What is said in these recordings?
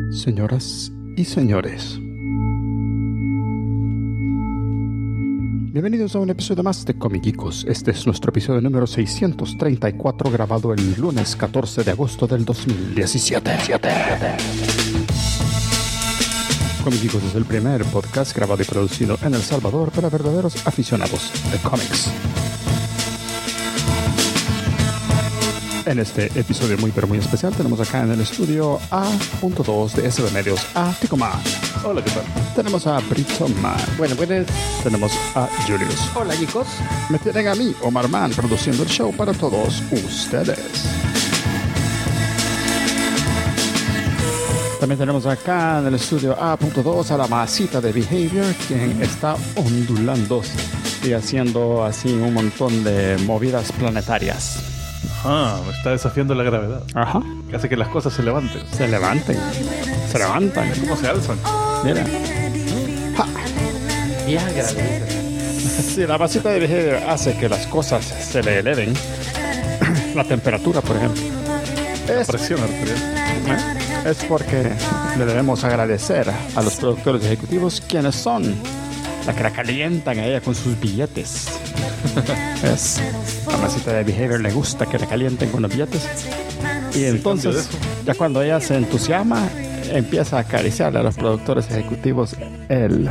Señoras y señores, bienvenidos a un episodio más de Comiquicos. Este es nuestro episodio número 634, grabado el lunes 14 de agosto del 2017. Comiquicos es el primer podcast grabado y producido en El Salvador para verdaderos aficionados de cómics. En este episodio muy pero muy especial tenemos acá en el estudio a A.2 de SB Medios a Ticoman. Hola, ¿qué tal? Tenemos a Brito Man. Bueno, pues... Tenemos a Julius. Hola, chicos. Me tienen a mí, Omar Man, produciendo el show para todos ustedes. También tenemos acá en el estudio A.2 a la masita de Behavior, quien está ondulando y haciendo así un montón de movidas planetarias. Me está desafiando la gravedad. Ajá. Que hace que las cosas se levanten. Se levanten. Se levantan. ¿Cómo se alzan? Mira. Ja. Viagra. Si la masita de Behavior hace que las cosas se le eleven, la temperatura, por ejemplo, La presión arterial. es porque le debemos agradecer a los productores ejecutivos, quienes son la que la calientan a ella con sus billetes. Es la masita de Behavior le gusta que la calienten con los billetes, y entonces ya cuando ella se entusiasma empieza a acariciarle a los productores ejecutivos el...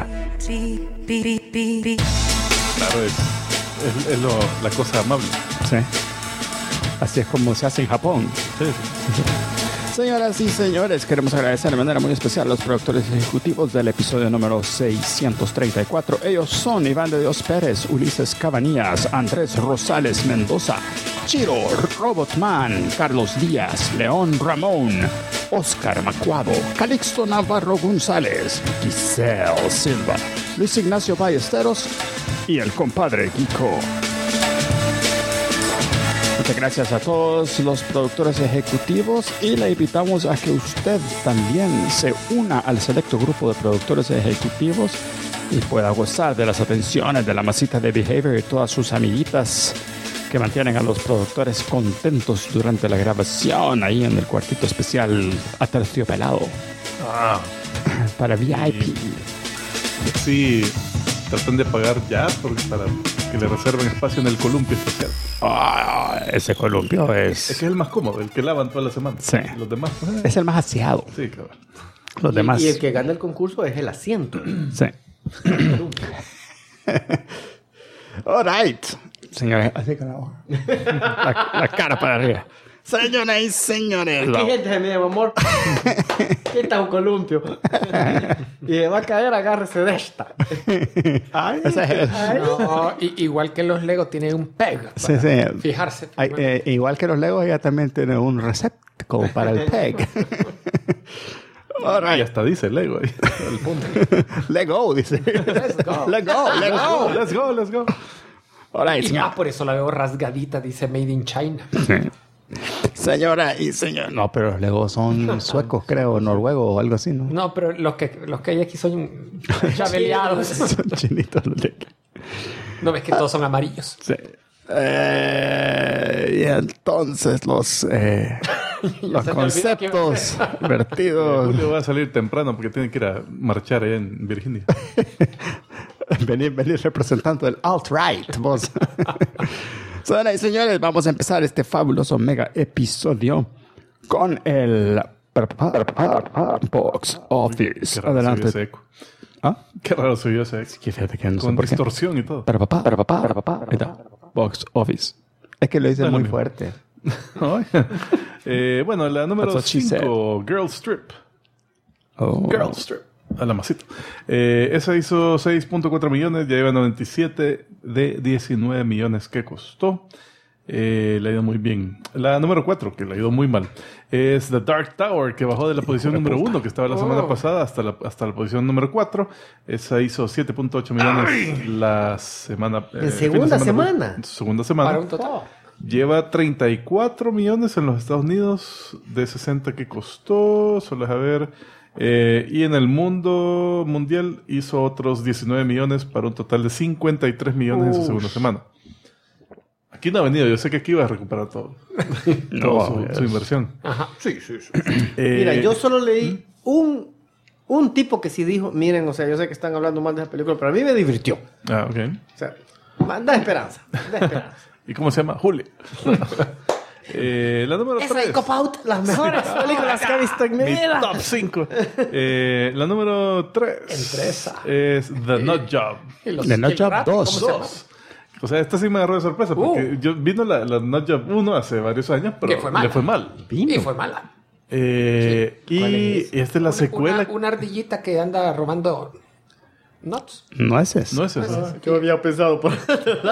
Claro, es la cosa amable. Sí. Así es como se hace en Japón. Sí. Señoras y señores, queremos agradecer de manera muy especial a los productores ejecutivos del episodio número 634. Ellos son Iván de Dios Pérez, Ulises Cabanillas, Andrés Rosales Mendoza, Chiro Robotman, Carlos Díaz, León Ramón, Oscar Macuado, Calixto Navarro González, Giselle Silva, Luis Ignacio Ballesteros y el compadre Kiko. Muchas gracias a todos los productores ejecutivos y le invitamos a que usted también se una al selecto grupo de productores ejecutivos y pueda gozar de las atenciones de la masita de Behavior y todas sus amiguitas que mantienen a los productores contentos durante la grabación ahí en el cuartito especial Aterciopelado para VIP. Sí, tratan de pagar ya para que le reserven espacio en el columpio especial. Ese columpio Es que es el más cómodo, el que lavan toda la semana. Sí. Los demás. Es el más aseado. Sí, claro. Los demás. Y el que gana el concurso es el asiento. Sí. All right. Señores, así con la hoja. La cara para arriba. Señoras y señores. ¿Qué gente se me llama, amor? ¿Qué está un columpio? Y le va a caer, agárrese de esta. Ay, ese es el... No, igual que los Legos tienen un peg Sí, para sí. fijarse. Igual que los Legos, ella también tiene un receptáculo para el peg. All Y right. hasta dice Lego ahí. El punto. Lego, dice. Let's go. Lego. Let's go. All right, Y señor. por eso la veo rasgadita, dice Made in China. Sí. Señora y señor. No, pero los Legos son suecos, creo, noruegos o algo así, ¿no? No, pero los que hay aquí son chabeleados. Son chinitos los Legos. No ves que todos son amarillos. Sí. Y entonces los conceptos vertidos. Julio va a salir temprano porque tiene que ir a marchar allá en Virginia. venir representando el alt-right, vos. Señoras y señores, vamos a empezar este fabuloso mega episodio con el Box Office. Qué raro Adelante. se vio ese eco. ¿Ah? Qué raro se vio ese eco. Que fíjate que no sé Con por qué. distorsión y todo. Ahí está. Box Office. Es que lo hice muy mismo. fuerte. Bueno, la número That's what she 5, Girl Strip. Oh. Girl Strip. A la masita. Esa hizo 6.4 millones, ya lleva 97 de 19 millones que costó. Le ha ido muy bien. La número 4, que le ha ido muy mal, es The Dark Tower, que bajó de la posición número 1, que estaba la semana pasada, hasta la posición número 4. Esa hizo 7.8 millones la semana... ¿En segunda semana? Segunda semana. Para un total. Lleva 34 millones en los Estados Unidos, de 60 que costó, solo es a ver. Y en el mundo mundial hizo otros 19 millones para un total de 53 millones en su segunda semana. Aquí no ha venido, yo sé que aquí iba a recuperar todo. Toda su inversión. Ajá. Mira, yo solo leí un tipo que sí dijo, miren, o sea, yo sé que están hablando mal de esa película, pero a mí me divirtió. Ah, ok. O sea, da esperanza. ¿Y cómo se llama? Julio. La número 3. Esa y Cop Out, las mejores películas que he visto en mi Mi vida. top 5. La número 3 Entre esa. es The Nut Job. The Nut Job 2. O sea, esta sí me agarró de sorpresa porque vino la Nut Job 1 hace varios años, pero Que fue mala. le fue mal. Y fue mala. Y esta es la secuela. Una ardillita que anda robando nuts. No es eso. No es eso. Yo había pensado por...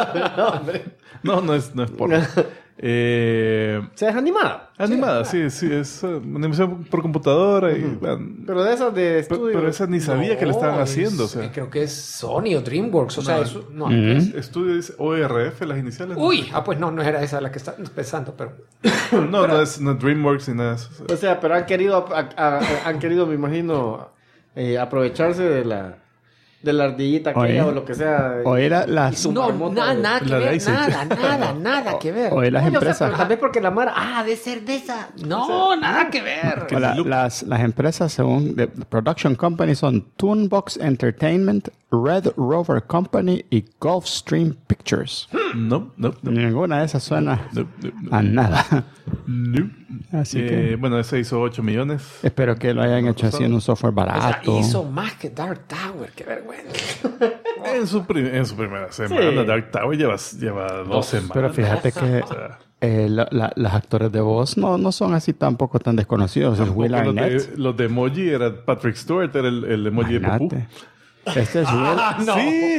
No es porno. O sea, es animada. Animada, sí, es animación por computadora. Y, bueno, Pero de esas de estudio. pero esa ni sabía que le estaban No, haciendo. O sea, creo que es Sony o DreamWorks. O sea, eso. No, estudio dice ORF, las iniciales. Uy, pues no era esa la que está pensando, pero. No es DreamWorks ni nada de eso. O sea, pero han querido, me imagino, aprovecharse de la ardillita que Oye. o lo que sea. O era Y las, su No, marmota de- nada que la de ver, Ice Age. nada que ver. o las No, yo sé, empresas. pero tal vez porque la Mara, de cerveza. No, nada que ver. O las empresas según the production company son Toonbox Entertainment, Red Rover Company y Gulfstream Pictures. No. Ninguna de esas suena No. a nada. No. Así que Bueno, ese hizo 8 millones. espero que lo hayan hecho así en un software O sea, barato. hizo más que Dark Tower, qué vergüenza. En su primera semana, Sí. Dark Tower lleva 2 semanas. Pero fíjate que los actores de voz no son así tampoco tan desconocidos. El Will Tampoco Arnett. los de emoji era Patrick Stewart, era el emoji de Popú. Imagínate. Este es Will. No.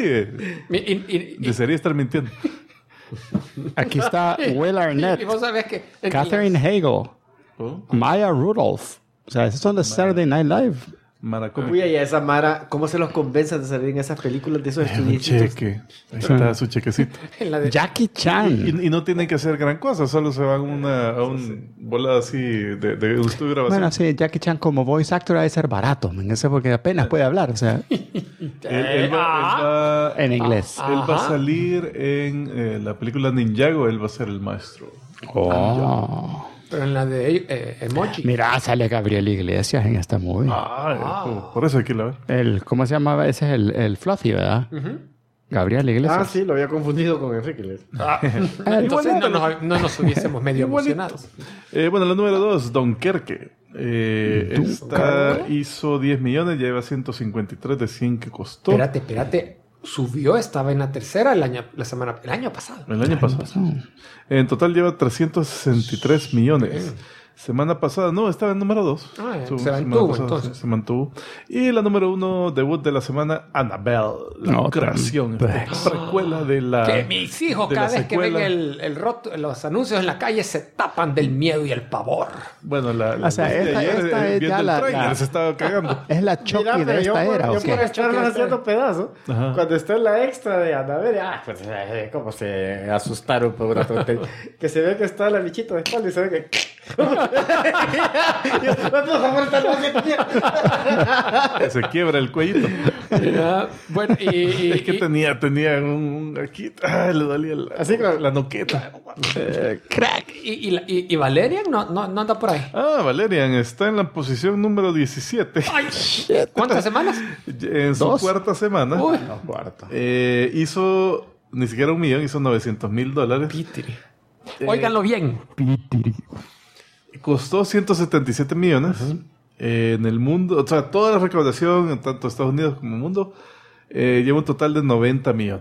Sí, desearía estar mintiendo. Aquí está Will Arnett, Y vos sabés que. Catherine Hagel, Oh, Maya Rudolph. O sea, esos son de Saturday Night Live. Maracomi. Uy, y a esa Mara, ¿cómo se los convence de salir en esas películas de esos Un estudios? cheque. Ahí está su chequecito. En la de. Jackie Chan. Y no tienen que hacer gran cosa, solo se van a un volado así de un estudio de grabación. Bueno, sí, Jackie Chan como voice actor ha de ser barato, man. Eso porque apenas puede hablar, o sea, Él va- en inglés. él va a salir en la película Ninjago, él va a ser el maestro. Oh. Pero en la de Emoji. Mira, sale Gabriel Iglesias en esta movie. Por eso hay que ir a ver. ¿Cómo se llamaba? Ese es el Fluffy, ¿verdad? Gabriel Iglesias. Ah, sí, lo había confundido con Enrique Iglesias. Entonces no nos hubiésemos medio emocionados. Bueno, la número 2, Dunkerque. Esta hizo 10 millones, ya lleva 153 de 100 que costó. Espérate. Subió, estaba en la tercera el año pasado. El año pasado. En total lleva 363 millones. Semana pasada, no, estaba en número 2. Ah, se mantuvo, entonces. Se mantuvo. Y la número 1, debut de la semana, Annabelle. La Otra creación. vez. Precuela de la. Que mis hijos de cada la vez que ven secuela. los anuncios en la calle se tapan del miedo y el pavor. Bueno, O sea, esta es viendo ya el la- tráiler, la- se estaba cagando. Es la Chucky Mira, de pero esta era, ¿o yo qué? por estarnos haciendo pedazos, Ajá. cuando está en la extra de Annabelle, pues cómo se asustaron por una tontería. Que se ve que está la bichita de espalda y se ve que... Se quiebra el cuellito. Bueno, Es que tenía un aquí, le dolía Así que- la noqueta. Crack. y Valerian no anda por ahí. Valerian está en la posición número 17. ¿Cuántas semanas? En su ¿Dos? cuarta semana. Uy. Hizo ni siquiera $1 millón, hizo $900,000. Pítiri. Óiganlo bien. Costó 177 millones. En el mundo, o sea, toda la recaudación, en tanto Estados Unidos como el mundo, lleva un total de 90 millones.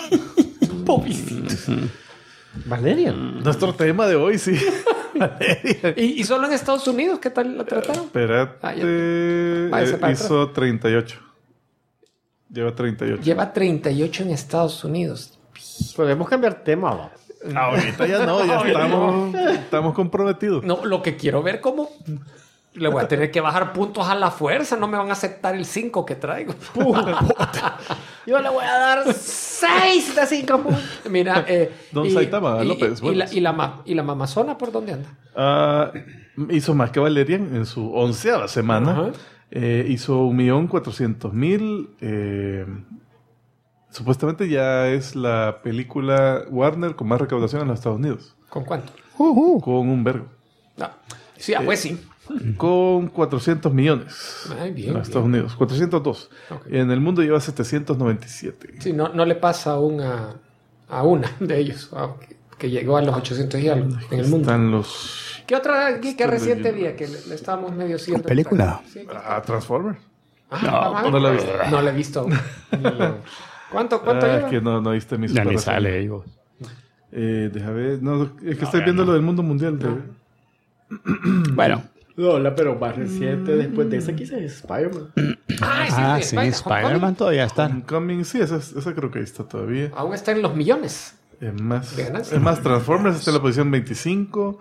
Valerian. Nuestro tema de hoy, sí. ¿Y solo en Estados Unidos? ¿Qué tal la trataron? Espérate. Váyase para Hizo 38. Lleva 38. Lleva 38 en Estados Unidos. Podemos cambiar tema, ¿va? Ahorita ya no, ya estamos comprometidos. No, lo que quiero ver cómo... Le voy a tener que bajar puntos a la fuerza. No me van a aceptar el 5 que traigo. Yo le voy a dar 6 de 5 puntos. Mira, Don Saitama López, buenos. ¿Y la mamazona por dónde anda? Hizo más que Valerian en su 11ª semana. Ajá. Hizo 1.400.000. Supuestamente ya es la película Warner con más recaudación en los Estados Unidos. ¿Con cuánto? Con un vergo. No. Sí, pues sí. con 400 millones. Ay, bien, en Estados Unidos, 402. Okay. En el mundo lleva 797. Sí, no le pasa aún a una de ellos, que llegó a los 800 y algo en el mundo. Están los... ¿Qué otra geek reciente vi? Que le estábamos medio siguiendo. ¿Película? Sí. Transformers. No la he visto. No la he visto. ¿Cuánto Es lleva? que no viste mi Ya ni super sale, digo. deja ver. No, es que estoy viendo lo del mundo mundial. Bueno. No, pero más reciente después de esa quizás es Spider-Man. Sí, Spider-Man todavía está. Homecoming, sí, esa creo que ahí está todavía. Aún está en los millones. Es más, ¿De ganancia? es más, Transformers está en la posición 25.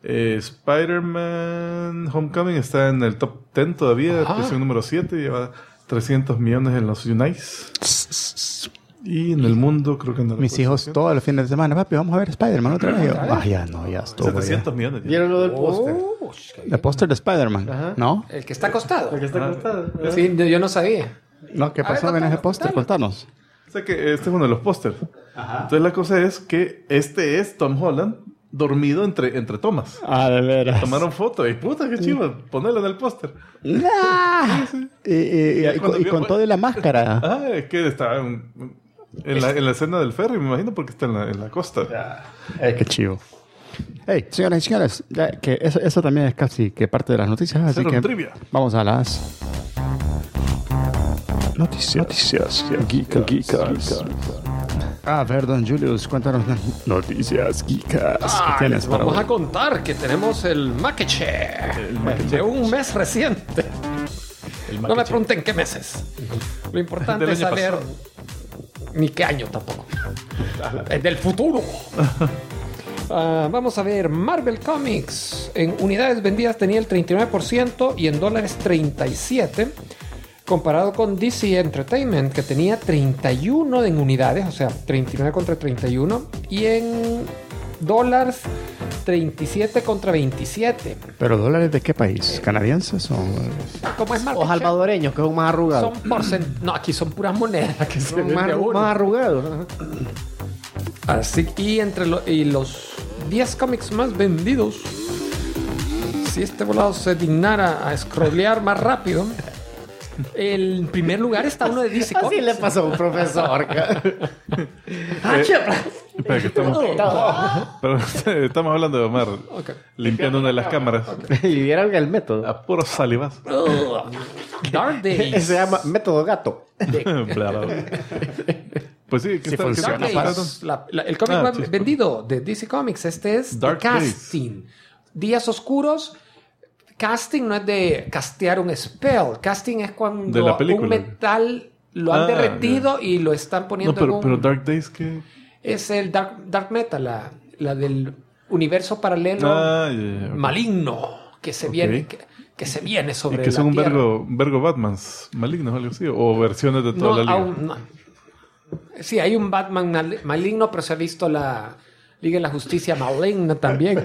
Spider-Man Homecoming está en el top 10 todavía, posición número 7. Lleva 300 millones en los Unites. Y en el mundo creo que anda la Mis hijos posición. todos los fines de semana, papi, vamos a ver Spider-Man otra vez. Ya estuvo. 700 millones. ya. ¿Vieron lo del póster? El póster de Spider-Man, Ajá. ¿no? El que está acostado. Porque está acostado. Sí, yo no sabía. No, ¿qué A ver, pasó en ese contalo, póster? contalo. Contanos. O sea que este es uno de los pósters. Entonces la cosa es que este es Tom Holland dormido entre tomas. De veras. Tomaron foto y puta, qué chivo, ponerlo en el póster. Y con todo y la máscara. Es que estaba en la escena del ferry, me imagino, porque está en la costa. Qué chivo. Hey, señoras y señores, ya que eso también es casi que parte de las noticias, así Cero que trivia. vamos a las noticias geekas. A ver, don Julius, cuéntanos noticias geekas. ¿Qué tienes para Vamos hoy? a contar que tenemos el Makeche de un mes reciente. No me pregunten qué meses. Lo importante Del es año saber pasado. ni qué año tampoco. Es del futuro. Vamos a ver, Marvel Comics en unidades vendidas tenía el 39% y en dólares 37%, comparado con DC Entertainment que tenía 31 en unidades, o sea, 39 contra 31, y en dólares 37 contra 27. ¿Pero dólares de qué país? ¿Canadienses o...? ¿Cómo es O Marvel? salvadoreños, que son más arrugados. Son no, aquí son puras monedas que se Son ven de uno. más arrugados. Ajá. Así, y entre los 10 cómics más vendidos, si este volado se dignara a scrollear más rápido, en primer lugar está uno de DC Así Comics. le pasó a un profesor. Espera, que estamos hablando de Omar limpiando una de las cámaras Y vieron el método. a puros salivas. Dark Days. Se llama método gato. Bla, bla, bla. Pues sí, que Sí funciona. Dark Days, el cómic más sí. vendido de DC Comics. Este es Dark de casting. Días oscuros. Casting no es de castear un spell. Casting es De cuando la película. un metal lo han derretido y lo están No, poniendo en un... pero Dark Days que... Es el dark metal, la del universo paralelo ya. maligno que se viene que se viene Y sobre que la son un Tierra. vergo Batmans malignos o algo así. O versiones de toda No, la liga. aún no. Sí, hay un Batman maligno, pero se ha visto la Liga de la Justicia maligna también.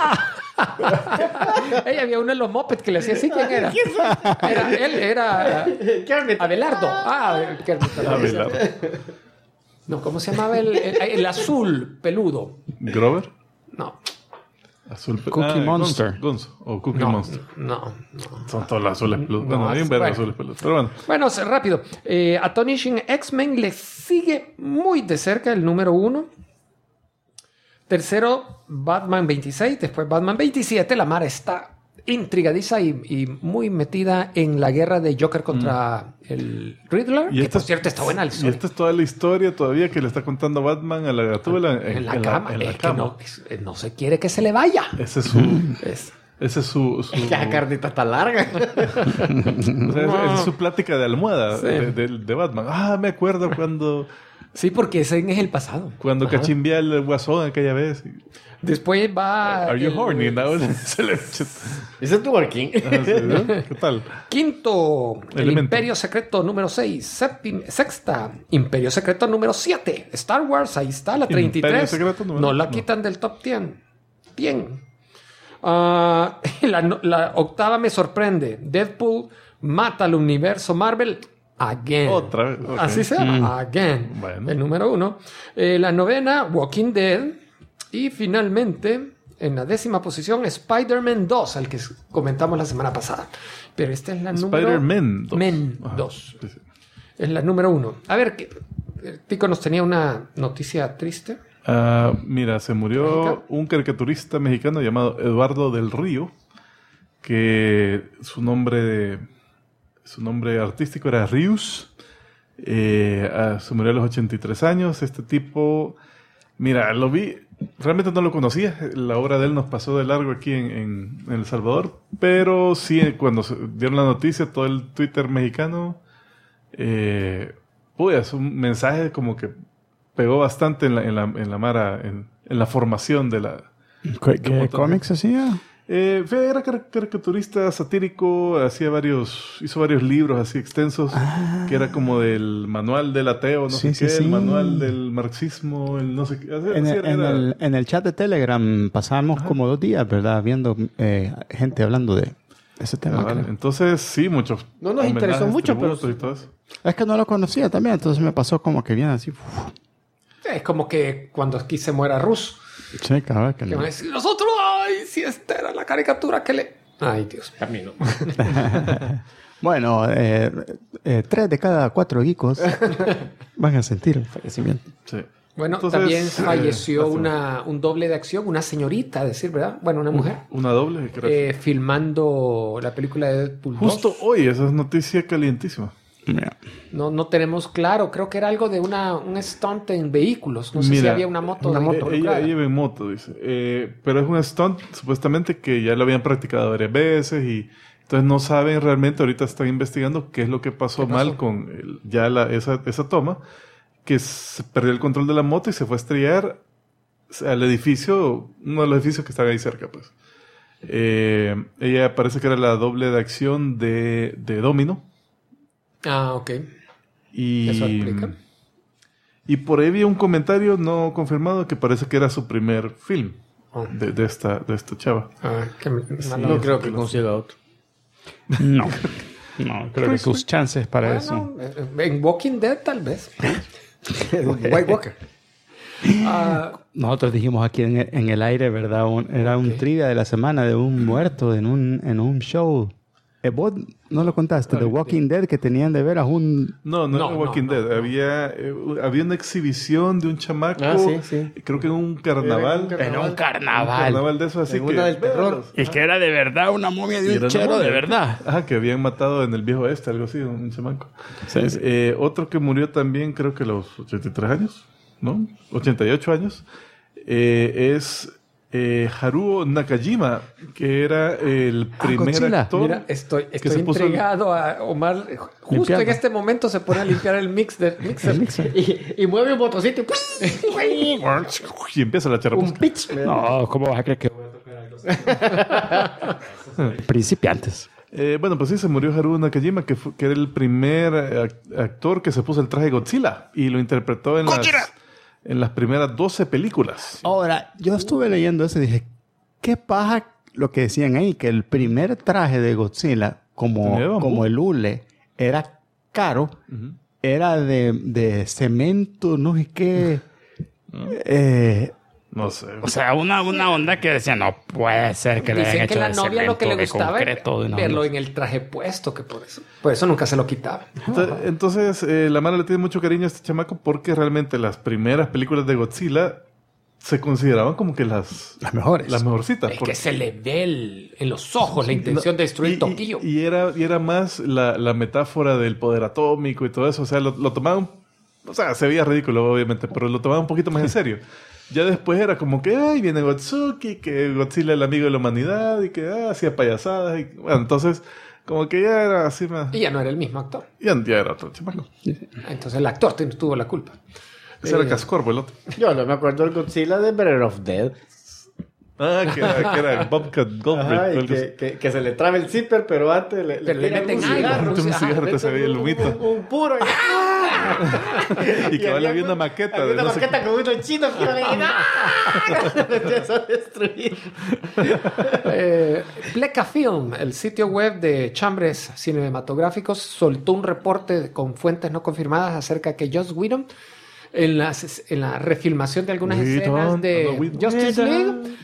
Ey, había uno en los Muppets que le hacía así. ¿Quién era? Era Abelardo. Abelardo. No, ¿cómo se llamaba el azul peludo? ¿Grover? No. Azul Cookie Monster. Gonzo. O Cookie No, Monster. no. Son todos los azules peludos. Bueno, hay un vergo bueno. azules peludos. Pero bueno. Bueno, rápido. Astonishing X-Men le sigue muy de cerca el número 1. Tercero, Batman 26. Después Batman 27. La Mara está intrigadiza y muy metida en la guerra de Joker contra el Riddler. Y Que esta por cierto está buena la Y historia. esta es toda la historia todavía que le está contando Batman a la gatúbela En la cama. en la Es que cama. no se quiere que se le vaya. Ese es su... Es- Ese es su... La carnita está larga. o sea, esa es su plática de almohada Sí. de Batman. Me acuerdo cuando sí, porque ese es el pasado. cachimbea el guasón aquella vez. Después va... Are you el- horny now? Se le- Ese es tu working. ¿Qué tal? Quinto, el Elemento. Imperio Secreto número 6. Sexta, Imperio Secreto número 7. Star Wars, ahí está, la 33. Imperio Secreto número- no la no. quitan del top 10. Bien. La octava me sorprende. Deadpool mata al universo Marvel again. Otra vez. Ok. Así se llama, again. Bueno. El número 1. La novena, Walking Dead. Y finalmente, En la 10ª posición, Spider-Man 2, al que comentamos la semana pasada. Pero esta es la número... Spider-Man 2. Men Ajá, 2. sí, sí. Es la número 1. A ver, Tico nos tenía una noticia triste. Mira, se murió un caricaturista mexicano llamado Eduardo del Río, que su nombre artístico era Rius. Se murió a los 83 años. Este tipo, mira, lo vi, realmente no lo conocía. La obra de él nos pasó de largo aquí en El Salvador, pero sí, cuando se dieron la noticia, todo el Twitter mexicano, pues un mensaje como que pegó bastante en la mara, en la formación de la... ¿Qué cómics hacía? Era caricaturista satírico, hizo varios libros así extensos, que era como del manual del ateo, el manual del marxismo, el no sé qué. En el chat de Telegram pasamos como 2 días, ¿verdad? Viendo gente hablando de ese tema. Vale. Entonces, sí, muchos. No nos interesó mucho, pero... y todo eso. Es que no lo conocía también, entonces me pasó como que bien así. Es como que cuando aquí se muera Rus. Sí, cabrón. Que van a decir, nosotros, ay, si esta era la caricatura que le... Ay, Dios. A mí no. Bueno, 3 de cada 4 geekos van a sentir el fallecimiento. Sí. Bueno, Entonces, también falleció lástima. un doble de acción, una señorita, decir, ¿verdad? Bueno, una mujer. Una doble, creo. Filmando la película de Deadpool 2. Justo hoy, esa es noticia calientísima. Mira. No tenemos claro. Creo que era algo de un stunt en vehículos. No sé si había una moto. Ella iba en moto, dice. Pero es un stunt, supuestamente, que ya lo habían practicado varias veces y entonces no saben realmente. Ahorita están investigando qué es lo que pasó mal con esa toma, que se perdió el control de la moto y se fue a estrellar al edificio, uno de los edificios que están ahí cerca, pues. Ella parece que era la doble de acción de Domino. Ah, ok. Y, ¿Eso explica? Y por ahí había un comentario no confirmado que parece que era su primer film de esta chava. No creo que consiga otro. No, creo que tus chances para eso. En Walking Dead, tal vez. White Walker. Nosotros dijimos aquí en el aire, ¿verdad? Era un trivia de la semana de un muerto en un show. Vos no lo contaste, The Walking Dead, que tenían de veras un... No era Walking Dead. Había una exhibición de un chamaco, sí. creo que en un carnaval. En un carnaval. Un carnaval de eso, así En que... una del terror. Y que era de verdad una momia de un chero, de verdad. Ajá, que habían matado en el viejo oeste, algo así, un chamaco. Sí. Otro que murió también, creo que a los 83 años, ¿no? 88 años, es... Haruo Nakajima, que era el primer Godzilla. actor. Mira, estoy se puso entregado a Omar. Justo Limpiando. en este momento se pone a limpiar el mixer. Y mueve un botoncito y empieza la un charapusca. pitch. No, ¿cómo vas a creer que voy a tocar algo? Principiantes. Bueno, pues sí, se murió Haruo Nakajima, que era el primer actor que se puso el traje Godzilla y lo interpretó en las primeras 12 películas. Ahora, yo estuve leyendo eso y dije, ¿qué paja lo que decían ahí? Que el primer traje de Godzilla, como el hule, era caro, era de cemento, no sé qué. No sé. O sea, una onda que decía, no puede ser que le hayan Dicen hecho que la de novia lo que le cemento, de gustaba era concreto, de una verlo onda. en el traje puesto, que por eso nunca se lo quitaba. Entonces, la Mara le tiene mucho cariño a este chamaco porque realmente las primeras películas de Godzilla se consideraban como que las mejores. Las mejorcitas. Es que se le ve en los ojos la intención de destruir Tokio. Y era más la metáfora del poder atómico y todo eso. O sea, lo tomaban... O sea, se veía ridículo, obviamente, pero lo tomaban un poquito más en serio. Ya después era como que, ay, viene Gotsuki, que Godzilla es el amigo de la humanidad y que hacía payasadas. Y, bueno, entonces, como que ya era así más... Y ya no era el mismo actor. Ya era otro chamaco. Entonces el actor tuvo la culpa. Ese era Cascorbo, el otro. Yo no me acuerdo del Godzilla de Better of Dead. Que era Bobcat Goldthwait. Que se le trabe el zipper, pero antes le meten un algo. cigarro. Un cigarro, te sabía el humito. Un puro. Y que vale una maqueta. Había de una no sé maqueta con unos chinos que iban a lo empieza a destruir. Pleca Film, el sitio web de chambres cinematográficos, soltó un reporte con fuentes no confirmadas acerca de que Joss Whedon, en la refilmación de algunas escenas de Justice League,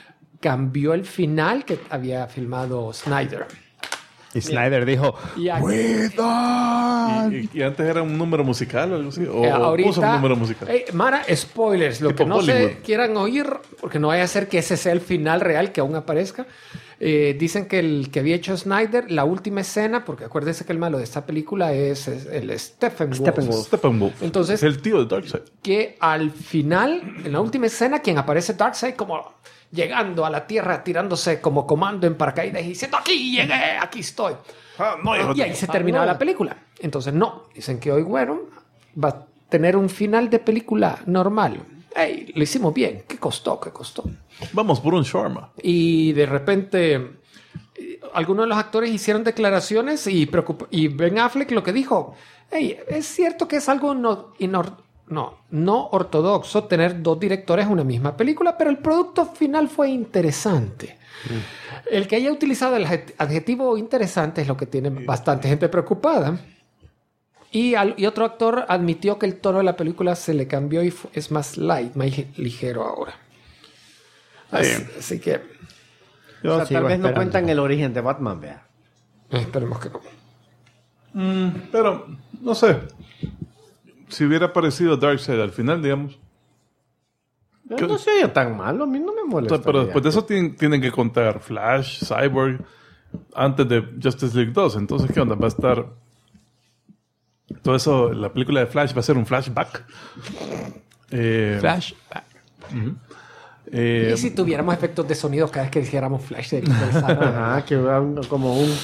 cambió el final que había filmado Snyder. Y Snyder dijo, Y aquí- "We're done". Y antes era un número musical o algo así. O ahorita, puso un número musical. Mara, spoilers, lo Tipo que no Hollywood. se quieran oír, porque no vaya a ser que ese sea el final real que aún aparezca. Dicen que el que había hecho Snyder, la última escena, porque acuérdense que el malo de esta película es el Steppenwolf. Steppenwolf. Entonces- Es el tío de Darkseid. Que al final, en la última escena, quien aparece Darkseid como llegando a la Tierra, tirándose como comando en paracaídas y diciendo, aquí llegué, aquí estoy. Y ahí se terminaba la película. Entonces, no. Dicen que hoy, bueno, va a tener un final de película normal. Hey, lo hicimos bien. ¿Qué costó? ¿Qué costó? Vamos por un shawarma. Y de repente, algunos de los actores hicieron declaraciones y Ben Affleck lo que dijo, hey, es cierto que es algo no ortodoxo tener dos directores en una misma película, pero el producto final fue interesante. El que haya utilizado el adjetivo interesante es lo que tiene bastante gente preocupada. Y otro actor admitió que el tono de la película se le cambió y es más light, más ligero ahora. Así que Yo O sea, sigo tal vez no esperando. cuentan el origen de Batman, vea. esperemos que no. Pero, no sé. Si hubiera aparecido Darkseid al final, digamos. No se oye tan malo, a mí no me O molesta. sea, pero después de eso tienen que contar Flash, Cyborg, antes de Justice League 2. Entonces, ¿qué onda? Va a estar... Todo eso, la película de Flash va a ser un flashback. Flash. Y si tuviéramos efectos de sonido cada vez que dijéramos flash de interesante. Ajá, que va como un...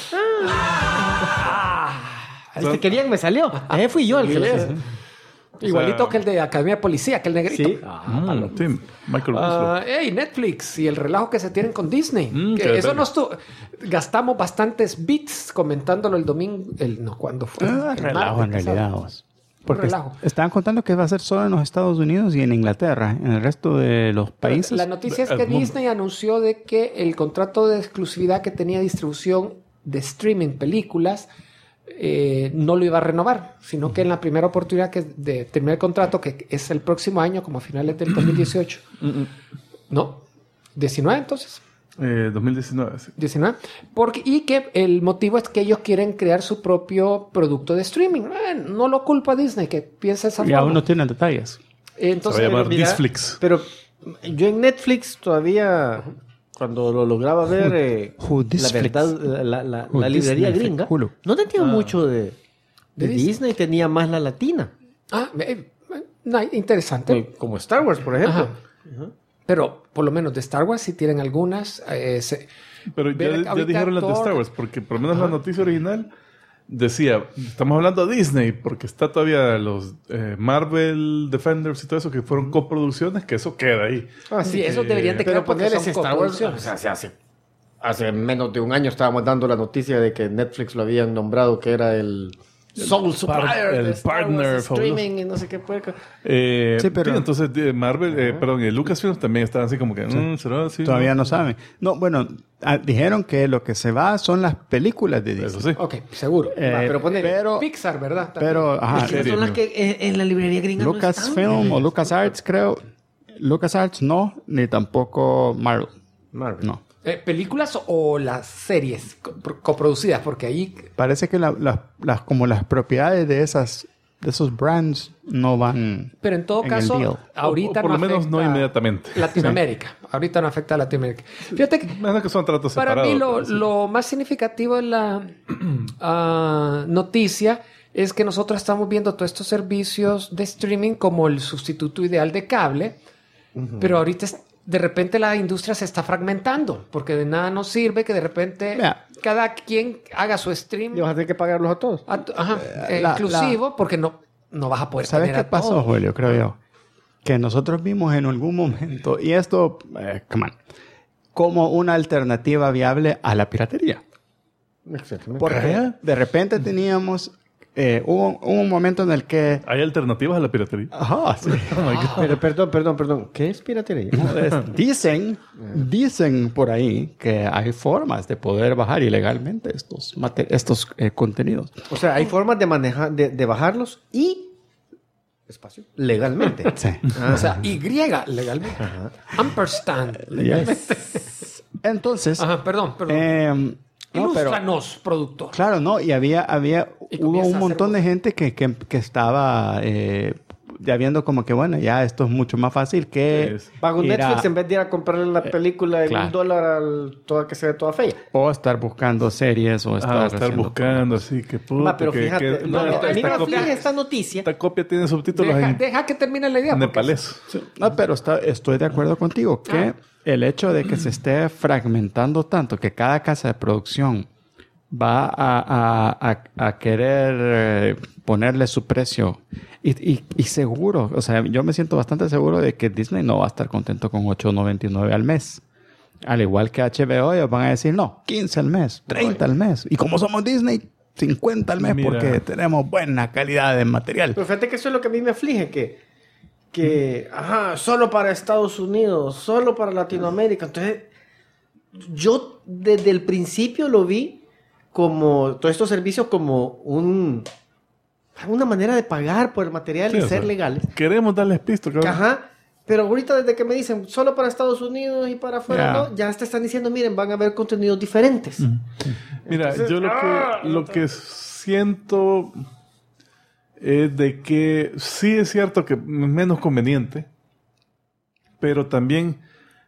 Este querían, me salió. Fui yo el que le hice. Igualito que el de Academia de Policía, que el negrito. Sí. Sí, Michael Winslow. Hey, Netflix y el relajo que se tienen con Disney. qué Que eso detalle. no estuvo. Gastamos bastantes bits comentándolo el domingo. ¿Cuándo fue? El Relajo en martes realidad. pasado. vos. Porque relajo. estaban contando que va a ser solo en los Estados Unidos y en Inglaterra. En el resto de los países. La noticia es El que mundo. Disney anunció de que el contrato de exclusividad que tenía distribución de streaming películas no lo iba a renovar, sino que en la primera oportunidad de terminar el contrato, que es el próximo año, como a finales del 2018. ¿No? 19 entonces. 2019, sí. 19. Y que el motivo es que ellos quieren crear su propio producto de streaming. No lo culpa a Disney que piensa esa Y forma. aún no tienen detalles. Entonces, Se va a llamar Mira, Disflix. Pero yo en Netflix todavía, cuando lo lograba ver, la Disflix. verdad, la librería Disney, gringa, Hulu. no tenía mucho de Disney. Disney, tenía más la latina. interesante. Como Star Wars, por ejemplo. Ajá. Pero por lo menos de Star Wars sí tienen algunas. Pero Ver ya ahorita dijeron las de Thor. Star Wars, porque por lo menos la noticia original decía, estamos hablando de Disney, porque está todavía los Marvel Defenders y todo eso, que fueron coproducciones, que eso queda ahí. Sí, esos deberían de Pero quedar porque ponerles son Star Wars, coproducciones. o sea, hace menos de un año estábamos dando la noticia de que Netflix lo habían nombrado que era el Soul Supplier, el de Star partner Wars fabuloso. streaming y no sé qué puerca. Sí, pero- entonces Marvel, perdón, Lucasfilm también estaban así como que, ¿será así? Todavía no saben. No, bueno, dijeron que lo que se va son las películas de Disney. Eso sí. Ok, seguro. pero pone- Pixar, ¿verdad? Pero, ajá, Esas son las que en la librería gringa no están. Lucasfilm o LucasArts, creo. LucasArts no, ni tampoco Marvel. Marvel. No. ¿Películas o las series coproducidas? Porque ahí... Parece que como las propiedades de esos brands no van. Pero en todo en el caso, deal. ahorita O por lo menos no afecta inmediatamente. Latinoamérica. Ahorita no afecta a Latinoamérica. Fíjate que Menos que son tratos para separados. mí pero sí. lo más significativo de la noticia es que nosotros estamos viendo todos estos servicios de streaming como el sustituto ideal de cable, pero ahorita de repente la industria se está fragmentando, porque de nada nos sirve que de repente Vea. cada quien haga su stream Y vas a tener que pagarlos a todos. exclusivo, porque no vas a poder ¿Sabes tener qué a pasó, todos. Julio? Creo yo. Que nosotros vimos en algún momento, y esto, come on, como una alternativa viable a la piratería. Exactamente. Porque de repente teníamos, hubo un momento en el que... ¿Hay alternativas a la piratería? Ajá, sí. Pero perdón. ¿Qué es piratería? Dicen por ahí que hay formas de poder bajar ilegalmente estos contenidos. O sea, hay formas de manejar, de bajarlos y espacio, legalmente. Sí. O sea, Y legalmente. Ampersand legalmente. Entonces, Perdón. no, pero, Ilústranos, productor. claro, no, y Y hubo comienza un a montón de hacer gente que estaba ya viendo como que, bueno, ya esto es mucho más fácil que Pago ir Netflix a- en vez de ir a comprarle la película de claro. $1 toda que se ve toda fea. o estar buscando series o estar estar haciendo buscando así, que puta. Pero que- fíjate, que- no, no, a mí me esta aflige copia- esta noticia. esta copia tiene subtítulos Deja que termine la idea. en porque nepalés. No, pero estoy de acuerdo contigo que el hecho de que se esté fragmentando tanto, que cada casa de producción va a querer ponerle su precio y seguro, o sea, yo me siento bastante seguro de que Disney no va a estar contento con $8.99 al mes. Al igual que HBO, ellos van a decir, no, 15 al mes, 30 al mes. Y como somos Disney, 50 al mes Mira. porque tenemos buena calidad de material. Pero fíjate que eso es lo que a mí me aflige, que solo para Estados Unidos, solo para Latinoamérica. Entonces, yo desde el principio lo vi como todos estos servicios como una manera de pagar por el material Sí, y o ser sea, legales. Queremos darles pisto, cabrón. Ajá. Pero ahorita desde que me dicen solo para Estados Unidos y para afuera, Ya. no, ya te están diciendo, miren, van a haber contenidos diferentes. Mira, Entonces, yo lo que siento es de que sí es cierto que es menos conveniente, pero también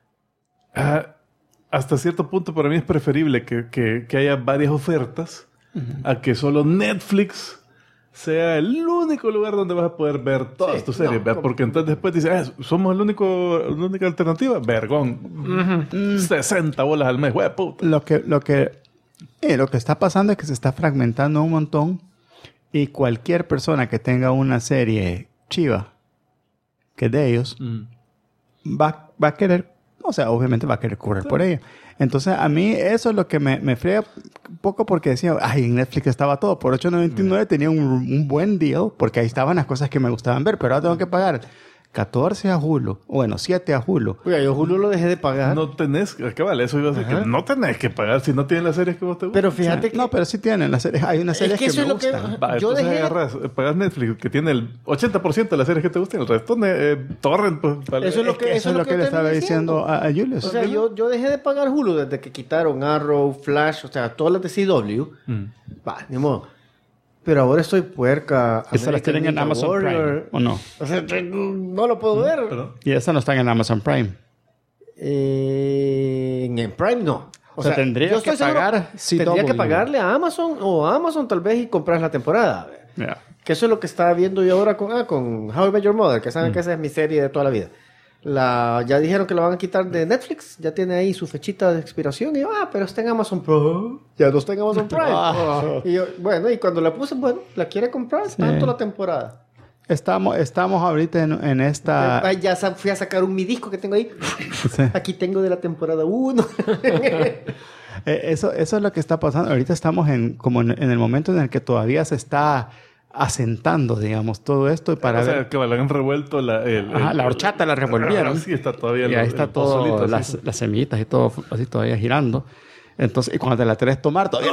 hasta cierto punto para mí es preferible que haya varias ofertas a que solo Netflix sea el único lugar donde vas a poder ver todas Sí, tus series, no, ¿verdad? como- Porque entonces después dices, somos la única alternativa, vergón. 60 bolas al mes, güey, puta. Lo que está pasando es que se está fragmentando un montón y cualquier persona que tenga una serie chiva que es de ellos va a querer, o sea, obviamente va a querer cobrar por ella. Entonces, a mí eso es lo que me frega un poco porque decía, ay, en Netflix estaba todo. Por $8.99 tenía un buen deal porque ahí estaban las cosas que me gustaban ver, pero ahora tengo que pagar 14 a Hulu, bueno, 7 a Hulu. Oiga, yo Hulu lo dejé de pagar. No tenés, ¿qué vale? Eso iba a decir que no tenés que pagar si no tienen las series que vos te gustan. Pero fíjate que... No, pero sí tienen las series. Hay unas series que que, eso me es lo que... gustan. Va, yo entonces dejé... agarras, pagas Netflix, que tiene el 80% de las series que te gustan, el resto torrent. Pues, vale. Eso es lo que- Eso es lo que le estaba diciendo a Julius. O sea, yo dejé de pagar Hulu desde que quitaron Arrow, Flash, o sea, todas las de CW. Va, ni modo. Pero ahora estoy puerca. ¿Esas las tienen en Ninja Amazon Prime o no? O sea, no lo puedo ver. Perdón. Y esas no están en Amazon Prime. En Prime no. O sea, tendría yo estoy que pagar Tendría que CW. pagarle a Amazon o a Amazon tal vez y comprar la temporada. Yeah. Que eso es lo que estaba viendo yo ahora con How I Met Your Mother, que saben que esa es mi serie de toda la vida. Ya dijeron que la van a quitar de Netflix, ya tiene ahí su fechita de expiración. Y yo, pero está en Amazon Prime. Ya no está en Amazon Prime. Y yo, bueno, y cuando la puse, bueno, la quiere comprar, tanto la temporada. Estamos ahorita en esta... Ay, ya fui a sacar mi disco que tengo ahí. Sí. Aquí tengo de la temporada 1. Eso es lo que está pasando. Ahorita estamos como en el momento en el que todavía se está asentando, digamos, todo esto para O sea, ver... que le han revuelto la horchata la revolvieron. Sí, está todavía Y ahí está el todo, pozolito, las así. semillitas y todo así todavía girando. Entonces, y cuando te la querés tomar todavía...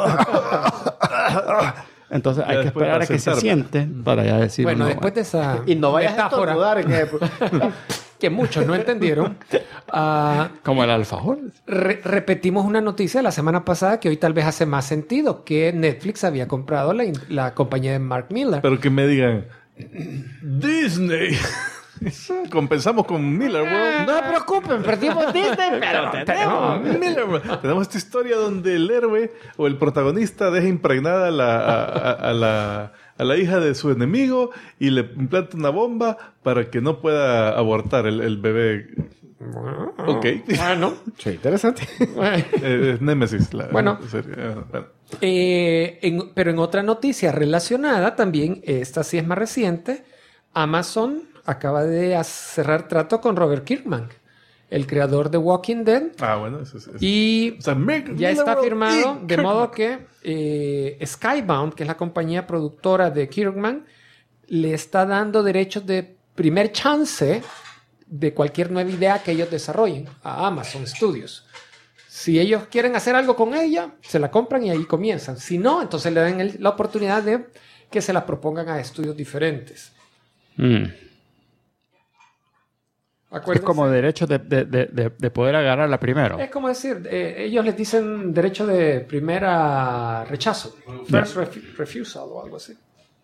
Entonces hay Ya que después esperar para a que se sentar. siente para ya decir... Bueno, no, después de esa Y no vayas a metáfora estornudar en época. que muchos no entendieron, como el alfajor. repetimos una noticia de la semana pasada que hoy tal vez hace más sentido, que Netflix había comprado la compañía de Mark Miller. Pero que me digan, Disney. Compensamos con Miller World. No se preocupen, perdimos Disney, pero tenemos. Miller World. Tenemos esta historia donde el héroe o el protagonista deja impregnada a la hija de su enemigo y le implanta una bomba para que no pueda abortar el bebé. Ok. Bueno, Sí, interesante. Es Nemesis. Bueno. Serie. Bueno. pero en otra noticia relacionada también, esta sí es más reciente, Amazon acaba de cerrar trato con Robert Kirkman, el creador de Walking Dead, Bueno, eso es. y O sea, ya Miller está World firmado, y de modo Kirkman. que Skybound, que es la compañía productora de Kirkman, le está dando derechos de primer chance de cualquier nueva idea que ellos desarrollen a Amazon Studios. Si ellos quieren hacer algo con ella, se la compran y ahí comienzan. Si no, entonces le dan la oportunidad de que se la propongan a estudios diferentes. Es Acuérdense. como derecho de poder agarrarla primero. Es como decir, ellos les dicen derecho de primera rechazo. First refusal o algo así.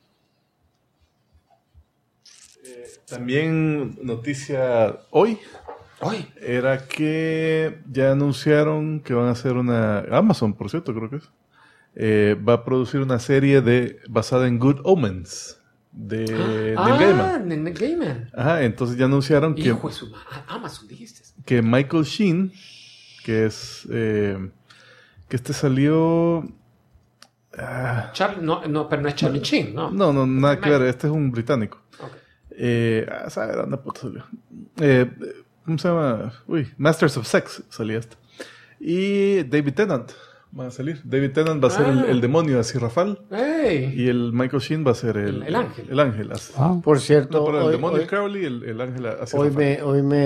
También noticia hoy Hoy. era que ya anunciaron que van a hacer una... Amazon, por cierto, creo que es. Va a producir una serie basada en Good Omens de Neil Gaiman. Neil Gaiman. Ajá, entonces ya anunciaron que, Hijo de su Amazon, dijiste. que Michael Sheen, que es... que este salió... No, pero no es Charlie Sheen, ¿no? No, nada que ver. Este es un británico. Ok. ¿Sabe dónde puto salió? ¿Cómo se llama? Masters of Sex salía este. Y David Tennant va a salir. David Tennant va a ser el demonio, así Rafal. ¡Ey! Y el Michael Sheen va a ser El ángel. El ángel. Así. Por cierto, No, pero el hoy, demonio hoy- es Crowley, el ángel así hoy Rafal.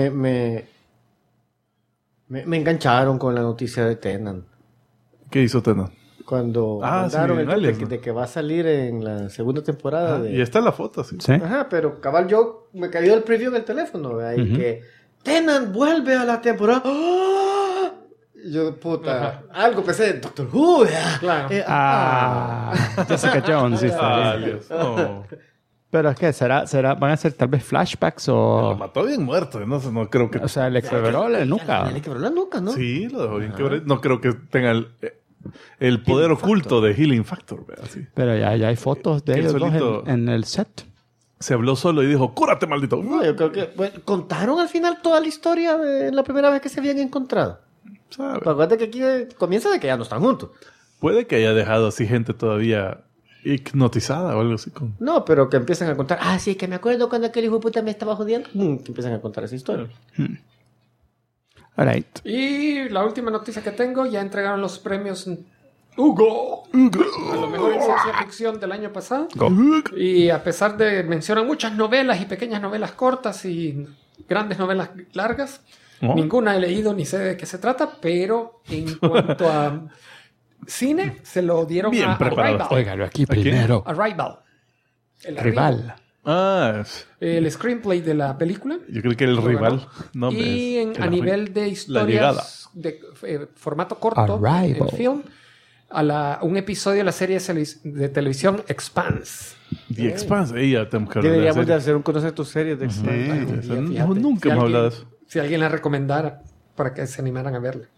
me engancharon con la noticia de Tennant. ¿Qué hizo Tennant? Cuando Ah, sí, mandaron en el Alias, de, ¿no? de que va a salir en la segunda temporada de... Y está en la foto, sí. ¿Sí? Ajá, pero cabal yo me cayó el preview en el teléfono, ¿verdad? Y que Tennant vuelve a la temporada. ¡Ah! Y yo, puta, algo pensé en Doctor Who, ¿verdad? Claro. Jessica Jones. Sí, está bien. Alias. No. Pero es que van a ser tal vez flashbacks Lo o... mató bien muerto. No creo que... O sea, le quebró la nuca. Le quebró la nuca, ¿no? Sí, lo dejó bien quebrado. No creo que tenga el poder oculto de Healing Factor. ¿verdad? Sí. Pero ya hay fotos de Que ellos dos solito- en el set. Se habló solo y dijo, cúrate, maldito. No, yo creo que bueno, contaron al final toda la historia de la primera vez que se habían encontrado. ¿Sabe? Pero acuérdate que aquí comienza de que ya no están juntos. Puede que haya dejado así gente todavía hipnotizada o algo así. No, pero que empiezan a contar. Ah, sí, que me acuerdo cuando aquel hijo de puta me estaba jodiendo. Que empiezan a contar esa historia. All right. Y la última noticia que tengo, ya entregaron los premios Hugo. A lo mejor en ciencia ficción del año pasado. Y a pesar de mencionan muchas novelas y pequeñas novelas cortas y grandes novelas largas, Oh. ninguna he leído ni sé de qué se trata, pero en cuanto a cine, se lo dieron Bien a preparados. Arrival. Óigalo aquí primero. Arrival. El Rival. El screenplay de la película. Yo creo que el rival. No, hombre, Y es a el nivel de llegada. historias de formato corto, Arrival. el film, un episodio de la serie de televisión Expanse. The Expanse. Ya tenemos que hablar de la Deberíamos de serie. hacer un conocer tus series de Expanse. Eso Fíjate, no, nunca si hemos alguien- hablado de eso. Si alguien la recomendara para que se animaran a verla.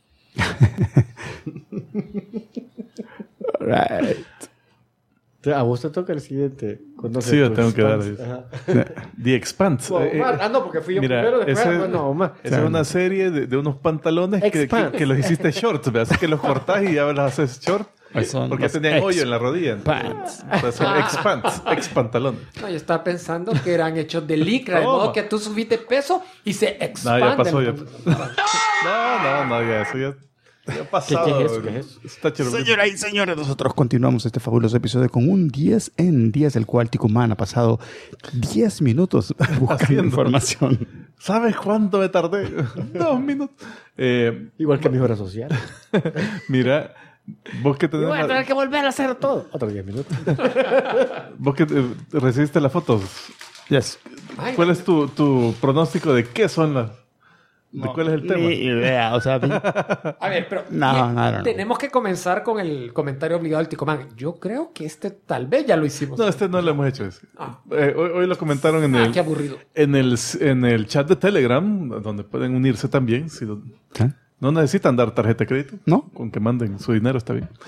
All right. A vos te toca el siguiente. Conocer Sí, yo tus tengo que dar. Expanse. Ajá. The Expanse. Omar, no, porque fui yo mira, primero, después, ese- bueno, Omar. Esa es una serie de unos pantalones Expanse. que los hiciste shorts. ¿verdad? Así que los cortás y ya los haces short. Son Porque los tenían hoyo en la rodilla. Pants. Entonces son Expanse. Ex-pantalón. No, yo estaba pensando que eran hechos de licra, de ¿Cómo? modo que tú subiste peso y se expanden. pasó, ya. No, ya eso ya ha pasado. ¿Qué es eso? ¿Qué es eso? Está chido. Señoras y señores, nosotros continuamos este fabuloso episodio con un 10 en 10, el cual Ticumán ha pasado 10 minutos buscando Haciendo. información. ¿Sabes cuánto me tardé? 2 minutos. Igual que mi hora social. Mira, vos que Y tenés voy a tener que volver a hacer todo. Otros 10 minutos. vos que recibiste las fotos, Yes. Ay, ¿cuál es tu pronóstico de qué son las? ¿De cuál es el tema? Ni idea, o sea, A ver, pero No, bien, no, no. tenemos que comenzar con el comentario obligado del Ticomán. Yo creo que tal vez ya lo hicimos. No, este no lo hemos hecho. Ah. Hoy lo comentaron en Qué aburrido. en el chat de Telegram, donde pueden unirse también. Si ¿qué? no necesitan dar tarjeta de crédito. ¿No? Con que manden su dinero está bien.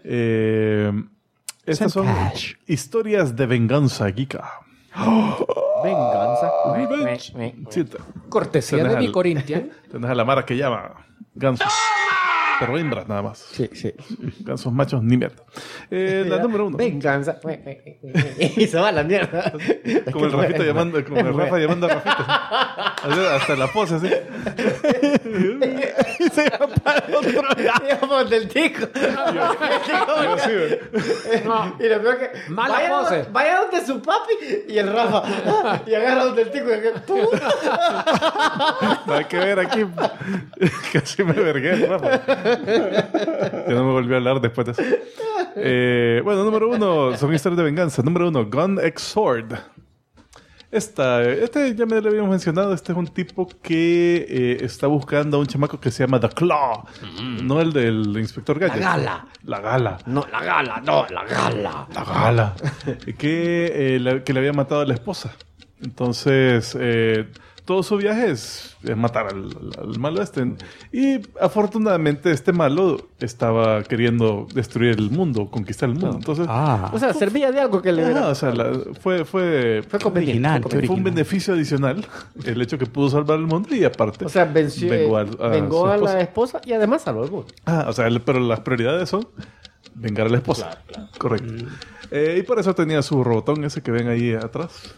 Estas son Cash. historias de venganza geeka. Venganza. Sí, Cortesía Tenés de mi al- Corinthian. tenés a la Mara que llama gansos. Pero hembras nada más. Sí, sí. Gansos machos ni mierda. La número 1. Venganza. Y se va a la mierda. Como el Rafita llamando, como el Rafa llamando a Rafita. Hasta la pose así. Y se va para el otro lado. Digamos, del tico. Yo así, güey. Y lo peor que. Mala pose. Vaya donde su papi y el Rafa. Y agarra donde el tico. Y aquel, ¡pum! No hay que ver aquí. Casi me vergué, Rafa. Ya no me volvió a hablar después de eso. Bueno, número 1, son historias de venganza. Número 1, Gun X Sword. Este ya me lo habíamos mencionado. Este es un tipo que está buscando a un chamaco que se llama The Claw. No el del Inspector Gadget. La Gala. La Gala. No, la Gala, no, la Gala. La Gala. que le había matado a la esposa. Entonces, todo su viaje es matar al malo este. Y afortunadamente este malo estaba queriendo destruir el mundo, conquistar el mundo. Entonces, O sea, servía de algo que le... o sea, fue conveniente. Original, qué fue un original. beneficio adicional el hecho que pudo salvar el mundo y aparte O sea, vengó su a esposa. la esposa y además salvó el mundo. O sea, pero las prioridades son vengar a la esposa. Correcto. Y por eso tenía su robotón ese que ven ahí atrás.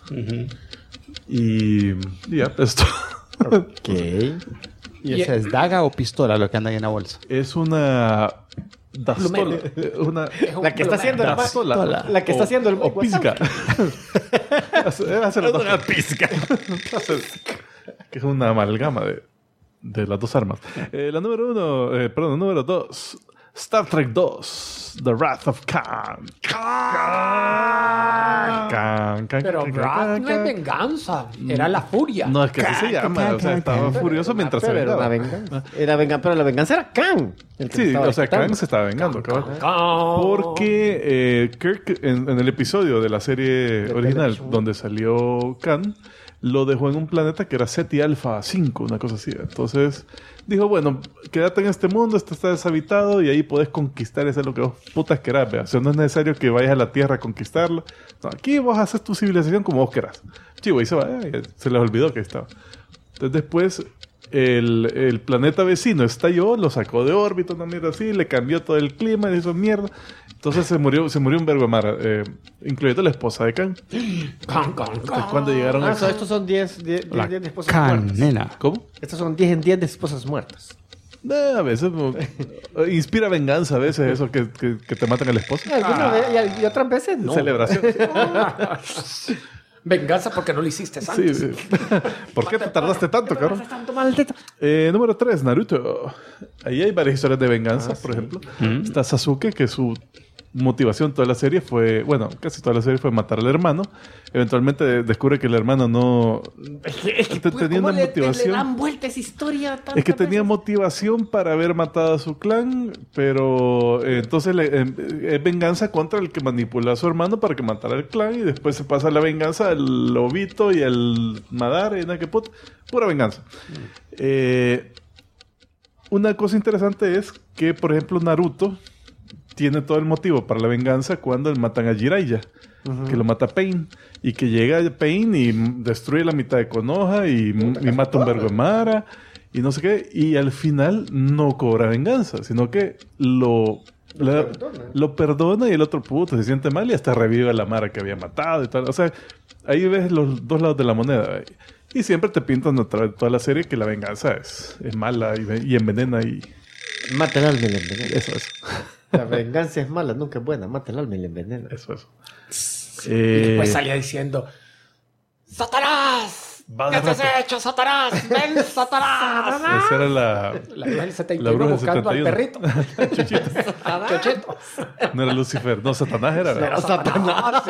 Y ya, esto Ok. ¿Y esa es daga o pistola lo que anda ahí en la bolsa? es una dastola. Una La que está haciendo el dastola. La que está haciendo el o pizca. Hacer una pizca. que es una amalgama de las dos armas. La número 2. Star Trek 2. The Wrath of Khan. Khan. Pero Wrath no es venganza. Era la furia. No, es que así se llama. O sea, estaba furioso mientras se Pero era una vengaba. venganza. Pero la venganza era Khan. el que Sí, estaba o sea, quitando. Khan se estaba vengando, cabal. Khan. Porque Kirk, en el episodio de la serie original televisión. donde salió Khan, lo dejó en un planeta que era Ceti Alpha 5, una cosa así. Entonces dijo, bueno, quédate en este mundo, este está deshabitado y ahí podés conquistar eso es lo que vos putas querás, ¿vea? O sea, no es necesario que vayas a la Tierra a conquistarlo. No, aquí vos haces tu civilización como vos querás. Chivo, y se va, se les olvidó que estaba. Entonces después el planeta vecino estalló, lo sacó de órbita, una mierda así, le cambió todo el clima, le hizo mierda. Entonces se murió un verbo de mar, incluyendo la esposa de Khan. Khan. Entonces, cuando llegaron a... Estos son 10 de esposas Can, muertas. nena. ¿Cómo? Estos son 10 en 10 de esposas muertas. A veces inspira venganza, a veces eso que te matan a la esposa. Alguna vez, y otras veces no. Celebración. Venganza porque no lo hiciste antes. Sí. ¿Por qué te tardaste tanto, cabrón? Tanto maldito. Número 3, Naruto. Ahí hay varias historias de venganza, por ejemplo. Está Sasuke, que su motivación toda la serie fue... Bueno, casi toda la serie fue matar al hermano. Eventualmente descubre que el hermano no... tenía una motivación... Le dan vuelta esa historia Es que tenía motivación para haber matado a su clan, pero entonces es venganza contra el que manipuló a su hermano para que matara al clan y después se pasa la venganza al lobito y al Madara y nada que puta. Pura venganza. Una cosa interesante es que, por ejemplo, Naruto tiene todo el motivo para la venganza cuando matan a Jiraiya, que lo mata Pain, y que llega Pain y destruye la mitad de Konoha y mata un vergo de Mara y no sé qué, y al final no cobra venganza, sino que lo perdona y el otro puto se siente mal y hasta revive a la Mara que había matado y tal. O sea, ahí ves los dos lados de la moneda. Y siempre te pintan a través de toda la serie que la venganza es mala y envenena y... Mata el alma y le envenena. Eso. La venganza es mala, nunca es buena. Mata el alma y le envenena. Eso. Y después salía diciendo: ¡Satanás! Va ¿Qué de te has rato. hecho, Satanás? ¡Ven, Satanás! Esa era la La bruja del La 71 bruja del buscando 71. al perrito. Chochito. No era Lucifer, no, Satanás era. Era Satanás.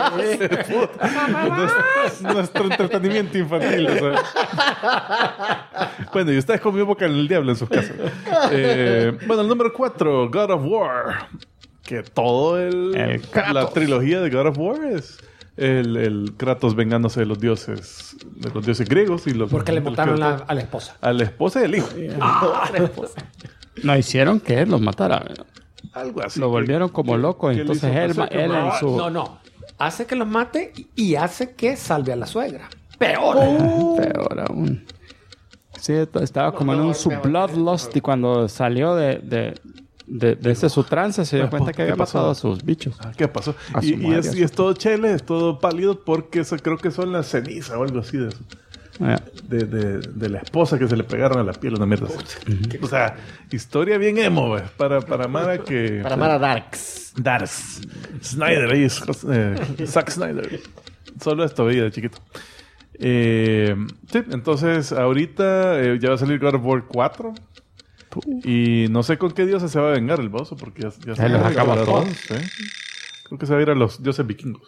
Sí. Nuestro entretenimiento infantil. O sea. Bueno, y ustedes comió boca en el diablo en sus casas. Bueno, el número 4, God of War. Que todo El Kratos. la trilogía de God of War es el Kratos vengándose de los dioses griegos y los Porque le los mataron Kratos. a la esposa. A la esposa y al hijo. No hicieron que él los matara. Algo así. Lo volvieron como loco. que Entonces le él hizo en pasar su... No. Hace que los mate y hace que salve a la suegra. Peor. Peor aún. Sí, estaba como en un su bloodlust y cuando salió de ese su trance se dio cuenta que había ¿Qué pasó? matado a sus bichos. ¿Qué pasó? A su Y madre, es, a su- y es todo chele, es todo pálido porque eso creo que son las cenizas o algo así de eso. De la esposa que se le pegaron a la piel, una mierda así. O sea, historia bien emo, güey. Para Mara que... Para amar a Darks. Dars. Snyder, ahí es Zack Snyder. Solo esto veía de chiquito. Sí, entonces ahorita ya va a salir God of War 4. Y no sé con qué dioses se va a vengar el boss, porque ya Se los acabó a todos. ¿sí? Creo que se va a ir a los dioses vikingos.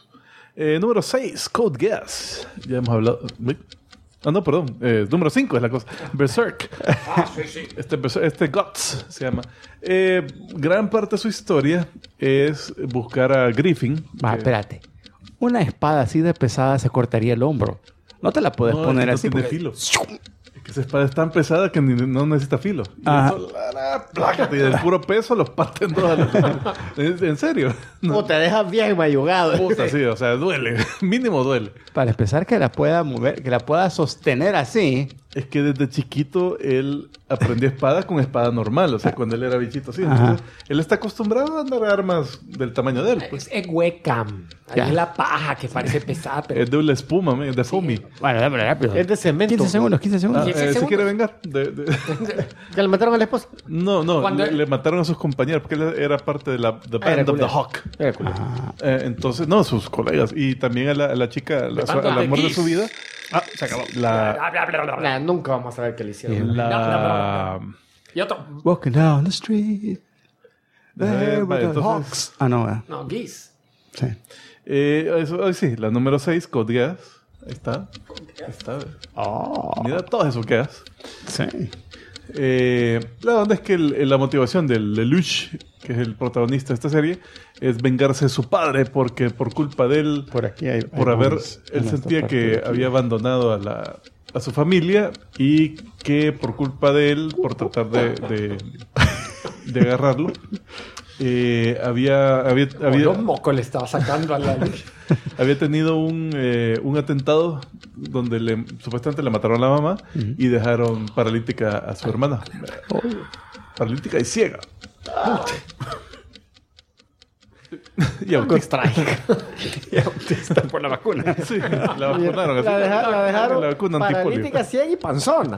Número 6, Code Geass. Ya hemos hablado. No, perdón. Número 5 es la cosa. Berserk. Sí. Este Guts se llama. Gran parte de su historia es buscar a Griffin. Espérate. Una espada así de pesada se cortaría el hombro. No te la puedes poner no así. tiene filo. Es que esa espada es tan pesada que no necesita filo. Y eso, plácate, y del puro peso los parten dos. ¿En serio? O te dejas bien mayugado. Puta, sí, o sea, duele. Mínimo duele. Para empezar, que la pueda mover, que la pueda sostener así. Es que desde chiquito él aprendió espada con espada normal. O sea, cuando él era bichito así. Entonces, él está acostumbrado a andar armas del tamaño de él. Pues. Es webcam. Ahí Ya. es la paja que parece pesada, pero... Es de una espuma, man, de foamy. Bueno, dame rápido. Es de cemento. 15 segundos. 15 segundos. 15 ¿Se segundos. quiere vengar? ¿Ya le mataron a la esposa? No, Cuando- le mataron a sus compañeros porque él era parte de la era Band of the culero. Hawk. Era culero. Entonces, no, sus colegas. Y también a la chica, al Band of the amor de Geese. su vida. Se acabó. Nah, nunca vamos a ver qué le hicieron. Y otro... Walking down the street. There Vale, with the entonces- hawks. Ah, no. No, Geese. Sí. Sí, la número 6, Code Geass. Ahí está. Mira todos esos Geass. Sí. La onda es que la motivación del Lelouch, que es el protagonista de esta serie, es vengarse de su padre porque por culpa de él, Por aquí hay él en esta sentía parte de que aquí. había abandonado a su familia y que por culpa de él, por tratar de agarrarlo, había Los mocos le estaba sacando a la... había tenido un atentado donde supuestamente le mataron a la mamá y dejaron paralítica a su hermana. Paralítica y ciega. Y autista. Y autista por la vacuna. Sí, la vacunaron. así. La dejaron La vacuna antipolio. paralítica, ciega y panzona.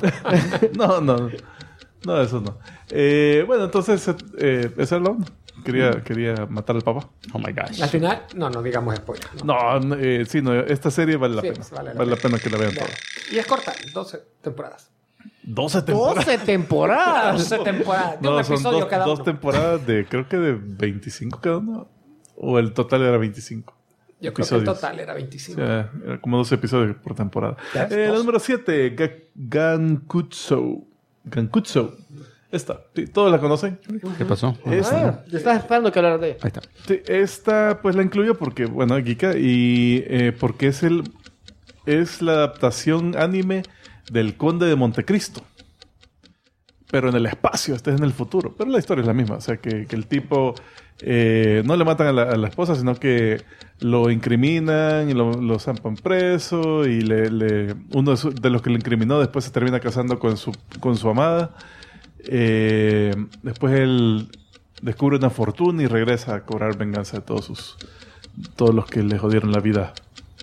No, eso no. Bueno, entonces, esa es la onda. Quería matar al papá. Oh my gosh. Al final, no digamos spoiler. ¿no? No, esta serie vale la Sí, pena. vale la Vale la pena que la vean toda. Y es corta, 12 temporadas. 12 temporadas. 12 temporadas. 12 temporadas. De un No, son episodio cada dos uno. temporadas creo que de 25 cada uno. O el total era 25. Yo creo que el episodios. total era 25. O sea, era como 12 episodios por temporada. Ya, La dos. número 7, Gankutsu. Esta, sí, ¿todos la conocen? ¿Qué pasó? Ah, yo estaba esperando que hablara de ella. Ahí está. Sí, esta pues la incluyo porque, bueno, Geeka, y porque es la adaptación anime del Conde de Montecristo. Pero en el espacio, este es en el futuro. Pero la historia es la misma. O sea, que el tipo no le matan a la esposa, sino que lo incriminan y lo zampan preso. Y uno de los que le incriminó después se termina casando con su amada. Después él descubre una fortuna y regresa a cobrar venganza de todos los que le jodieron la vida.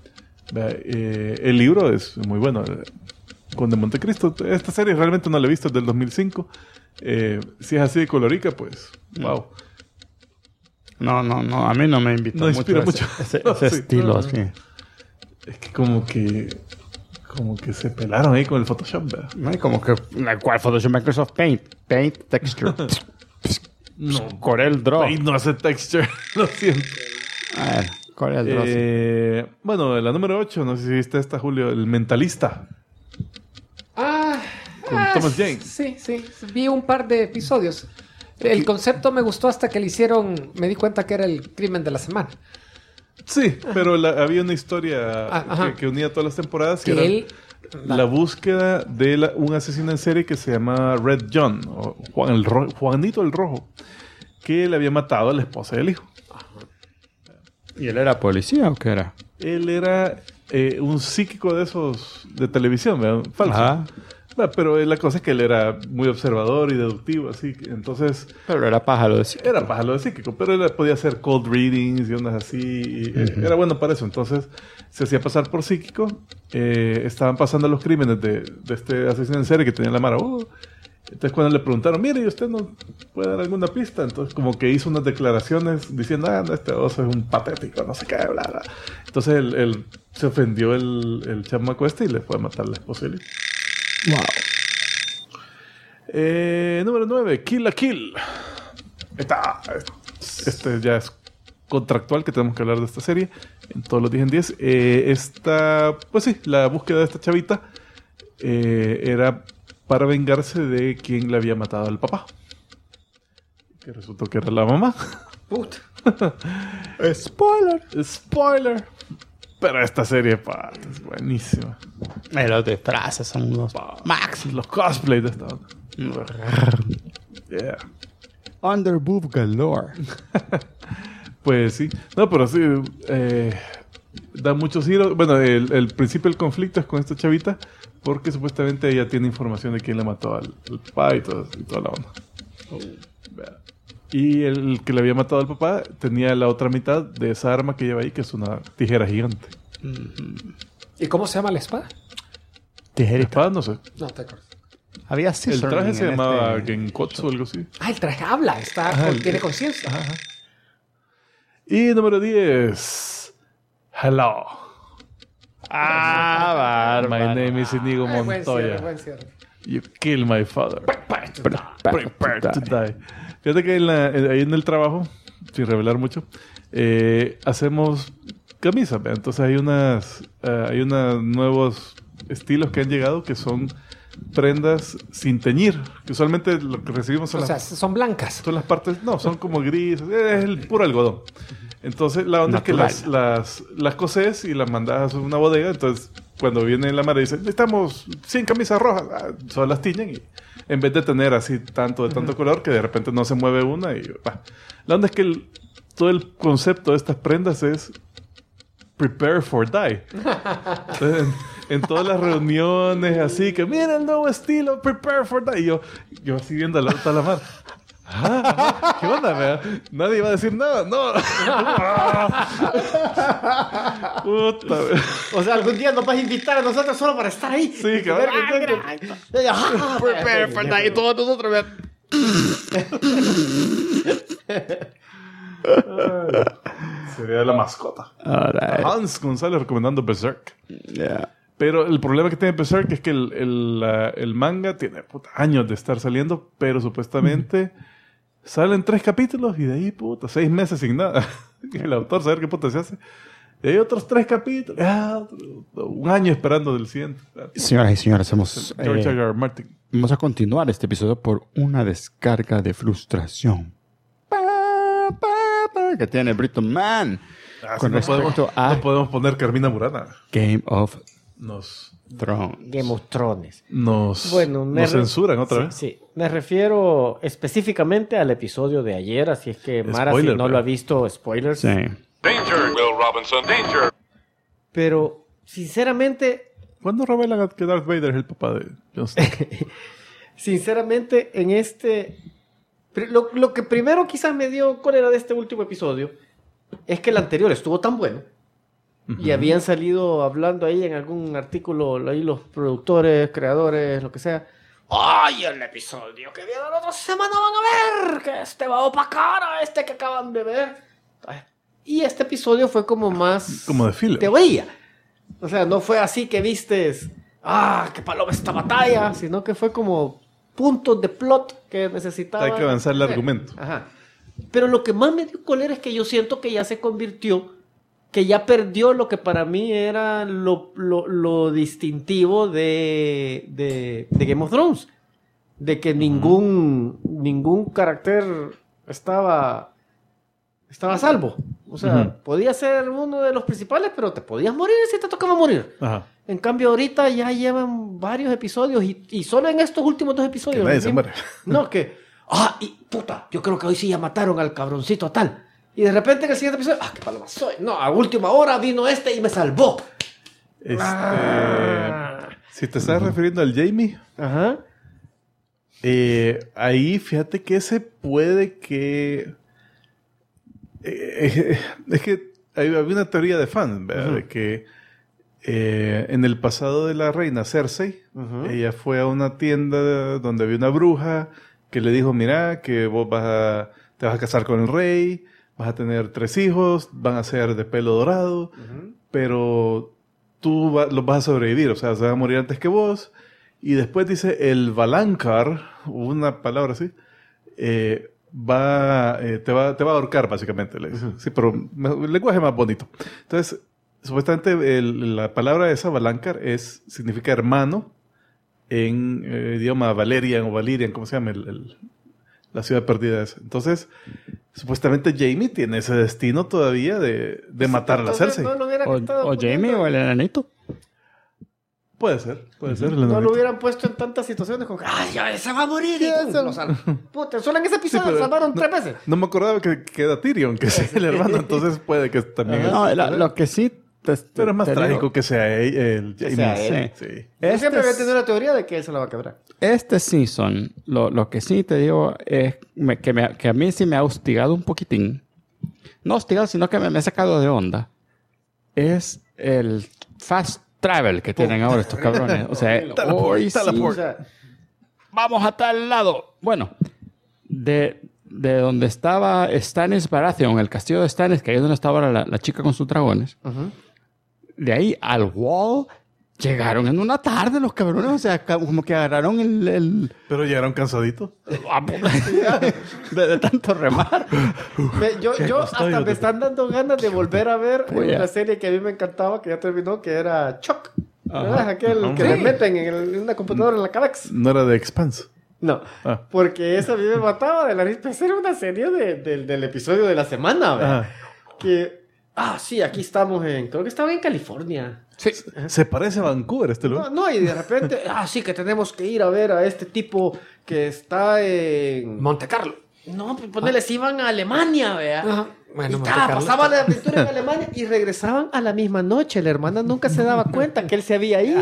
El libro es muy bueno. Conde de Montecristo. Esta serie realmente no la he visto, es del 2005. Si es así de colorica, pues, wow. No, a mí no me invitó No inspira mucho. Ese Sí. estilo así. Es que como que se pelaron ahí con el Photoshop, ¿verdad? No hay como que... ¿Cuál Photoshop? Microsoft Paint. Paint Texture. No. Corel Draw. Ahí no hace texture, lo siento. A ver, Corel Draw. sí. Bueno, la número 8, no sé si viste esta, Julio, El Mentalista. Con Thomas Jane. Sí. Vi un par de episodios. El concepto me gustó hasta que le hicieron... Me di cuenta que era el crimen de la semana. Sí, pero había una historia Ajá. que unía todas las temporadas. Que Que era él... la búsqueda de un asesino en serie que se llama Red John, o Juanito el Rojo, que le había matado a la esposa y al hijo. ¿Y él era policía o qué era? Él era un psíquico de esos de televisión, ¿verdad? Falso. Ajá. Pero la cosa es que él era muy observador y deductivo, así. Entonces, Pero era pájaro de sí. era pájaro de psíquico, pero él podía hacer cold readings y ondas así. Y, era bueno para eso. Entonces, se hacía pasar por psíquico. Estaban pasando los crímenes de este asesino en serie que tenía la mara. Entonces, cuando le preguntaron, mire, ¿y usted no puede dar alguna pista? Entonces, como que hizo unas declaraciones diciendo, no, este oso es un patético, no sé qué, bla, bla. Entonces, él se ofendió el chamaco este y le fue a matar a la esposa y el hijo. Wow. Número 9, Kill la Kill. Este ya es contractual que tenemos que hablar de esta serie. en todos los 10 en 10. Pues sí, la búsqueda de esta chavita era para vengarse de quien le había matado al papá. Que resultó que era la mamá. Puta. Spoiler. Pero esta serie, es buenísima. Los disfraces son unos máximos. Los cosplays de esta onda. Yeah. Underboob galore. Pues sí. No, pero sí. Da muchos giros. Bueno, el principio del conflicto es con esta chavita. Porque supuestamente ella tiene información de quién le mató al papá y toda la onda. Y el que le había matado al papá tenía la otra mitad de esa arma que lleva ahí, que es una tijera gigante. ¿Y cómo se llama la espada? La Tijerita. espada, no sé. No te acuerdas. Había El scissoring traje se en llamaba este- Genkotsu o algo así. Ah, el traje habla. Tiene conciencia. Y número 10. Hello. My name is Inigo Ay, buen cierre, Montoya. buen cierre. You kill my father. Prepare to die. die. Fíjate que ahí en el trabajo, sin revelar mucho, hacemos camisas. ¿Ve? Entonces hay unos nuevos estilos que han llegado que son prendas sin teñir. Que usualmente lo que recibimos son O sea, son blancas. son las partes, no, son como gris, es el puro algodón. Entonces la onda Natural. es que las coses y las mandas a una bodega. Entonces cuando viene la madre y dice, necesitamos 100 camisas rojas, solo las tiñen y en vez de tener así tanto color que de repente no se mueve una y la onda es que todo el concepto de estas prendas es prepare for die. Entonces, en todas las reuniones así que mira el nuevo estilo prepare for die y yo así viendo toda la mar. ¿Qué onda, vea? Nadie va a decir nada, no. Puta, vea. O sea, algún día nos vas a invitar a nosotros solo para estar ahí. Sí, cabrón. Prepare for that. Y todos nosotros, vean. Sería la mascota. Alright. Hans González recomendando Berserk. Yeah. Pero el problema que tiene Berserk es que el manga tiene años de estar saliendo, pero supuestamente salen 3 capítulos y de ahí, 6 meses sin nada. El autor saber qué puta se hace. Y hay otros 3 capítulos. Un año esperando del siguiente. Señoras y señores, George R. R. Martin. vamos a continuar este episodio por una descarga de frustración que tiene Britton Man con respecto a no podemos poner Carmina Burana. Game of Nos Thrones. Game of Thrones. Bueno, nos censuran otra vez. Sí, me refiero específicamente al episodio de ayer, así es que Mara, Spoiler, si no lo ha visto, spoilers. Sí. Danger, Will Robinson, danger. Pero, sinceramente, ¿Cuándo revela que Darth Vader es el papá de Jon Snow? sinceramente, en este... Lo que primero quizás me dio cólera de este último episodio es que el anterior estuvo tan bueno. Y habían salido hablando ahí en algún artículo, ahí los productores, creadores, lo que sea. ¡Ay, el episodio que viene la otra semana van a ver! Que este va a opacar a este que acaban de ver. Y este episodio fue como más... Como de filler. teoría. O sea, no fue así que vistes... ¡Ah, qué paloma esta batalla! Sino que fue como puntos de plot que necesitaba. Hay que avanzar el argumento. Ajá. Pero lo que más me dio cólera es que yo siento que ya se convirtió, que ya perdió lo que para mí era lo distintivo de Game of Thrones. De que ningún carácter estaba a salvo. O sea, podía ser uno de los principales, pero te podías morir si te tocaba morir. Ajá. En cambio, ahorita ya llevan varios episodios y solo en estos últimos 2 episodios. Que nadie se muere. No, que... y puta, yo creo que hoy sí ya mataron al cabroncito tal. Y de repente en el siguiente episodio... qué paloma soy. No, a última hora vino este y me salvó. Si te estás refiriendo al Jaime, Ajá. ahí fíjate que ese puede que... es que había una teoría de fans, ¿verdad? De que en el pasado de la reina Cersei, ella fue a una tienda donde había una bruja que le dijo, mira, que vos te vas a casar con el rey, vas a tener 3 hijos, van a ser de pelo dorado, pero tú los vas a sobrevivir, o sea, se van a morir antes que vos. Y después dice, el Valankar, una palabra así, te va a ahorcar, básicamente. Le dice. Sí, pero el lenguaje más bonito. Entonces, supuestamente la palabra esa, Valankar, significa hermano en idioma Valerian o Valyrian, ¿cómo se llama? La ciudad perdida esa. Entonces, supuestamente Jaime tiene ese destino todavía de matar a la Cersei. No lo hubieran O Jaime o el enanito. Puede ser. No lo hubieran puesto en tantas situaciones como ¡ay, ya se va a morir! Puta, solo en ese episodio pero salvaron 3 veces. No me acordaba que queda Tyrion, que es el hermano, entonces puede que también... No, lo que sí... Pero es más trágico digo, que sea el Jaime. sea él. Sí. Yo siempre había tenido la teoría de que él se la va a quebrar. Este season, lo que sí te digo es que a mí sí me ha hostigado un poquitín. No hostigado, sino que me ha sacado de onda. Es el fast travel que tienen ahora estos cabrones. O sea, hoy sí, O sea, vamos a tal lado. Bueno, de donde estaba Stannis Baratheon, el castillo de Stannis, que ahí es donde estaba ahora la chica con sus dragones. De ahí al Wall llegaron en una tarde los cabrones. O sea, como que agarraron el Pero llegaron cansaditos. de tanto remar. yo hasta me están dando ganas de volver a ver Pues una serie que a mí me encantaba, que ya terminó, que era Chuck. ¿Verdad? Aquel que le meten en una computadora en la cabeza. No era de Expanse. No, porque eso a mí me mataba de la risa. Esa era una serie del episodio de la semana, ¿verdad? Que, sí, aquí estamos creo que estaba en California. Sí. Se parece a Vancouver este lugar. No, y de repente, sí, que tenemos que ir a ver a este tipo que está en... Monte Carlo. No, pues ponele, se iban a Alemania, ¿verdad? Ajá. Bueno, Y Monte Carlo pasaban está- la aventura en Alemania y regresaban a la misma noche. La hermana nunca se daba cuenta que él se había ido.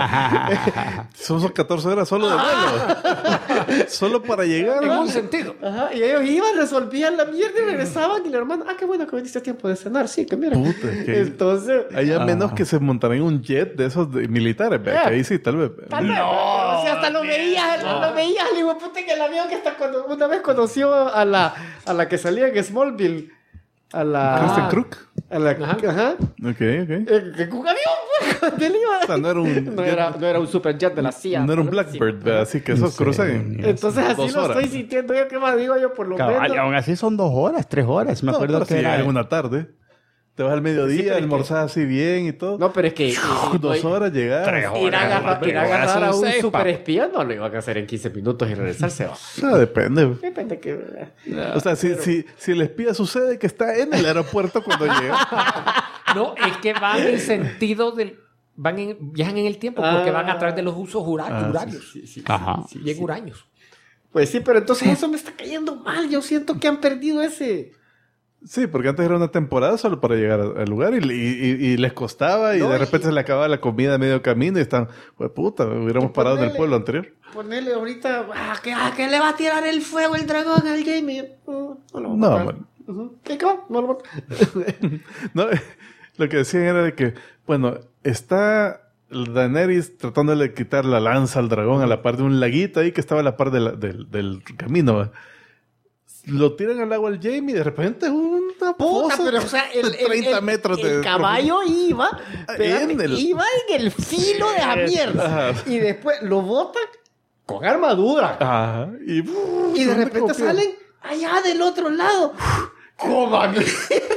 Son 14 horas solo de vuelo. Solo para llegar. En un sentido. Ajá, y ellos iban, resolvían la mierda y regresaban. Y la hermana, qué bueno que viniste a tiempo de cenar. Sí, que mira. Puta, que- Entonces, Allá menos que se montaran en un jet de esos militares, ¿ve? Que ahí sí, tal vez. tal vez, o sea, hasta lo veías, lo veías, le digo, puta, que el avión que hasta una vez conoció a la que salía en Smallville. A la... ¿Kristen Krug? A la... Ajá. Ok. Que con un avión, pues, cuando él iba. O sea, no era un... No era un superjet de la CIA. No era un pero Blackbird, ¿ve? Así que esos cruzan en... Entonces así 2 lo horas. estoy sintiendo yo. ¿Qué más digo yo? Por lo Cabal, menos. aún así son 2 horas, 3 horas. Me No, acuerdo pero que si era llegas en una tarde. Te vas al mediodía, almorzás así bien y todo. No, pero es que... 2 horas llegar. Ir a agarrar a un seis, super espía no lo iban a hacer en 15 minutos y regresarse. ¿Va? No, depende. Depende que... O sea, si el espía sucede que está en el aeropuerto cuando llega. No, es que van en sentido del... viajan en el tiempo porque van a través de los usos horarios. Ajá. Y en huraños. Pues sí, pero entonces eso me está cayendo mal. Yo siento que han perdido ese... Sí, porque antes era una temporada solo para llegar al lugar y les costaba y No, de repente y- se le acababa la comida a medio camino y están, pues puta, hubiéramos parado en el pueblo anterior. Ponerle ahorita... que le va a tirar el fuego el dragón al Jamie. No, man. ¿Qué? ¿Cómo? No lo mata. No, lo que decían era de que, bueno, está Daenerys tratándole de quitar la lanza al dragón a la par de un laguito ahí que estaba a la par del camino. ¿Va? Lo tiran al agua al Jamie y de repente una Puta, fosa pero o sea, de 30 metros de el caballo iba, espérate, En el- iba en el filo de la mierda. Ajá. Y después lo botan con armadura. Ajá. Y Y de repente salen allá del otro lado. ¡Coma mierda!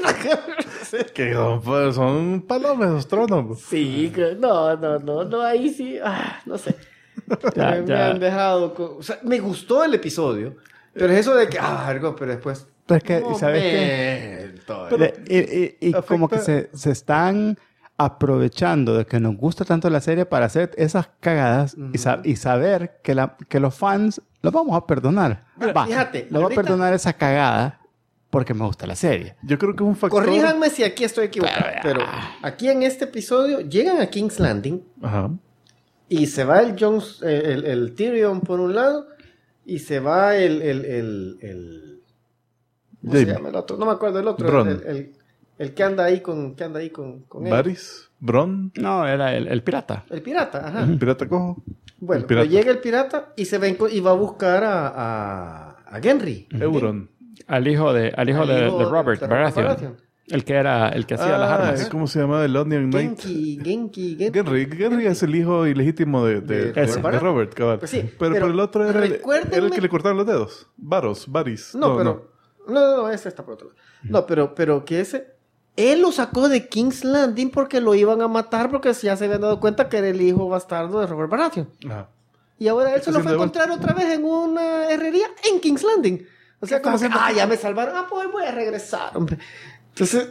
que son palomes esos tronos. Sí, no, ahí sí, no sé. Me han dejado... O sea, me gustó el episodio, pero es eso de que, algo, pero después... Pero es que, ¿sabes qué? Y como que se están aprovechando de que nos gusta tanto la serie para hacer esas cagadas y saber que los fans los vamos a perdonar. Pero fíjate, lo voy a ahorita- perdonar esa cagada porque me gusta la serie. Yo creo que es un factor... Corríjanme si aquí estoy equivocado, pero aquí en este episodio llegan a King's Landing Ajá. y se va el Jones, el Tyrion por un lado y se va ¿cómo se Jamie. llama el otro? No me acuerdo el otro. Bronn. El que anda ahí con él. Varys, Bronn, No, era el pirata. El pirata, ajá. el pirata cojo. Bueno, el pirata. pero llega el pirata y se ven y va a buscar a Gendry. Euron. Al hijo de Robert de Baratheon. El que hacía las armas. ¿Cómo se llamaba el Onion Knight? Genki. Henry es el hijo ilegítimo de Robert, cabal. Pues sí, pero el otro era el recuérdenme- que le cortaron los dedos. Baris. No, ese está por otro lado. No, pero que ese... Él lo sacó de King's Landing porque lo iban a matar porque ya se habían dado cuenta que era el hijo bastardo de Robert Baratheon. Ajá. Y ahora él se lo fue a Haciendo de encontrar otra vez en una herrería en King's Landing. O sea, como que, haciendo? ya me salvaron. Pues voy a regresar, hombre. Entonces...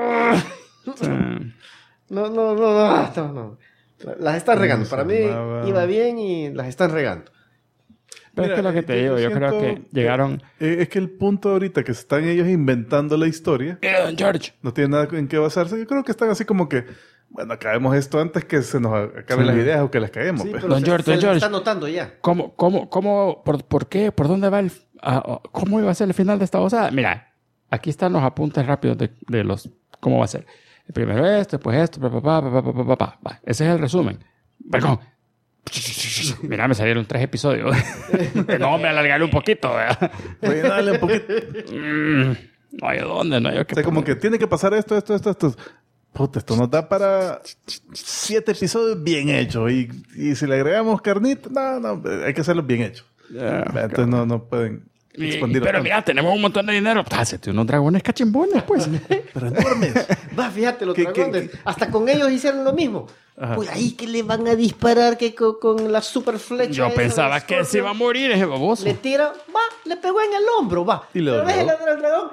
No. Las están regando. Para mí iba bien y las están regando. Pero es que lo que te digo, yo creo que llegaron... Es que el punto ahorita que están ellos inventando la historia, Don George. no tiene nada en qué basarse. Yo creo que están así como que, bueno, acabemos esto antes que se nos acaben las ideas o que las caguemos. Sí, pues. pero Don George. le está notando ya. ¿Por qué? ¿Por dónde va cómo iba a ser el final de esta osada? Mira, aquí están los apuntes rápidos de los... ¿Cómo va a ser? El primero después esto, pa. Ese es el resumen. Perdón. Mira, me salieron 3 episodios. No, me alargaré un poquito. Rellenarle un poquito. No hay dónde, no hay O sea, como que tiene que pasar esto. Puta, esto nos da para 7 episodios bien hechos. Y si le agregamos carnita, no, hay que hacerlo bien hecho. Entonces no pueden expandir. Pero mira, tenemos un montón de dinero. Hacete unos dragones cachimbones, pues. Pero enormes. Va, fíjate, los ¿Qué- dragones. qué- Hasta con ellos hicieron lo mismo. Ajá. Pues ahí que le van a disparar que con la super flecha. Yo esa pensaba del que Scorpion. se iba a morir ese baboso. Le tira, le pegó en el hombro, va. Y lo Pero ves el drogó. dragón.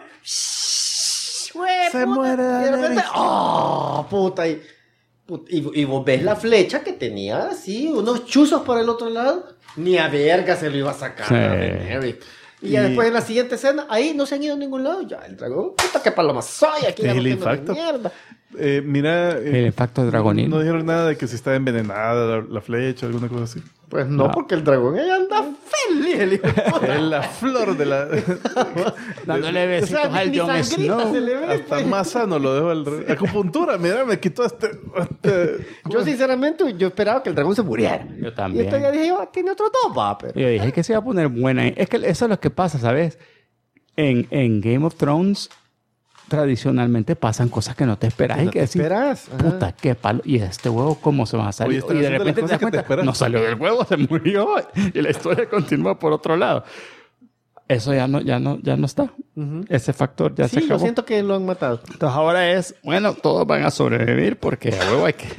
Se muere Y de repente, Daenerys. ¡oh, puta! Y vos ves la flecha que tenía así, unos chuzos por el otro lado. Ni a verga se lo iba a sacar Sí. a Daenerys. Y ya después en la siguiente escena, ahí no se han ido a ningún lado. Ya, el dragón, puta que paloma soy, aquí Es ya el no impacto. mierda. Mira, El impacto dragonil. no dijeron nada de que si está envenenada la flecha o alguna cosa así. Pues no, porque el dragón ella anda feliz, el hijo de puta. Es la flor de la... Dándole O besitos sea, al ni Jon sangrita Snow. se le ve. Hasta más sano lo dejo al... Acupuntura, mira, me quitó este... Yo sinceramente, yo esperaba que el dragón se muriera. Yo Y también. entonces ya dije, tiene otro dos, va, pero... Yo dije que se iba a poner buena. Es que eso es lo que pasa, ¿sabes? En Game of Thrones, tradicionalmente pasan cosas que no te esperas. Y No que te decís, esperas. Ajá. puta, qué palo. ¿Y este huevo cómo se va a salir? Oye, están y de haciendo las repente te cosas das que te cuenta, esperas. no salió del huevo, se murió. Y la historia continúa por otro lado. Eso ya no está. Ese factor ya se Sí, yo acabó. siento que lo han matado. Entonces ahora es, bueno, todos van a sobrevivir porque a huevo hay que...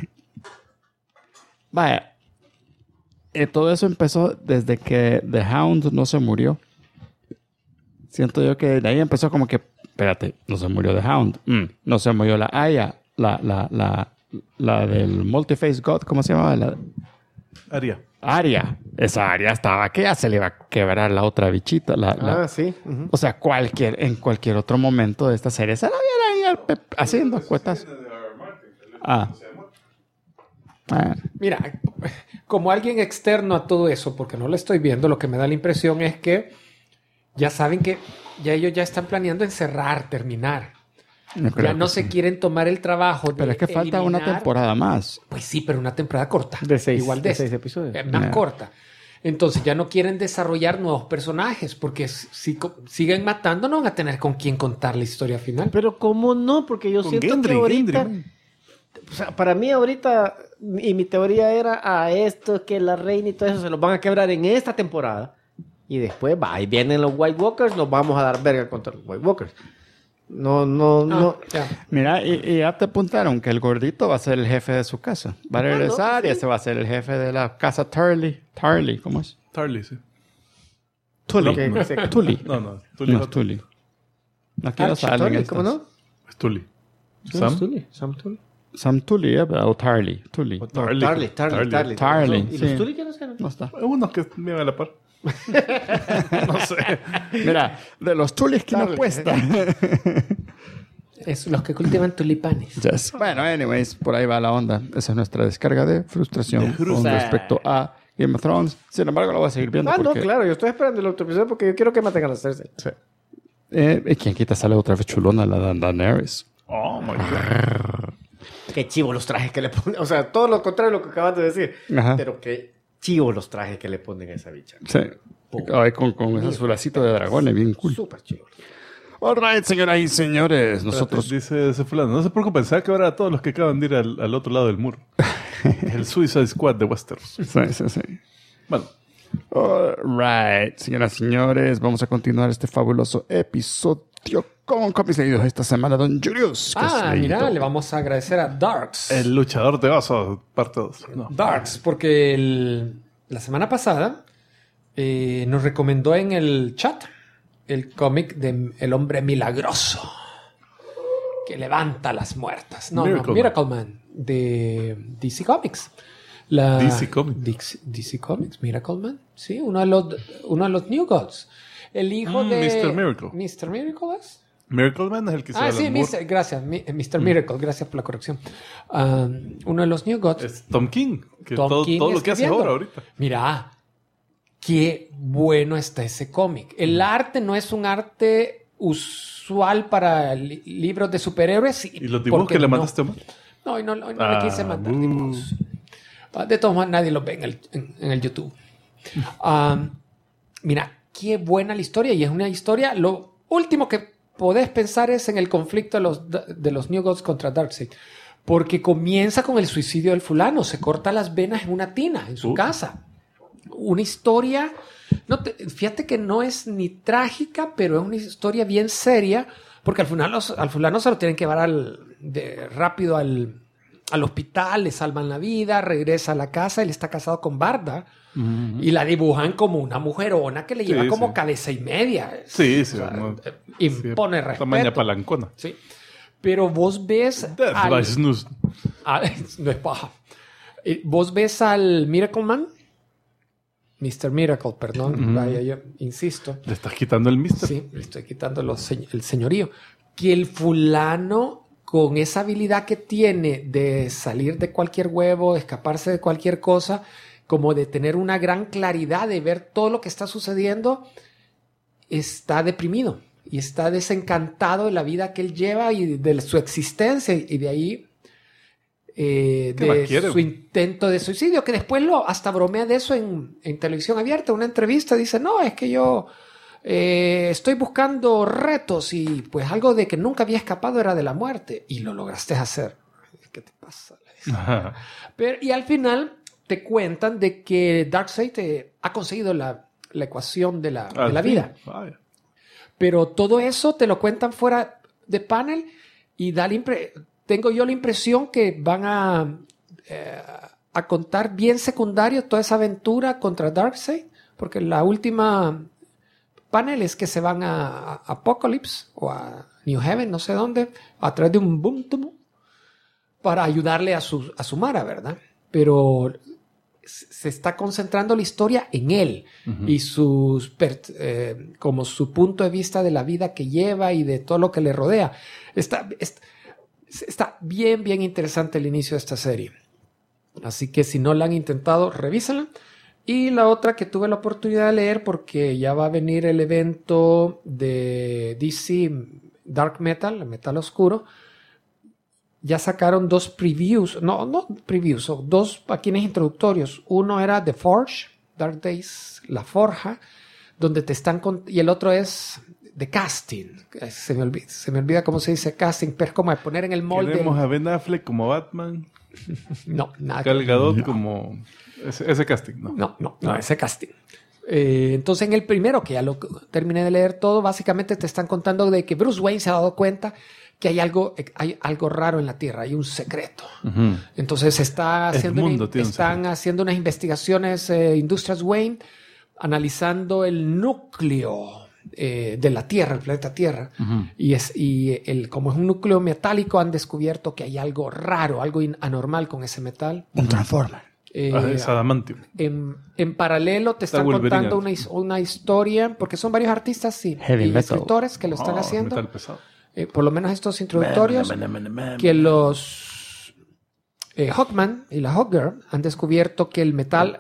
Vaya, todo eso empezó desde que The Hound no se murió. Siento yo que de ahí empezó como que, espérate, no se murió The Hound, no se murió la Aya, la del Multiface God, ¿cómo se llamaba? Aria. Arya. Esa Arya estaba que ya se le iba a quebrar la otra bichita. Sí. Ujú. O sea, en cualquier otro momento de esta serie se la vieran ahí haciendo cuetas. Bueno. Mira, como alguien externo a todo eso, porque no lo estoy viendo, lo que me da la impresión es que ya saben que ya ellos ya están planeando encerrar, terminar. No creo Ya no que se sí. quieren tomar el trabajo de Pero es que falta una eliminar. temporada más. Pues sí, pero una temporada corta. De 6 Igual de esta. episodios. Más corta. Entonces ya no quieren desarrollar nuevos personajes porque si siguen matando no van a tener con quién contar la historia final. Pero ¿cómo no? Porque yo Con siento Gendry, que ahorita... Gendry. O sea, para mí ahorita, y mi teoría era a esto, que la reina y todo eso se los van a quebrar en esta temporada. Y después, ahí vienen los White Walkers, nos vamos a dar verga contra los White Walkers. No. Ya. Mira, y ya te apuntaron que el gordito va a ser el jefe de su casa. Va a regresar y ese va a ser el jefe de la casa Tarly. Tarly, ¿cómo es? Tarly, sí. Tully. Ok, Tully. No. Tully No, no. es Tully. Aquí no salen Tully, estas. ¿cómo no? Es Tully. Sam Tully. Sam Tully. Sam Tully, o Tarly. Tully. No, Tarly. Tarly. Tarly, ¿Y sí. los Tully quiénes eran? No está. Unos que me van a la par. No sé. Mira, de los Tullys que no Tarly. cuesta. Es los que cultivan tulipanes. Yes. Bueno, anyways, por ahí va la onda. Esa es nuestra descarga de frustración con respecto a Game of Thrones. Sin embargo, lo voy a seguir viendo No, porque... claro, yo estoy esperando el otro episodio porque yo quiero que maten a las Cersei. Sí. ¿Quién quita sale otra vez chulona? La Daenerys. Oh, my God. Qué chivo los trajes que le ponen. O sea, todo lo contrario de lo que acabas de decir. Ajá. Pero qué chivo los trajes que le ponen a esa bicha. Sí. Ay, con ese azulacito de dragones, bien cool. Súper chivo. Alright, señoras y señores, nosotros... Dice ese fulano, no se preocupen, pensaba que ahora todos los que acaban de ir al otro lado del muro. El Suicide Squad de Westeros. Sí. Bueno. Alright, señoras y señores, vamos a continuar este fabuloso episodio con copias leídos esta semana, Don Julius. ¿Qué has leído? Mira, le vamos a agradecer a Darks. El luchador de osos, parte 2. No. Darks, porque la semana pasada nos recomendó en el chat el cómic de El Hombre Milagroso que levanta las muertas. Miracle Man de DC Comics. DC Comics. DC Comics, Miracle Man. Sí, uno de los New Gods. El hijo de... Mr. Miracle. ¿Mr. Miracle es? Miracle Man es el que se sí, gracias. Mr. Miracle, gracias por la corrección. Uno de los New Gods. Es Tom King. Que Tom King todo lo que hace ahorita. Mira, qué bueno está ese cómic. El arte no es un arte usual para libros de superhéroes. ¿Y los dibujos que le mandaste a No le quise mandar dibujos. De todos modos, nadie los ve en el YouTube. Mira, qué buena la historia. Y es una historia... Lo último que podés pensar es en el conflicto de los New Gods contra Darkseid. Porque comienza con el suicidio del fulano. Se corta las venas en una tina, en su casa. Una historia... fíjate que no es ni trágica, pero es una historia bien seria. Porque al fulano se lo tienen que llevar rápido al hospital, le salvan la vida, regresa a la casa, él está casado con Barda y la dibujan como una mujerona que le lleva como cabeza y media. Impone respeto. Tamaña palancona. Sí. Pero vos ves... no es paja. Vos ves al Miracle Man, Mr. Miracle, perdón, vaya, yo insisto. ¿Le estás quitando el Mr.? Sí, le estoy quitando el señorío. Que el fulano... con esa habilidad que tiene de salir de cualquier huevo, de escaparse de cualquier cosa, como de tener una gran claridad de ver todo lo que está sucediendo, está deprimido y está desencantado de la vida que él lleva y de su existencia, y de ahí de su intento de suicidio, que después hasta bromea de eso en televisión abierta, una entrevista, dice, no, es que yo... estoy buscando retos y pues algo de que nunca había escapado era de la muerte y lo lograste hacer. ¿Qué te pasa? Y al final te cuentan de que Darkseid ha conseguido la ecuación de la vida. Pero todo eso te lo cuentan fuera de panel y tengo yo la impresión que van a contar bien secundario toda esa aventura contra Darkseid, porque la última... paneles que se van a Apocalypse o a New Heaven, no sé dónde, a través de un boom para ayudarle a su Mara, ¿verdad? Pero se está concentrando la historia en él y como su punto de vista de la vida que lleva y de todo lo que le rodea. Está bien, bien interesante el inicio de esta serie. Así que si no la han intentado, revísenla. Y la otra que tuve la oportunidad de leer, porque ya va a venir el evento de DC Dark Metal, el metal oscuro, ya sacaron dos previews, no previews, dos paquines introductorios. Uno era The Forge, Dark Days, La Forja, donde te están y el otro es The Casting. Se me olvida cómo se dice casting, pero es como de poner en el molde. Tenemos a Ben Affleck como Batman. No, nada. Gal Gadot como... Ese casting, ¿no? No, ese casting. Entonces, en el primero, que ya lo terminé de leer todo, básicamente te están contando de que Bruce Wayne se ha dado cuenta que hay algo raro en la Tierra, hay un secreto. Entonces, están haciendo unas investigaciones, Industrias Wayne, analizando el núcleo de la Tierra, el planeta Tierra. Como es un núcleo metálico, han descubierto que hay algo raro, algo anormal con ese metal. Un Transformer. Es adamantium. En paralelo te están contando una historia, porque son varios artistas y escritores que lo están haciendo. Metal pesado. Por lo menos estos introductorios, que los Hawkman y la Hawkgirl han descubierto que el metal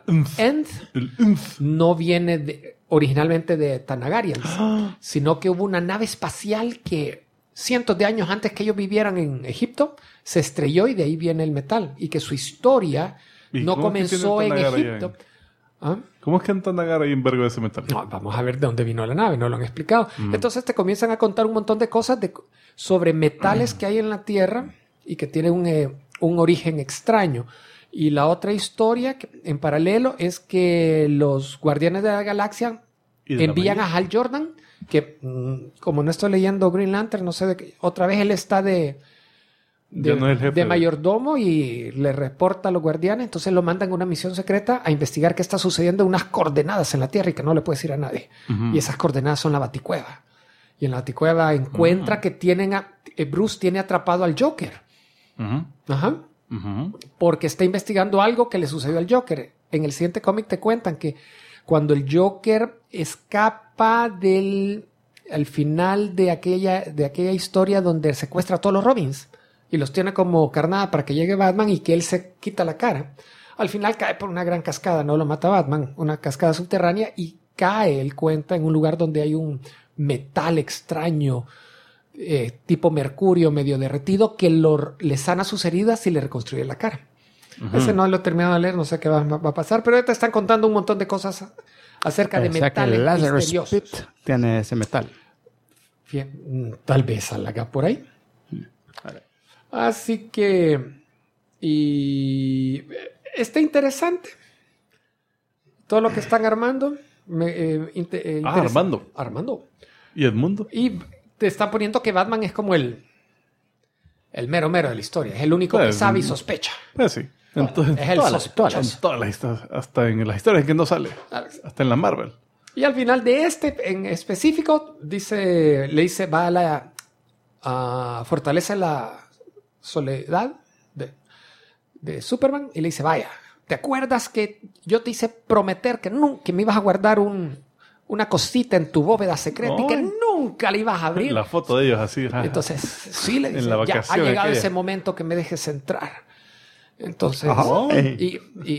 Nth no viene originalmente de Thanagarians, sino que hubo una nave espacial que cientos de años antes que ellos vivieran en Egipto se estrelló y de ahí viene el metal, y que su historia no comenzó en Egipto. ¿Ah? ¿Cómo es que andan a agarrar ahí un vergo de ese metal? No, vamos a ver de dónde vino la nave, no lo han explicado. Entonces te comienzan a contar un montón de cosas sobre metales que hay en la Tierra y que tienen un origen extraño. Y la otra historia en paralelo es que los Guardianes de la Galaxia ¿Y de la envían Bahía? a Hal Jordan, que como no estoy leyendo Green Lantern, no sé de qué, otra vez él está Ya no es el jefe de mayordomo y le reporta a los guardianes, entonces lo mandan a una misión secreta a investigar qué está sucediendo en unas coordenadas en la Tierra y que no le puede decir a nadie. Y esas coordenadas son la Baticueva. Y en la Baticueva encuentra que Bruce tiene atrapado al Joker. Ujú, Ajá. ujú. Porque está investigando algo que le sucedió al Joker. En el siguiente cómic te cuentan que cuando el Joker escapa al final de aquella historia donde secuestra a todos los Robins y los tiene como carnada para que llegue Batman y que él se quita la cara. Al final cae por una gran cascada, no lo mata Batman, una cascada subterránea y cae, él cuenta, en un lugar donde hay un metal extraño, tipo mercurio medio derretido, que le sana sus heridas y le reconstruye la cara. Ese no lo he terminado de leer, no sé qué va a pasar, pero te están contando un montón de cosas acerca de O sea que metales el Lazarus misteriosos. Pit tiene ese metal. Tal vez salga por ahí. Así que... Y... está interesante. Todo lo que están armando. Armando. Armando. ¿Y Edmundo? Y te están poniendo que Batman es como el mero mero de la historia. Es el único que Pues, sabe y sospecha. Pues sí. Entonces, Es el sospechoso. en todas las historias, hasta en las historias en que no sale. Hasta en la Marvel. Y al final de en específico, le dice, va a fortalece la soledad de Superman y le dice, vaya, ¿te acuerdas que yo te hice prometer que me ibas a guardar una cosita en tu bóveda secreta y que Ay. nunca la ibas a abrir? La foto de ellos así. Entonces, sí, le En dice, la ya ha vacación llegado aquella. ese momento que me dejes entrar. Entonces, Ay.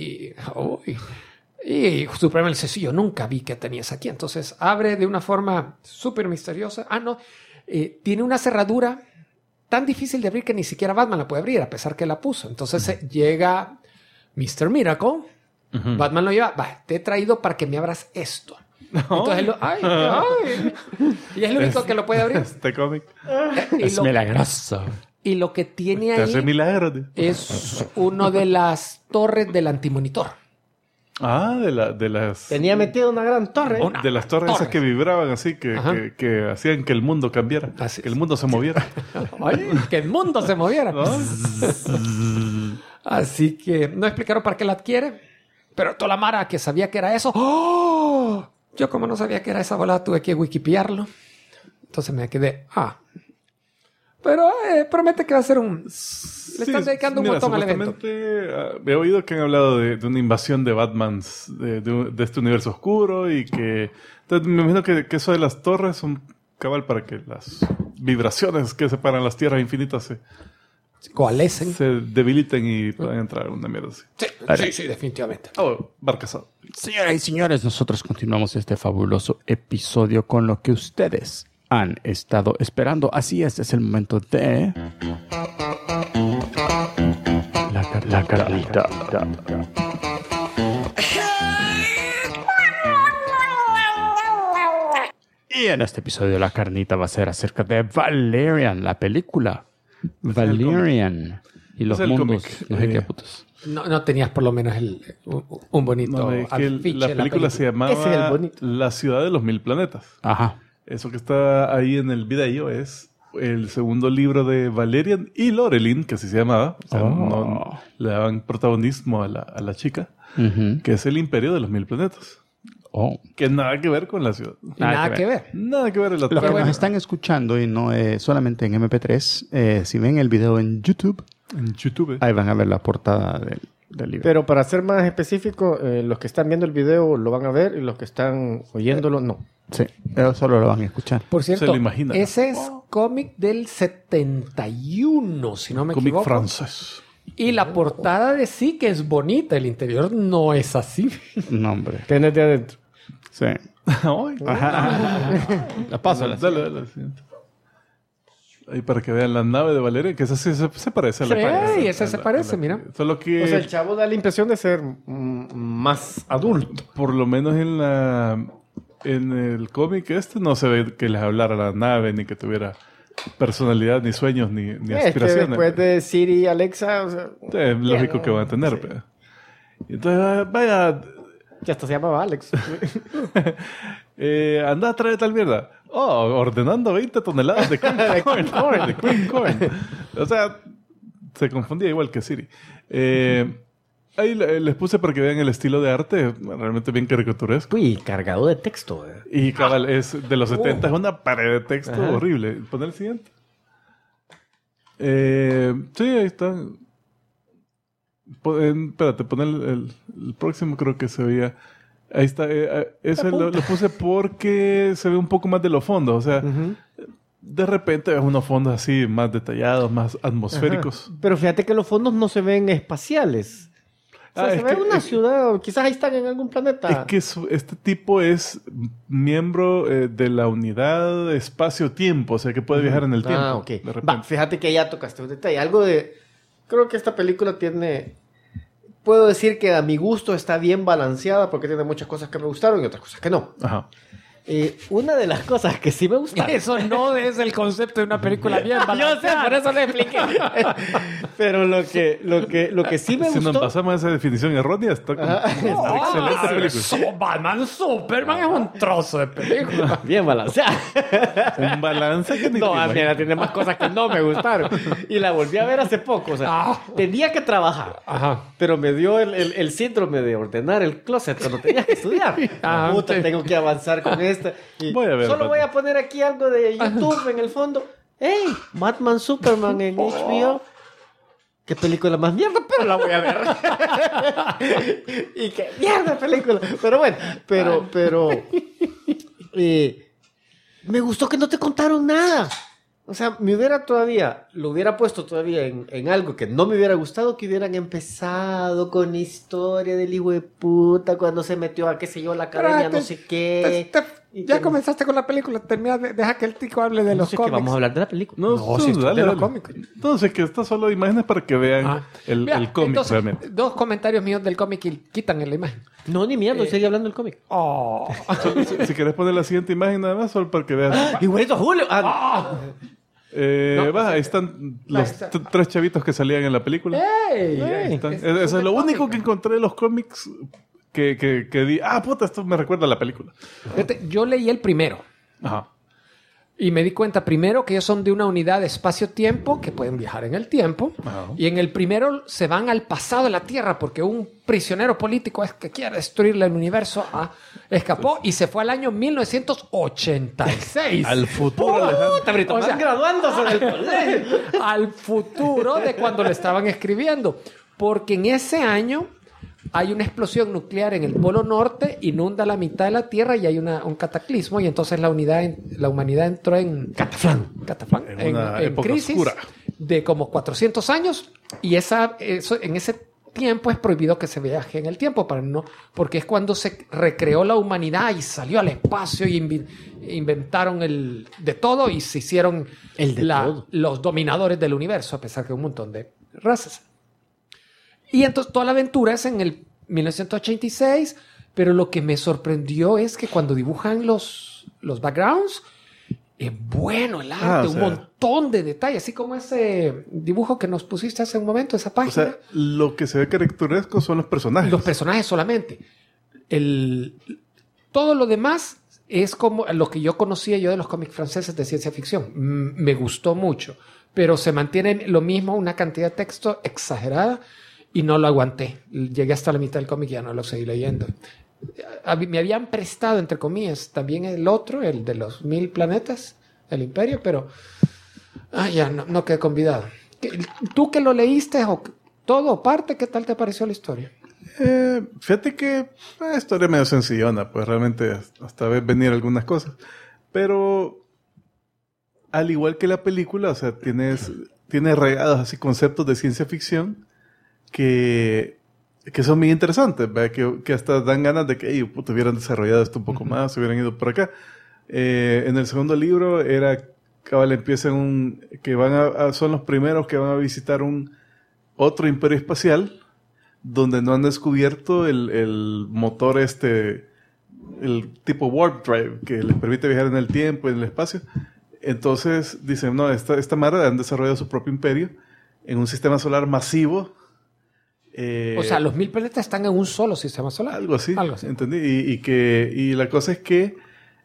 y Superman le dice, sí, yo nunca vi que tenías aquí. Entonces, abre de una forma súper misteriosa. Tiene una cerradura tan difícil de abrir que ni siquiera Batman la puede abrir, a pesar que la puso. Entonces, llega Mr. Miracle. Batman lo lleva, te he traído para que me abras esto. Entonces, y es el único que lo puede abrir. Este cómic. Es milagroso. Y lo que tiene Te hace ahí milagros, tío. es uno de las torres del antimonitor. Ah, de las... Tenía metido una gran torre. De las torres esas que vibraban así, Ajá. que hacían que el mundo cambiara. Así que es. el mundo se moviera. Ay, que el mundo se moviera. ¿No? Así que no explicaron para qué la adquiere. Pero toda la mara que sabía que era eso. ¡Oh! Yo como no sabía que era esa bola, tuve que wikipearlo. Entonces me quedé. Pero promete que va a ser le están dedicando un montón al evento. Supuestamente, he oído que han hablado de una invasión de Batmans de este universo oscuro y que... Entonces, me imagino que eso de las torres son cabal para que las vibraciones que separan las tierras infinitas Coalescen. se debiliten y puedan entrar en una mierda así. Sí, definitivamente. Barcasado. Señoras y señores, nosotros continuamos este fabuloso episodio con lo que ustedes han estado esperando. Así es el momento de... La carnita. Y en este episodio la carnita va a ser acerca de Valerian, la película. Valerian. Y los Es el mundos. cómic. No sé qué putos. No tenías por lo menos un bonito No, es que afiche la de película se llamaba Ese es el bonito. La ciudad de los mil planetas. Ajá. Eso que está ahí en el video es el segundo libro de Valerian y Lorelin, que así se llamaba. O sea, no le daban protagonismo a la chica, Ujú. que es el imperio de los mil planetas. Oh. Que nada que ver con la ciudad. Nada que ver. Nada que ver en la Los que trama. nos están escuchando y no solamente en MP3, si ven el video en YouTube, En YouTube. ahí van a ver la portada del libro. Pero para ser más específico, los que están viendo el video lo van a ver y los que están oyéndolo no. Sí, ellos solo lo van a escuchar. Por cierto, Se lo imagina. ese es cómic del 71, si no me Cómic equivoco. francés. Y la portada de sí que es bonita, el interior no es así. No, hombre. Tienes de adentro. Sí. Ay. La paso. Dale, siguiente. Ahí para que vean la nave de Valeria, que esa sí se parece a la Sí, esa se parece, mira. Solo que... O sea, el chavo da la impresión de ser más adulto. Por lo menos en el cómic no se ve que les hablara la nave, ni que tuviera personalidad, ni sueños, ni Es que aspiraciones. después de Siri y Alexa, o sea, Es lógico que van a tener. Sí. Pues. Entonces, vaya, ya hasta se llamaba Alex. anda a traer tal mierda. Oh, ordenando 20 toneladas de cream corn. De cream corn. O sea, se confundía igual que Siri. Ahí les puse para que vean el estilo de arte, realmente bien caricaturesco. Uy, cargado de texto. Y cabal, es de los 70, es una pared de texto horrible. Pon el siguiente. Sí, ahí está. Espérate, pon el próximo, creo que se veía. Ahí está. Ese lo puse porque se ve un poco más de los fondos. O sea, de repente ves unos fondos así más detallados, más atmosféricos. Ajá. Pero fíjate que los fondos no se ven espaciales. O sea, se ve una ciudad, o quizás ahí están en algún planeta. Es que este tipo es miembro de la unidad espacio-tiempo, o sea que puede viajar en el tiempo. Ah, ok. De repente. Va, fíjate que ya tocaste un detalle. Algo de... Creo que esta película tiene... Puedo decir que a mi gusto está bien balanceada porque tiene muchas cosas que me gustaron y otras cosas que no. Ajá. Una de las cosas que sí me gustaron... Eso no es el concepto de una película bien Yo sé, balanceada. por eso le expliqué. Pero lo que sí me Si gustó... nos pasamos a esa definición errónea, está excelente película. Batman Superman es un trozo de película. Bien balanceada. Un balance que ni No, te imaginas. mira, tiene más cosas que no me gustaron. Y la volví a ver hace poco. O sea, tenía que trabajar. Ajá. Pero me dio el síndrome de ordenar el closet cuando tenías que estudiar. Ah, Puta, sí. tengo que avanzar con esta. Y Voy a ver, solo Batman. voy a poner aquí algo de YouTube en el fondo. ¡Ey! Batman Superman en HBO. ¿Qué película más mierda? Pero la voy a ver. Y qué mierda de película. Pero bueno, pero me gustó que no te contaron nada. O sea, lo hubiera puesto todavía en algo que no me hubiera gustado, que hubieran empezado con la historia del hijo de puta cuando se metió a, qué sé yo, la academia, no sé qué. Ya comenzaste con la película, deja que el tico hable de No los sé cómics. qué, vamos a hablar de la película. No, si esto es de los dale. cómics. Entonces, que está solo imágenes para que vean Mira, el cómic entonces, realmente. 2 comentarios míos del cómic y quitan la imagen. No, ni mierda, sigue hablando del cómic. Oh. Si querés poner la siguiente imagen nada más, solo para que veas. Igualito Julio. Ahí están los 3 chavitos que salían en la película. ¡Ey! Ahí están. Es Eso es lo de único cómic. que encontré de los cómics que di. Ah, puta, esto me recuerda a la película. Fíjate, yo leí el primero. Ajá. Y me di cuenta primero que ellos son de una unidad de espacio-tiempo que pueden viajar en el tiempo. Ajá. Y en el primero se van al pasado de la Tierra porque un prisionero político es que quiere destruir el universo. Escapó y se fue al año 1986. Al futuro, Alejandro. O sea, Van graduándose del colegio. al futuro de cuando le estaban escribiendo. Porque en ese año hay una explosión nuclear en el Polo Norte, inunda la mitad de la Tierra y hay un cataclismo y entonces la humanidad entró en cataflán, En una época crisis oscura. de como 400 años y en ese tiempo es prohibido que se viaje en el tiempo porque es cuando se recreó la humanidad y salió al espacio y inventaron de todo y se hicieron todo. los dominadores del universo, a pesar que hay un montón de razas. Y entonces toda la aventura es en el 1986, pero lo que me sorprendió es que cuando dibujan los backgrounds, es bueno el arte, un montón de detalles, así como ese dibujo que nos pusiste hace un momento, esa página. O sea, lo que se ve caricaturesco son los personajes. Los personajes solamente. Todo lo demás es como lo que yo conocía yo de los cómics franceses de ciencia ficción. Me gustó mucho, pero se mantiene lo mismo, una cantidad de texto exagerada y no lo aguanté. Llegué hasta la mitad del cómic y ya no lo seguí leyendo. Me habían prestado, entre comillas, también el otro, el de los 1000 planetas, el Imperio, pero ya no quedé convidado. ¿Tú que lo leíste o todo o parte, qué tal te pareció la historia? Fíjate que la historia es medio sencillona, pues realmente hasta ver venir algunas cosas. Pero al igual que la película, o sea, tiene regados así conceptos de ciencia ficción que son muy interesantes, ¿verdad? Que hasta dan ganas de que hubieran desarrollado esto un poco más, se hubieran ido por acá. En el segundo libro era cabal empiezan son los primeros que van a visitar otro imperio espacial donde no han descubierto el motor el tipo Warp Drive que les permite viajar en el tiempo, en el espacio. Entonces dicen, no, esta madre han desarrollado su propio imperio en un sistema solar masivo. O sea, los 1000 planetas están en un solo sistema solar. Algo así. Entendí. Y la cosa es que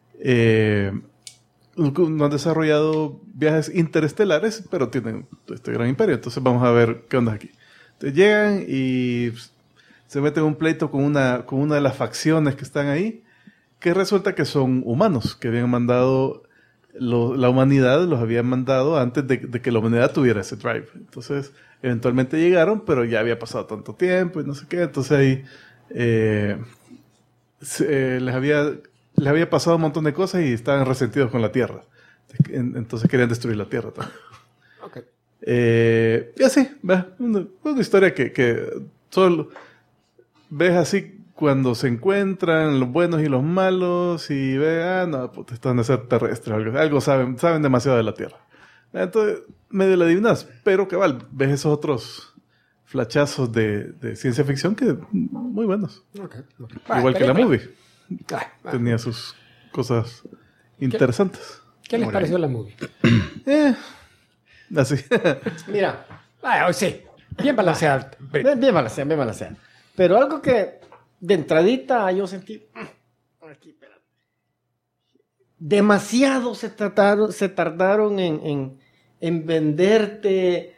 no han desarrollado viajes interestelares, pero tienen este gran imperio. Entonces vamos a ver qué onda aquí. Entonces llegan y se meten en un pleito con una de las facciones que están ahí, que resulta que son humanos, que habían mandado, la humanidad los había mandado antes de que la humanidad tuviera ese drive. Entonces, eventualmente llegaron, pero ya había pasado tanto tiempo y no sé qué. Entonces ahí les había pasado un montón de cosas y estaban resentidos con la Tierra. Entonces querían destruir la Tierra también. Okay. Y así, una historia que solo ves así cuando se encuentran los buenos y los malos y ves, no, puta, están de ser terrestres, algo saben demasiado de la Tierra. Entonces, medio la adivinas, pero cabal, ves esos otros flachazos de ciencia ficción que muy buenos. Okay. Igual que la movie. Tenía sus cosas interesantes. ¿Qué les pareció la movie? Así. Mira. Sí, bien balanceada. Bien balanceada. Pero algo que de entradita yo sentí... Aquí, espérate. Demasiado se tardaron en venderte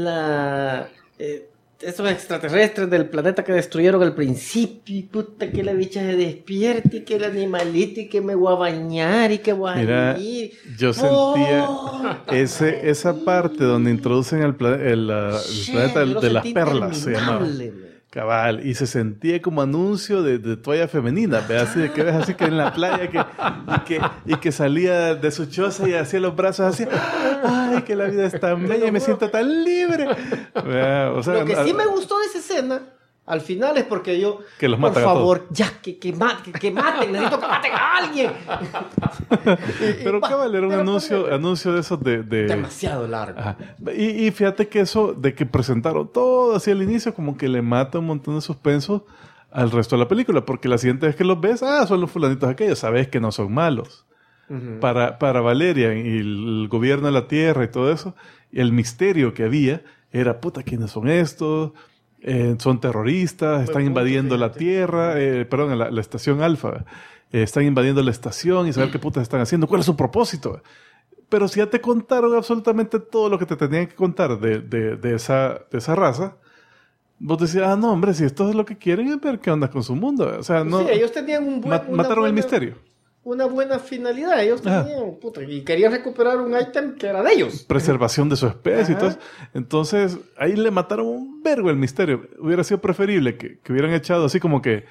esos extraterrestres del planeta que destruyeron al principio. Y puta, que la bicha se despierte y que el animalito y que me voy a bañar y que voy a vivir. Yo sentía esa parte donde introducen el planeta de las perlas, se llamaba. Cabal, y se sentía como anuncio de toalla femenina, ¿verdad? Así de que ves así que en la playa y que salía de su choza y hacía los brazos así, ay, que la vida es tan bella y me siento tan libre. O sea, lo que sí me gustó de esa escena, al final, es porque yo, que los por favor, ya, que maten, necesito que maten a alguien. Pero cabal, era un anuncio de esos de... Demasiado largo. Ajá. Y fíjate que eso de que presentaron todo así al inicio como que le mata un montón de suspenso al resto de la película, porque la siguiente vez que los ves, son los fulanitos aquellos, sabes que no son malos. Uh-huh. Para Valerian y el gobierno de la Tierra y todo eso, y el misterio que había era, puta, ¿quiénes son estos? Son terroristas, están invadiendo la Tierra, la estación Alfa. Están invadiendo la estación y saber qué putas están haciendo. ¿Cuál es su propósito? Pero si ya te contaron absolutamente todo lo que te tenían que contar de esa raza, vos decías, no, hombre, si esto es lo que quieren es ver qué onda con su mundo. O sea, no... Sí, ellos tenían mataron el misterio. Una buena finalidad. Ellos tenían, y querían recuperar un ítem que era de ellos. Preservación de su especie. Entonces, ahí le mataron un vergo el misterio. Hubiera sido preferible que hubieran echado así como que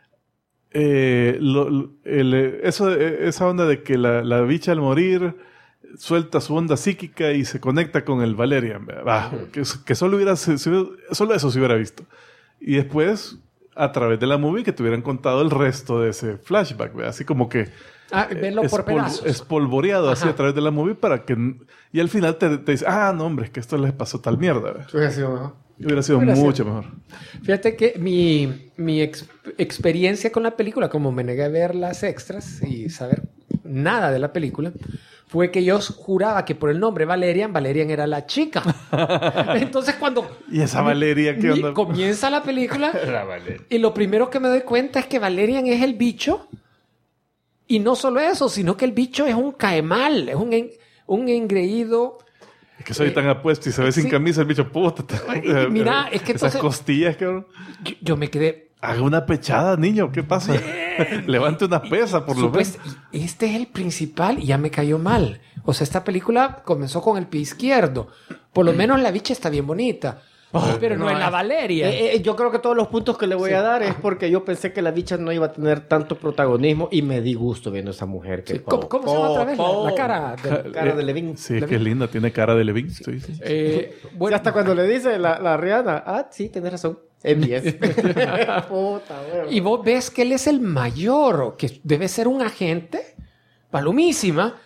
esa onda de que la bicha al morir suelta su onda psíquica y se conecta con el Valerian. Que solo eso se hubiera visto. Y después, a través de la movie, que te hubieran contado el resto de ese flashback. ¿Verdad? Así como que verlo por pedazos. Espolvoreado así a través de la movie para que... Y al final te dice, no, hombre, es que esto les pasó tal mierda. ¿Verdad? Hubiera sido mucho mejor. Fíjate que mi experiencia con la película, como me negué a ver las extras y saber nada de la película, fue que yo juraba que por el nombre Valerian era la chica. Entonces cuando... ¿Y esa Valeria qué onda? Comienza la película y lo primero que me doy cuenta es que Valerian es el bicho, y no solo eso, sino que el bicho es un caemal, es un engreído... Es que soy tan apuesto y se ve sin camisa el bicho, puta. Mira, es que esas entonces... costillas, cabrón. Yo me quedé... Haga una pechada, niño. ¿Qué pasa? Levante una pesa, por lo menos. Este es el principal y ya me cayó mal. O sea, esta película comenzó con el pie izquierdo. Por lo menos la bicha está bien bonita. Pero no es la Valeria. Yo creo que todos los puntos que le voy a dar es porque yo pensé que la bicha no iba a tener tanto protagonismo y me di gusto viendo a esa mujer. Que ¿Cómo se llama otra vez? La cara de Levin. Sí, es que es linda. Tiene cara de Levin. Sí. Bueno, hasta cuando le dice la Rihanna, sí, tienes razón. Es 10. Puta, y vos ves que él es el mayor, que debe ser un agente, palomísima,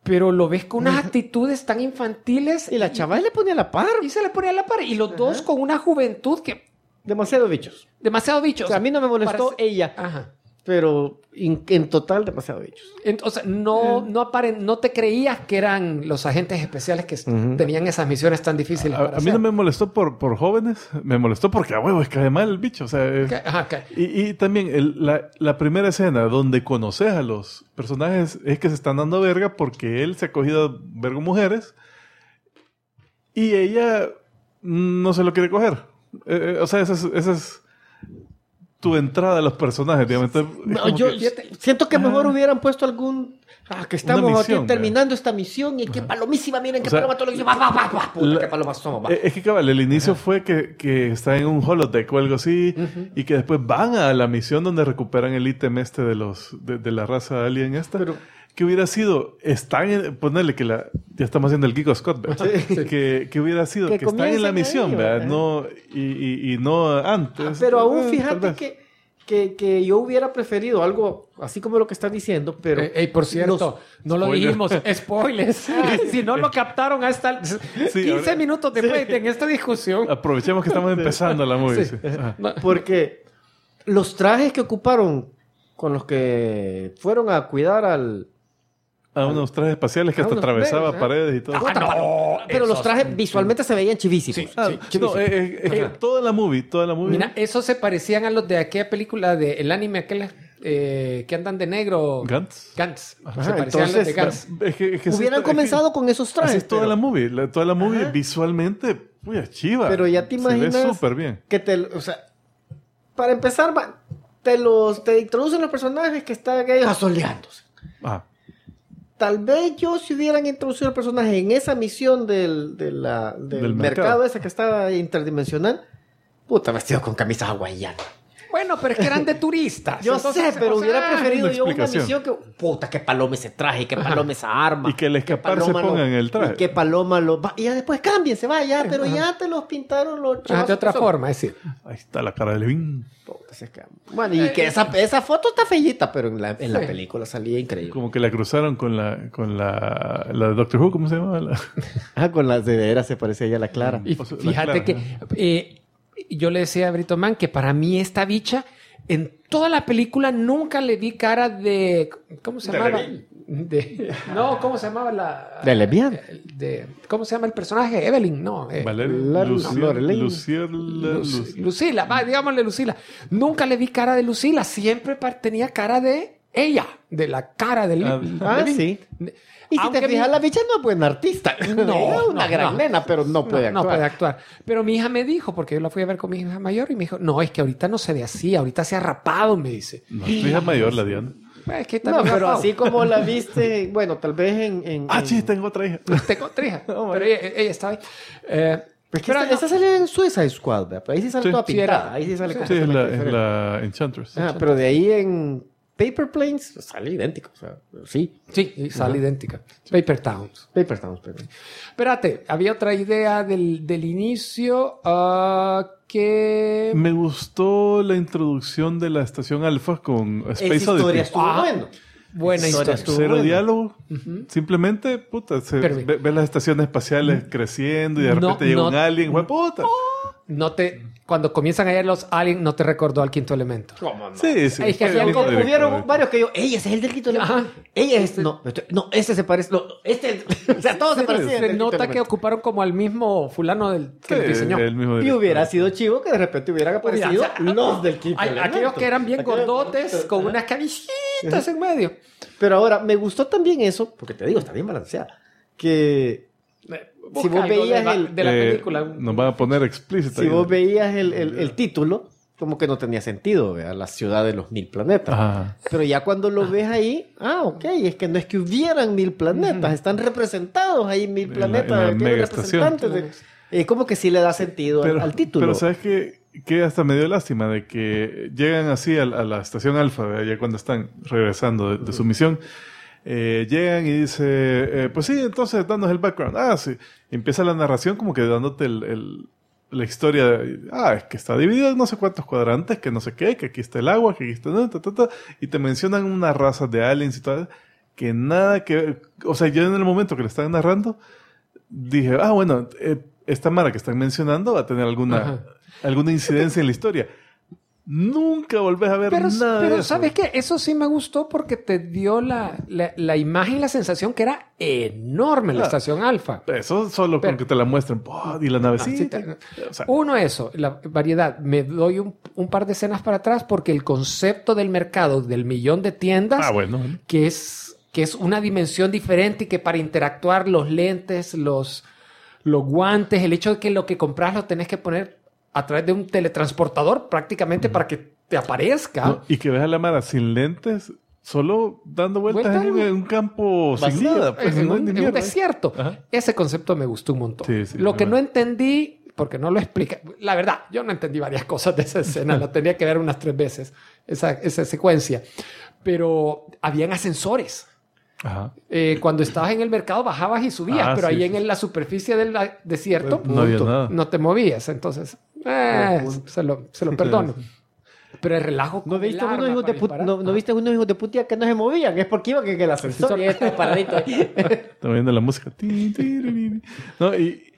pero lo ves con unas actitudes tan infantiles. Y la chaval le ponía a la par. Y se le ponía a la par. Y los dos con una juventud que... Demasiado bichos. Demasiado bichos. O sea, a mí no me molestó ella. Ajá. Pero en total, demasiado bichos. Entonces, no te creías que eran los agentes especiales que tenían esas misiones tan difíciles para A mí hacer. no me molestó por jóvenes, me molestó porque a huevo es que cae mal el bicho. O sea, Ajá, ok. y también la primera escena donde conoces a los personajes es que se están dando verga porque él se ha cogido vergo mujeres y ella no se lo quiere coger. O sea, esa es tu entrada a los personajes, digamos. Entonces, No, yo siento que mejor hubieran puesto algún... que estamos misión, aquí terminando esta misión y qué palomísima, miren qué paloma todo lo que... Puta, qué palomas somos, va. Es que cabal, el inicio fue que está en un holodeck o algo así y que después van a la misión donde recuperan el ítem este de la raza alien esta. Pero- que hubiera sido, ponerle que ya estamos haciendo el Geek of Scott, ¿verdad? Que hubiera sido, Que que están en la comiencen misión, ahí, ¿verdad? ¿verdad? No, y no antes. Pero aún Tal fíjate vez. que yo hubiera preferido algo así como lo que estás diciendo, pero... Por cierto, no lo Spoiler. dijimos, spoilers. Si no lo captaron hasta 15 ahora- minutos después en esta discusión. Aprovechemos que estamos empezando la movie. Sí. Sí. Ajá. Porque los trajes que ocuparon con los que fueron a cuidar al... A unos trajes espaciales que hasta unos atravesaba negros, paredes y todo. Pero los trajes visualmente se veían chivísimos. Sí. Ah, no, es que toda la movie. Mira, esos se parecían a los de aquella película del anime, aquel que andan de negro. Gantz. Gantz. Ajá, Se parecían a los de entonces, Gantz. Es que Hubieran comenzado con esos Así trajes. es toda pero- la movie. Toda la movie visualmente, muy chiva. Pero ya te imaginas Se ve súper bien. que o sea, para empezar, te introducen los personajes que están ellos asoleándose. Ah, Tal vez yo si hubieran introducido el personaje en esa misión del Del mercado mercado. ese que estaba interdimensional, puta, vestido con camisas hawaianas. Bueno, pero es que eran de turistas. Yo Entonces, sé, pero o sea, hubiera preferido una yo una explicación. misión que... Puta, qué paloma ese traje, qué paloma esa arma. Y que al qué escapar se paloma pongan el traje. Y qué paloma y ya después cámbiense, va, ya, pero ya te los pintaron los de chavos otra que son. forma, es decir. ahí está la cara de Levin. Puta, se escapa. Bueno, y que esa foto está fellita, pero en la película salía increíble. Como que la cruzaron con la de Doctor Who, ¿cómo se llama? Con las de veras se parecía ya la Clara. Y O sea, la fíjate Clara. que yo le decía a Brito Man que para mí esta bicha, en toda la película nunca le vi cara de... ¿Cómo se llamaba? No, ¿cómo se llamaba la... De lesbiana. ¿Cómo se llama el personaje? Evelyn, no. Lucila, digámosle Lucila. Nunca le vi cara de Lucila, siempre tenía cara de ella, de la cara de Levin. Sí. Y si Aunque te fijas, mi- la bicha no es buena artista. No, es una no, gran no. nena, pero no puede actuar. No puede actuar. Pero mi hija me dijo, porque yo la fui a ver con mi hija mayor, y me dijo, no, es que ahorita no se ve así, ahorita se ha rapado, me dice. No, tu hija mayor, la Diana. Es que No, también pero rapado. así como la viste, bueno, tal vez en Sí, tengo otra hija. Tengo otra hija, pero ella estaba ahí. Es que Pero esa sale en Suicide Squad, ¿verdad? Pero ahí sí sale Sí. toda Sí, pintada. era. Ahí sí sale Sí, es completamente la diferente. Enchantress. Pero de ahí en Paper Planes sale idéntico. O sea, sí. Sí, sale idéntica. Paper Towns. Paper Towns, pero... Espérate, había otra idea del inicio que... Me gustó la introducción de la estación Alpha con Esa Space historia Odyssey. estuvo bueno. Buena historia. estuvo Cero buena. diálogo. Simplemente, puta, Perfecto. ve las estaciones espaciales creciendo y de No, repente llega no. un alien. Güey, puta. Cuando comienzan a ir los aliens, no te recordó al quinto elemento. Sí, sí. Es que fue había bien como directo, Hubieron directo. varios que ella ese es el del quinto elemento. Ajá. Ella es... No, este se parece... No, o sea, todos se parecían. Se nota que ocuparon como al mismo fulano que lo Sí, diseñó. el mismo Y director. hubiera sido chivo que de repente hubieran aparecido O sea, los del quinto elemento. Aquellos que eran bien Aquellos- gordotes, con unas camisetas en medio. Pero ahora, me gustó también eso, porque te digo, está bien balanceada, que Busca vos algo veías de la Eh, película. Nos van a poner explícita. si ahí. vos veías el título, como que no tenía sentido, ¿verdad? La ciudad de los 1000 planetas. Ajá. Pero ya cuando lo ves ahí, ok, es que no es que hubieran 1000 planetas, están representados ahí 1000 En la- planetas, en la tienen mega estación. representantes. Es como que sí le da sentido al título. Pero ¿sabes qué? Que hasta me dio lástima de que llegan así a la estación Alfa, ¿verdad? Ya cuando están regresando de su misión. Llegan y dice, pues sí, entonces danos el background. Sí. Y empieza la narración como que dándote la historia. Es que está dividido en no sé cuántos cuadrantes, que no sé qué, que aquí está el agua, que aquí está... y te mencionan unas razas de aliens y todo. que nada que... O sea, yo en el momento que le estaban narrando, dije, bueno, esta mara que están mencionando va a tener alguna incidencia en la historia. Nunca volvés a ver nada de eso. ¿Sabes qué? Eso sí me gustó porque te dio la imagen y la sensación que era enorme la estación Alpha. Eso solo con que te la muestren. Y la navecita. O sea, uno, eso, la variedad. Me doy un par de escenas para atrás porque el concepto del mercado, del millón de tiendas, que es una dimensión diferente y que para interactuar los lentes, los guantes, el hecho de que lo que compras lo tenés que poner a través de un teletransportador prácticamente para que te aparezca. No, y que veas a la mara sin lentes, solo dando vueltas en un campo sin nada. Pues, en un desierto. Ajá. Ese concepto me gustó un montón. Sí, lo que no entendí, porque no lo explica... La verdad, yo no entendí varias cosas de esa escena. La tenía que ver unas 3 veces, esa secuencia. Pero habían ascensores. Ajá. Cuando estabas en el mercado bajabas y subías, pero ahí en la superficie del desierto no había nada. No te movías. Entonces, se lo perdono. Pero el relajo... ¿No viste unos hijos de putia que no se movían? Es porque iba que el ascensor ya está paradito ahí. Está viendo la música. No, y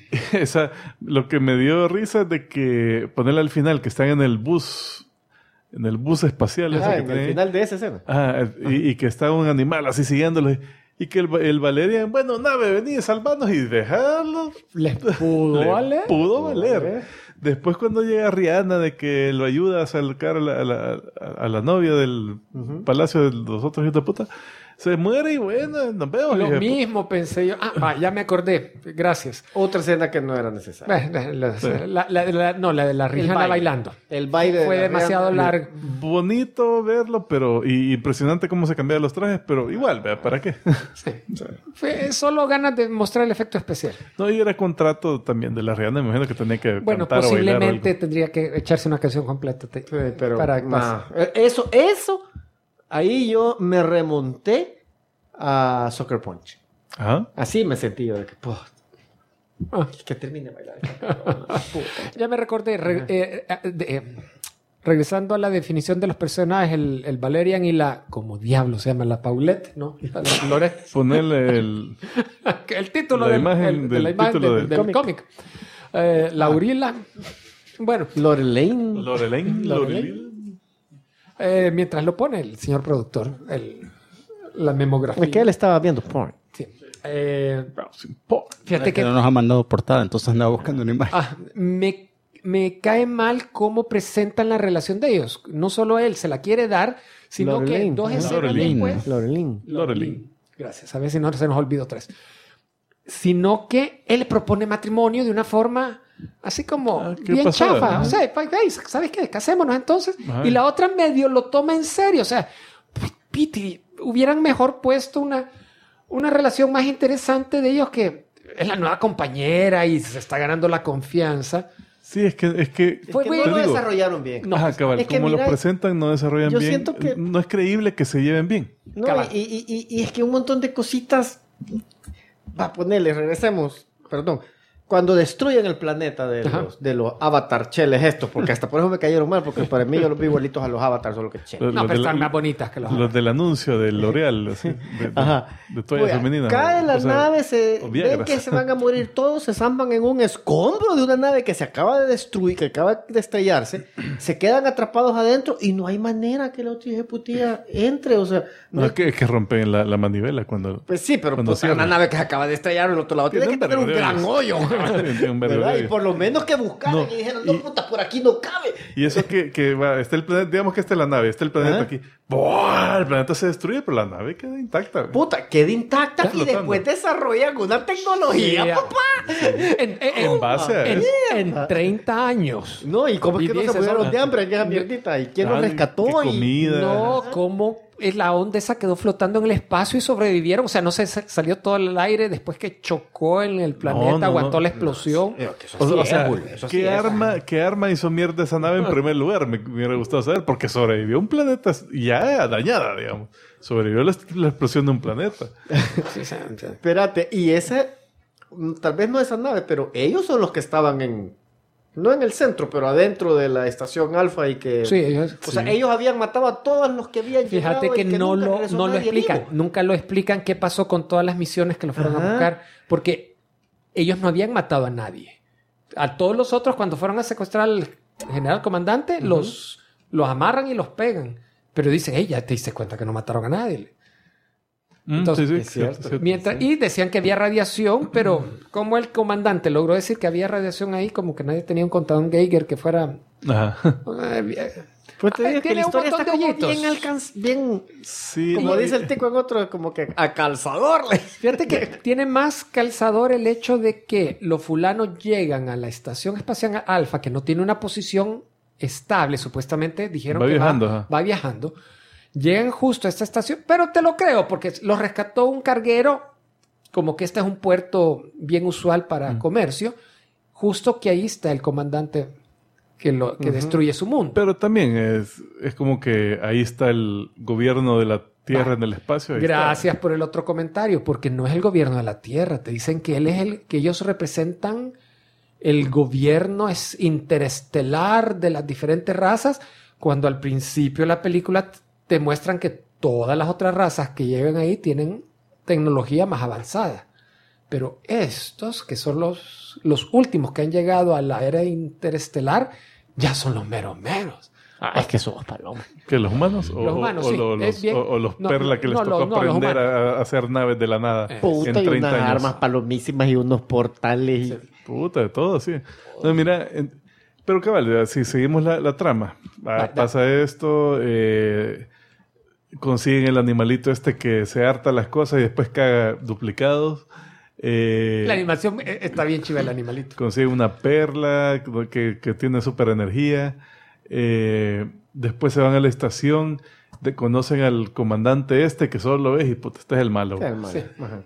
lo que me dio risa es de que ponerle al final que están en el bus espacial. En el final de esa escena. Y que está un animal así siguiéndolo. Y que el Valerian, nave, vení, salvanos y dejarlo. ¿Les pudo valer? Pudo valer. Después cuando llega Rihanna de que lo ayuda a sacar a la novia del palacio de los otros hijos de puta, se muere y nos vemos. Lo mismo pensé yo. Ya me acordé. Gracias. Otra escena que no era necesaria. La de la Rihanna bailando. El baile fue demasiado largo. Bonito verlo, pero y impresionante cómo se cambiaban los trajes, pero igual, ¿para qué? Sí. Fue solo ganas de mostrar el efecto especial. No, y era contrato también de la Rihanna, me imagino que tenía que cantar posiblemente tendría que echarse una canción completa. Pero eso, ahí yo me remonté a Soccer Punch. Ajá. Así me sentí yo de que termine de bailar. Ya me recordé. Regresando a la definición de los personajes, el Valerian y como diablo se llama, la Paulette, ¿no? Ponerle el título de la imagen del cómic. Laurila. Bueno. Lorelaine. Mientras lo pone el señor productor, la memografía. Es que él estaba viendo porn. Sí. Fíjate que no nos ha mandado portada, entonces andaba buscando una imagen. Me cae mal cómo presentan la relación de ellos. No solo él se la quiere dar, sino que 2 escenas después... Lorelaine. Gracias. A ver si no se nos olvidó 3. Sino que él propone matrimonio de una forma así como bien chafa. O sea, ¿sabes qué? Casémonos entonces. Ajá. Y la otra medio lo toma en serio. O sea, Piti, hubieran mejor puesto una relación más interesante de ellos, que es la nueva compañera y se está ganando la confianza. Sí, es que no lo desarrollaron bien. No, cabal, como lo presentan, no desarrollan bien. Yo siento que no es creíble que se lleven bien. No, y es que un montón de cositas... Va a ponerle, regresemos. Perdón. Cuando destruyen el planeta de los avatar cheles estos, porque hasta por eso me cayeron mal, porque para mí yo los vi igualitos a los avatars, solo que cheles. No, pero están más bonitas que los del anuncio de L'Oreal, de toalla femenina. Cae la nave, ven que se van a morir todos, se zampan en un escombro de una nave que se acaba de destruir, que acaba de estrellarse, se quedan atrapados adentro y no hay manera que la otra ejecutía entre, o sea... No, es que rompen la manivela cuando... Pues sí, pero una nave que se acaba de estrellar, el otro lado tiene que tener un gran hoyo. Y por lo menos que buscaran y dijeron, puta, por aquí no cabe. Y eso que va, está el planeta, digamos que está la nave, está el planeta aquí. ¡Buah! El planeta se destruye, pero la nave queda intacta. Puta, queda intacta y después desarrollan una tecnología, papá. En base a eso. En 30 años. No, y cómo es que no se murieron de hambre en esa mierdita. ¿Y quién los rescató? Comida. No, cómo... La onda esa quedó flotando en el espacio y sobrevivieron. O sea, no se salió todo el aire después que chocó en el planeta, aguantó la explosión. O sea, ¿qué arma hizo mierda esa nave en primer lugar? Me hubiera gustado saber, porque sobrevivió un planeta ya dañada, digamos. Sobrevivió la explosión de un planeta. Espérate, y ese, tal vez no esa nave, pero ellos son los que estaban en no en el centro, pero adentro de la estación Alfa y que... Sí, ellos, O sea, ellos habían matado a todos los que habían fíjate llegado que, y no nunca lo regresó nadie explican. vivo. Nunca lo explican qué pasó con todas las misiones que lo fueron a Ajá. buscar. Porque ellos no habían matado a nadie. A todos los otros, cuando fueron a secuestrar al general comandante, los amarran y los pegan. Pero dicen, hey, ya te diste cuenta que no mataron a nadie. Entonces, es cierto. Y decían que había radiación, pero como el comandante logró decir que había radiación ahí, como que nadie tenía un contador Geiger que fuera... Ajá. Pues te Ay, digo que tiene la un historia montón está de como hoyitos. bien, Sí. como no, dice el tico en otro, como que a calzador. Fíjate que tiene más calzador el hecho de que los fulanos llegan a la estación espacial Alfa, que no tiene una posición estable, supuestamente dijeron Va que viajando, va ajá. viajando. Llegan justo a esta estación, pero te lo creo, porque los rescató un carguero, como que este es un puerto bien usual para comercio, justo que ahí está el comandante que destruye su mundo. Pero también es como que ahí está el gobierno de la Tierra en el espacio. Ahí Gracias por el otro comentario, porque no es el gobierno de la Tierra. Te dicen que él es que ellos representan el gobierno es interestelar de las diferentes razas, cuando al principio de la película te muestran que todas las otras razas que llegan ahí tienen tecnología más avanzada. Pero estos, que son los últimos que han llegado a la era interestelar, ya son los meros meros. Es que somos palomas. ¿Que los humanos? Los humanos, sí. Es bien- o los no, perla que les no, tocó los aprender humanos. a hacer naves de la nada Puta, en y 30 unas años. armas palomísimas y unos portales. Y... Puta, de todo, sí. No, mira, pero cabal, si seguimos la trama, pasa esto, consiguen el animalito este que se harta las cosas y después caga duplicados. La animación está bien chiva, el animalito. Consiguen una perla que tiene super energía. Después se van a la estación, conocen al comandante este que solo lo ves y puta, este es el malo. Qué hermano. Sí. Ajá.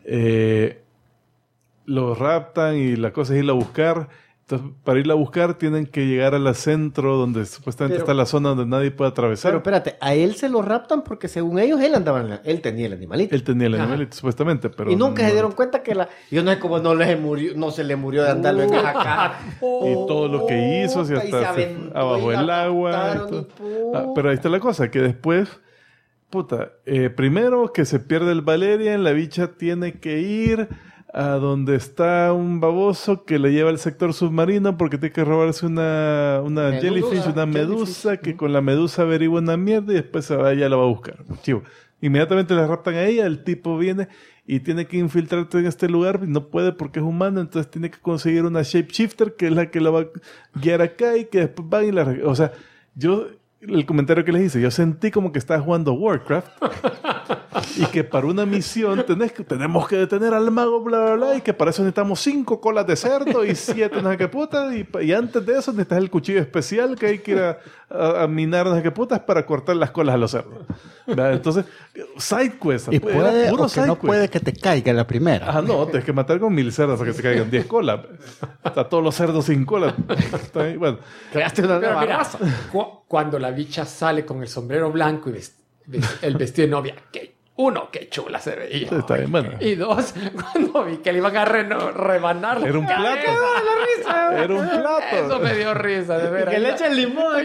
Lo raptan y la cosa es irla a buscar. Entonces, para irla a buscar tienen que llegar al centro donde supuestamente Pero- está la zona donde nadie puede atravesar. Pero espérate, a él se lo raptan porque según ellos él tenía el animalito. Él tenía el Ajá. animalito, supuestamente, pero... Y nunca no- se dieron cuenta que yo no sé cómo no se le murió de andarlo en acá. Y todo lo que hizo, si Puta, y hasta se se aventó abajo y del la agua. captaron y todo. y puta. Pero ahí está la cosa, que después, primero que se pierde el Valerian, la bicha tiene que ir a donde está un baboso que le lleva al sector submarino porque tiene que robarse una Medusa, jellyfish, una medusa, que con la medusa averigua una mierda y después ella la va a buscar. Chivo. Inmediatamente la raptan a ella, el tipo viene y tiene que infiltrarse en este lugar y no puede porque es humano, entonces tiene que conseguir una shapeshifter que es la que la va a guiar acá y que después va y la... O sea, el comentario que les hice, yo sentí como que estaba jugando Warcraft y que para una misión tenemos que detener al mago, bla, bla, bla, y que para eso necesitamos 5 colas de cerdo y 7 no sé qué putas, y antes de eso necesitas el cuchillo especial que hay que ir a minar no sé qué putas para cortar las colas a los cerdos. ¿Verdad? Entonces, side quest. Y era puede puro o que side no quest. puede que te caiga la primera. Ah, no, tienes que matar con 1000 cerdos para que te caigan 10 colas. Está todos los cerdos sin cola. Está ahí, bueno. Creaste una Pero nueva mira, raza. cuando la bicha sale con el sombrero blanco y el vestido de novia, qué chula se veía. Sí, está bien, bueno. Y dos, cuando vi que le iban a rebanar la Era un plato. cabeza. Era un Eso plato. me dio risa, de veras. Que le echen limón.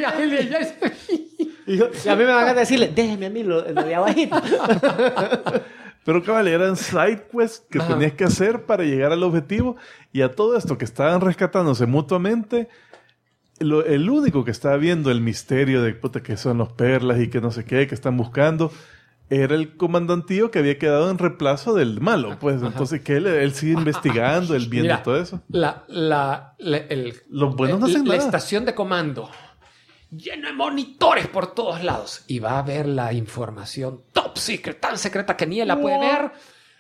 Y a mí me van a decirle, déjeme a mí lo de abajito. Pero cabal, eran side quests que tenías que hacer para llegar al objetivo. Y a todo esto que estaban rescatándose mutuamente, el único que estaba viendo el misterio de puta, que son los perlas y que no sé qué, que están buscando, era el comandantío que había quedado en reemplazo del malo. Pues entonces que él sigue investigando, él viendo Mira, todo eso. Los buenos no hacen la nada. estación de comando lleno de monitores por todos lados y va a ver la información top secret, tan secreta que ni él la puede ver.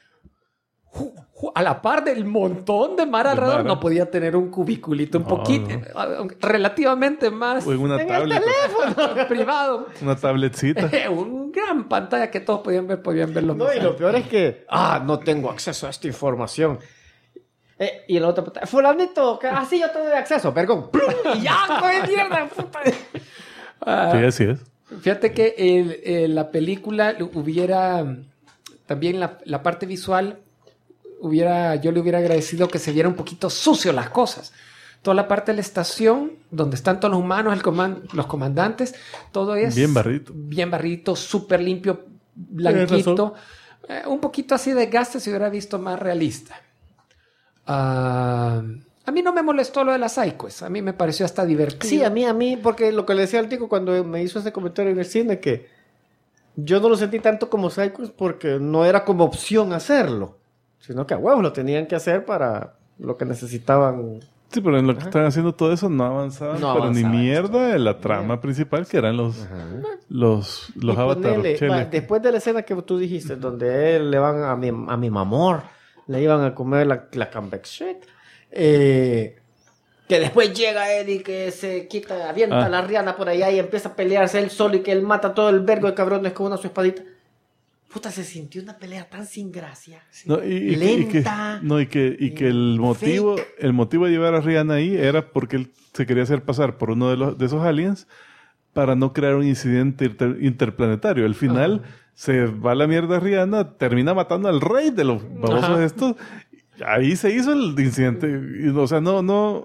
A la par del montón de mar alrededor, Mara. no podía tener un cubiculito un No, poquito, relativamente más O en una tablet. privado. Una tabletcita. Un gran pantalla que todos podían ver los No, y mensajes. lo peor es que, no tengo acceso a esta información. Y el otro, fulanito, así yo tengo acceso, perdón. Y ya, pues mierda, puta. Sí, así es. Fíjate que la película hubiera, también la parte visual, yo le hubiera agradecido que se viera un poquito sucio las cosas. toda la parte de la estación, donde están todos los humanos, los comandantes, todo es... Bien barrito. Bien barrito, súper limpio, blanquito. Un poquito así de desgaste si hubiera visto más realista. A mí no me molestó lo de las iQuest. A mí me pareció hasta divertido. Sí, a mí, porque lo que le decía al Tico cuando me hizo ese comentario en el cine, que yo no lo sentí tanto como iQuest porque no era como opción hacerlo, sino que a huevos lo tenían que hacer para lo que necesitaban. Sí, pero en lo que están haciendo todo eso no avanzaban, No pero avanzaba ni mierda esto. en la trama principal, que eran los Y avatares. ponele, Chele. después de la escena que tú dijiste, donde él le van a mi mamor, le iban a comer la comeback shit, que después llega Eddie y que se quita, avienta la riana por allá y empieza a pelearse él solo y que él mata a todo el vergo de cabrones con una su espadita. Puta, se sintió una pelea tan sin gracia. No, lenta. Y que el motivo de llevar a Rihanna ahí era porque él se quería hacer pasar por uno de esos aliens para no crear un incidente interplanetario. Al final se va a la mierda Rihanna, termina matando al rey de los babosos estos. Ahí se hizo el incidente. O sea, no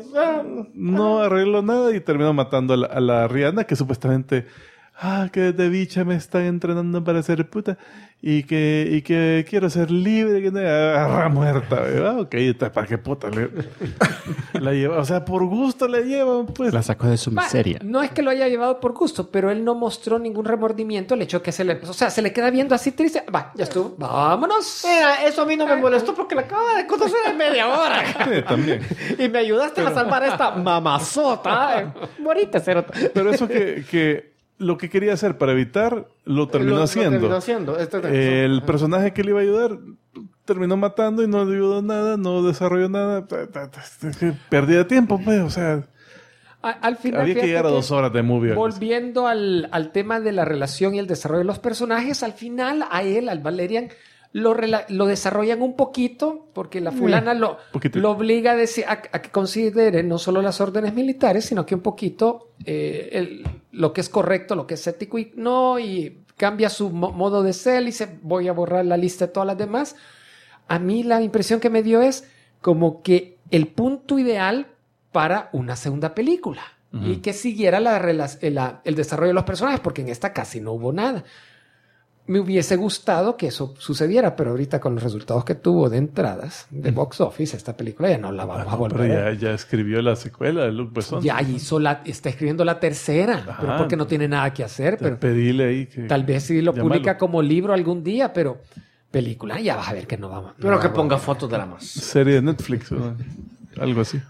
arregló nada y terminó matando a la Rihanna, que supuestamente... que de bicha me están entrenando para ser puta y que quiero ser libre, que no agarra muerta. Ok, ¿para qué puta la lleva? O sea, por gusto la llevan, pues. La sacó de su miseria. No es que lo haya llevado por gusto, pero él no mostró ningún remordimiento el hecho que se le queda viendo así triste. Va, ya estuvo, vámonos. Mira, eso a mí no me molestó porque la acaba de conocer en media hora. Sí, también. Y me ayudaste a salvar a esta mamazota. Bonita cerota. Pero eso que lo que quería hacer para evitar, lo terminó haciendo. El personaje que le iba a ayudar terminó matando y no le ayudó nada, no desarrolló nada. Perdía tiempo, pues, o sea... Al final, había que llegar a 2 horas de movie. Volviendo al tema de la relación y el desarrollo de los personajes, al final al Valerian, lo desarrollan un poquito porque la fulana lo obliga a que considere no solo las órdenes militares, sino que un poquito lo que es correcto, lo que es ético y cambia su modo de ser y dice voy a borrar la lista de todas las demás. A mí la impresión que me dio es como que el punto ideal para una segunda película y que siguiera el desarrollo de los personajes, porque en esta casi no hubo nada. Me hubiese gustado que eso sucediera, pero ahorita con los resultados que tuvo de entradas de box office, esta película ya no la vamos a volver a ver. Pero ya escribió la secuela de Luc Besson. Ya está escribiendo la tercera, pero porque no tiene nada que hacer. Pero pedile ahí que tal vez sí lo publica como libro algún día, pero película ya vas a ver que no vamos. Pero que ponga fotos de la más. Serie de Netflix, ¿no? Algo así.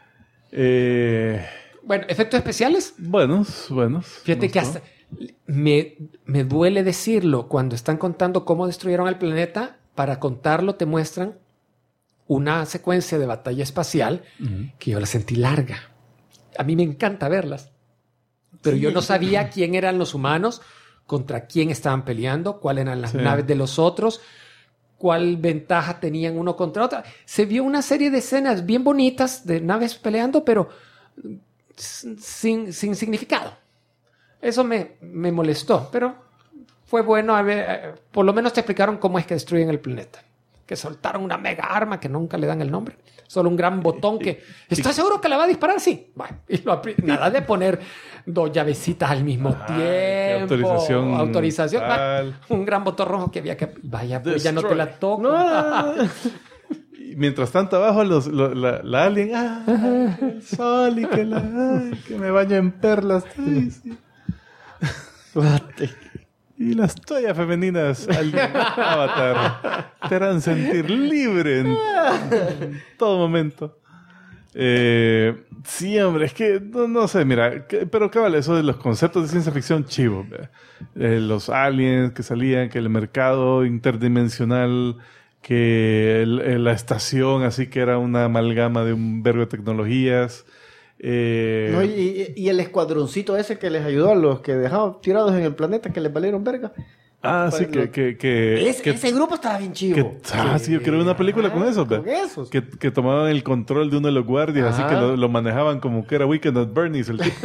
Bueno, efectos especiales. Buenos. Fíjate que hasta... Me duele decirlo, cuando están contando cómo destruyeron el planeta, para contarlo te muestran una secuencia de batalla espacial que yo la sentí larga. A mí me encanta verlas, pero yo no sabía quién eran los humanos, contra quién estaban peleando, cuáles eran las naves de los otros, cuál ventaja tenían uno contra otra. Se vio una serie de escenas bien bonitas de naves peleando, pero sin significado. Eso me molestó, pero fue bueno. Por lo menos te explicaron cómo es que destruyen el planeta. Que soltaron una mega arma que nunca le dan el nombre. Solo un gran botón que... ¿Estás seguro que la va a disparar? Sí. Bueno, nada de poner 2 llavecitas al mismo tiempo. Autorización. Un gran botón rojo que había que... Vaya, pues ya no te la toco. No. Mientras tanto abajo la alien... el sol y que me baño en perlas. Ay, sí. Y las toallas femeninas Avatar te harán sentir libre en todo momento. Sí, hombre, es que no sé, mira, pero cabal, eso de los conceptos de ciencia ficción chivo. Los aliens que salían, que el mercado interdimensional, que la estación, así que era una amalgama de un verbo de tecnologías. Y el escuadroncito ese que les ayudó a los que dejaban tirados en el planeta, que les valieron verga. Ah, sí, Ese grupo estaba bien chivo. sí, yo creo una película con eso. con esos. Que tomaban el control de uno de los guardias, así que lo manejaban como que era Weekend at Bernie's. El tipo.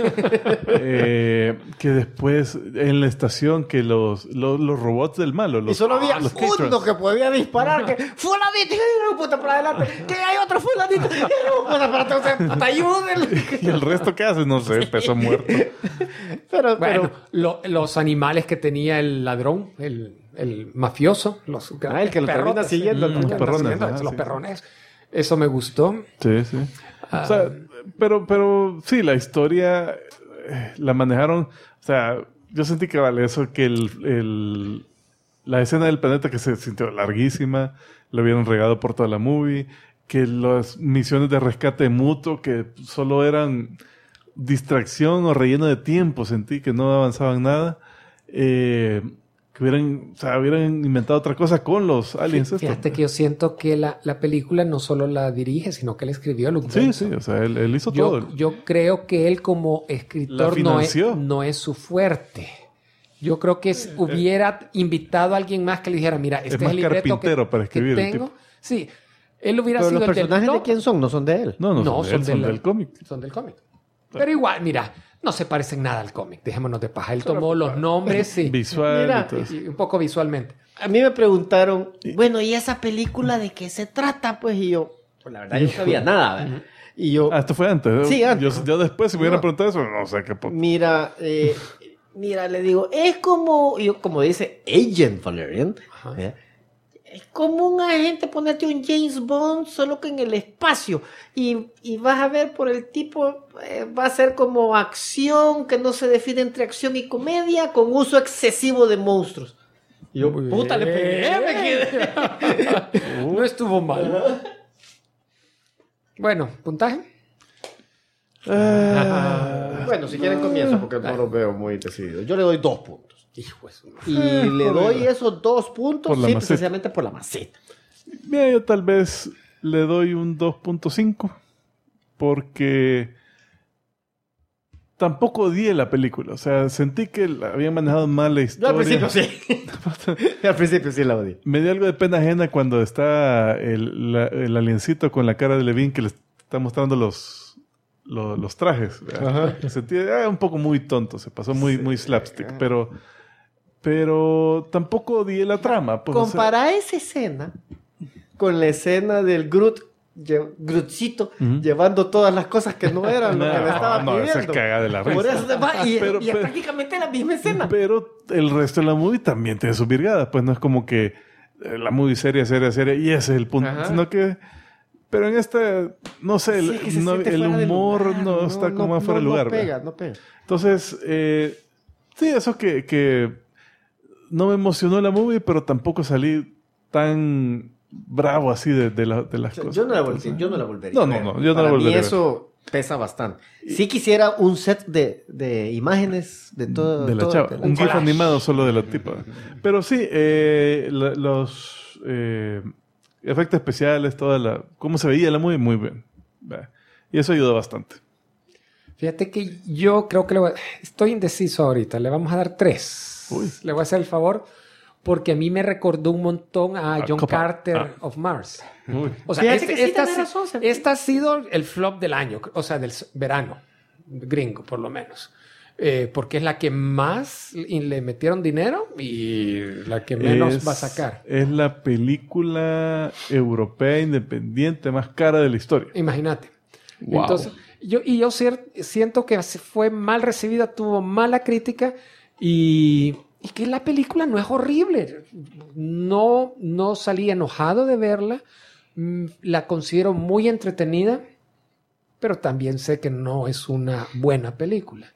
Que después en la estación, que los robots del malo. Y solo había los uno Catrons. que podía disparar. Que fulanito, y puta para adelante. Que hay otro fulanito. Y puta para atrás. Te ayuden. Y el resto, ¿qué hace? No sé, peso muerto. Bueno, los animales que tenía el ladrón, el mafioso, los el que lo termina siguiendo. Los perrones, los sí. perrones. Eso me gustó. Sí, sí. O sea, pero sí, la historia la manejaron. O sea, yo sentí que vale eso, que la escena del planeta que se sintió larguísima, lo hubieran regado por toda la movie, que las misiones de rescate mutuo que solo eran distracción o relleno de tiempo, sentí que no avanzaban nada. Que hubieran inventado otra cosa con los aliens. Fíjate que yo siento que la película no solo la dirige, sino que él escribió Luke Sí, Benson. sí, o sea, él hizo todo. Yo creo que él como La escritor financió. no es su fuerte. Yo creo que hubiera invitado a alguien más que le dijera, mira, este es más el libreto carpintero para escribir, que el tengo. tipo. Sí, él hubiera Pero sido los el del personajes de plot. quién son, no son de él. No, son del cómic. Son del cómic. Pero igual, mira, no se parecen nada al cómic. Dejémonos de paja. Él tomó los nombres, sí. Visual Mira, y todo eso. Y un poco visualmente. A mí me preguntaron, bueno, ¿y esa película de qué se trata? Pues y yo, pues la verdad yo no sabía nada. ¿verdad? Y yo, Ah, esto fue antes. Sí, antes. Yo después, si me hubieran No. preguntado eso, no sé qué. mira, le digo, es como, como dice Agent Valerian, ¿verdad? Es como un agente, ponerte un James Bond, solo que en el espacio. Y vas a ver por el tipo, va a ser como acción, que no se define entre acción y comedia, con uso excesivo de monstruos. Y yo, puta, le pegué, me quedé. No estuvo mal. Bueno, puntaje. Bueno, si quieren comienzo, porque no lo veo muy decidido. Yo le doy 2 puntos. Hijo de su madre. Y le doy esos 2 puntos, Por la sí, maceta. precisamente por la maceta. Mira, yo tal vez le doy un 2.5 porque tampoco odié la película. O sea, sentí que habían manejado mal la Yo historia. al principio sí. Al principio sí la odié. Me dio algo de pena ajena cuando está el aliencito con la cara de Levine que le está mostrando los trajes. ¿verdad? Sentí un poco muy tonto, se pasó muy slapstick, pero tampoco odié la trama. Pues, Compara esa escena con la escena del Grootcito llevando todas las cosas que no eran lo que le estaba no, esa pidiendo. caga de la risa. Por eso y Pero- es prácticamente la misma escena. Pero el resto de la movie también tiene sus virgadas. Pues no es como que la movie seria, y ese es el punto. Ajá. Sino que... Pero en esta, no sé, Sí, que se no- siente el fuera de humor lugar, no está como más fuera de lugar. No ¿verdad? pega, no pega. Entonces, sí, eso que no me emocionó la movie, pero tampoco salí tan bravo así de las cosas. Yo no la volvería. Yo no la volvería. No, a ver. no, yo no Para la volvería a mí ver. eso pesa bastante. Sí quisiera un set de imágenes de todo. de la todo- chava. de la Un GIF collage. animado solo de la tipa. Pero sí, los efectos especiales, cómo se veía la movie, muy bien. ¿verdad? Y eso ayudó bastante. Fíjate que yo creo que estoy indeciso ahorita. Le vamos a dar 3. Uy. Le voy a hacer el favor porque a mí me recordó un montón a John Copa. Carter of Mars. Uy. O sea, Fíjate que sí tenés razón, esta ha sido el flop del año, o sea, del verano gringo, por lo menos. Porque es la que más le metieron dinero y la que menos va a sacar. Es la película europea independiente más cara de la historia. Imagínate. Wow. Entonces, yo siento que fue mal recibida, tuvo mala crítica y que la película no es horrible. No salí enojado de verla. La considero muy entretenida, pero también sé que no es una buena película.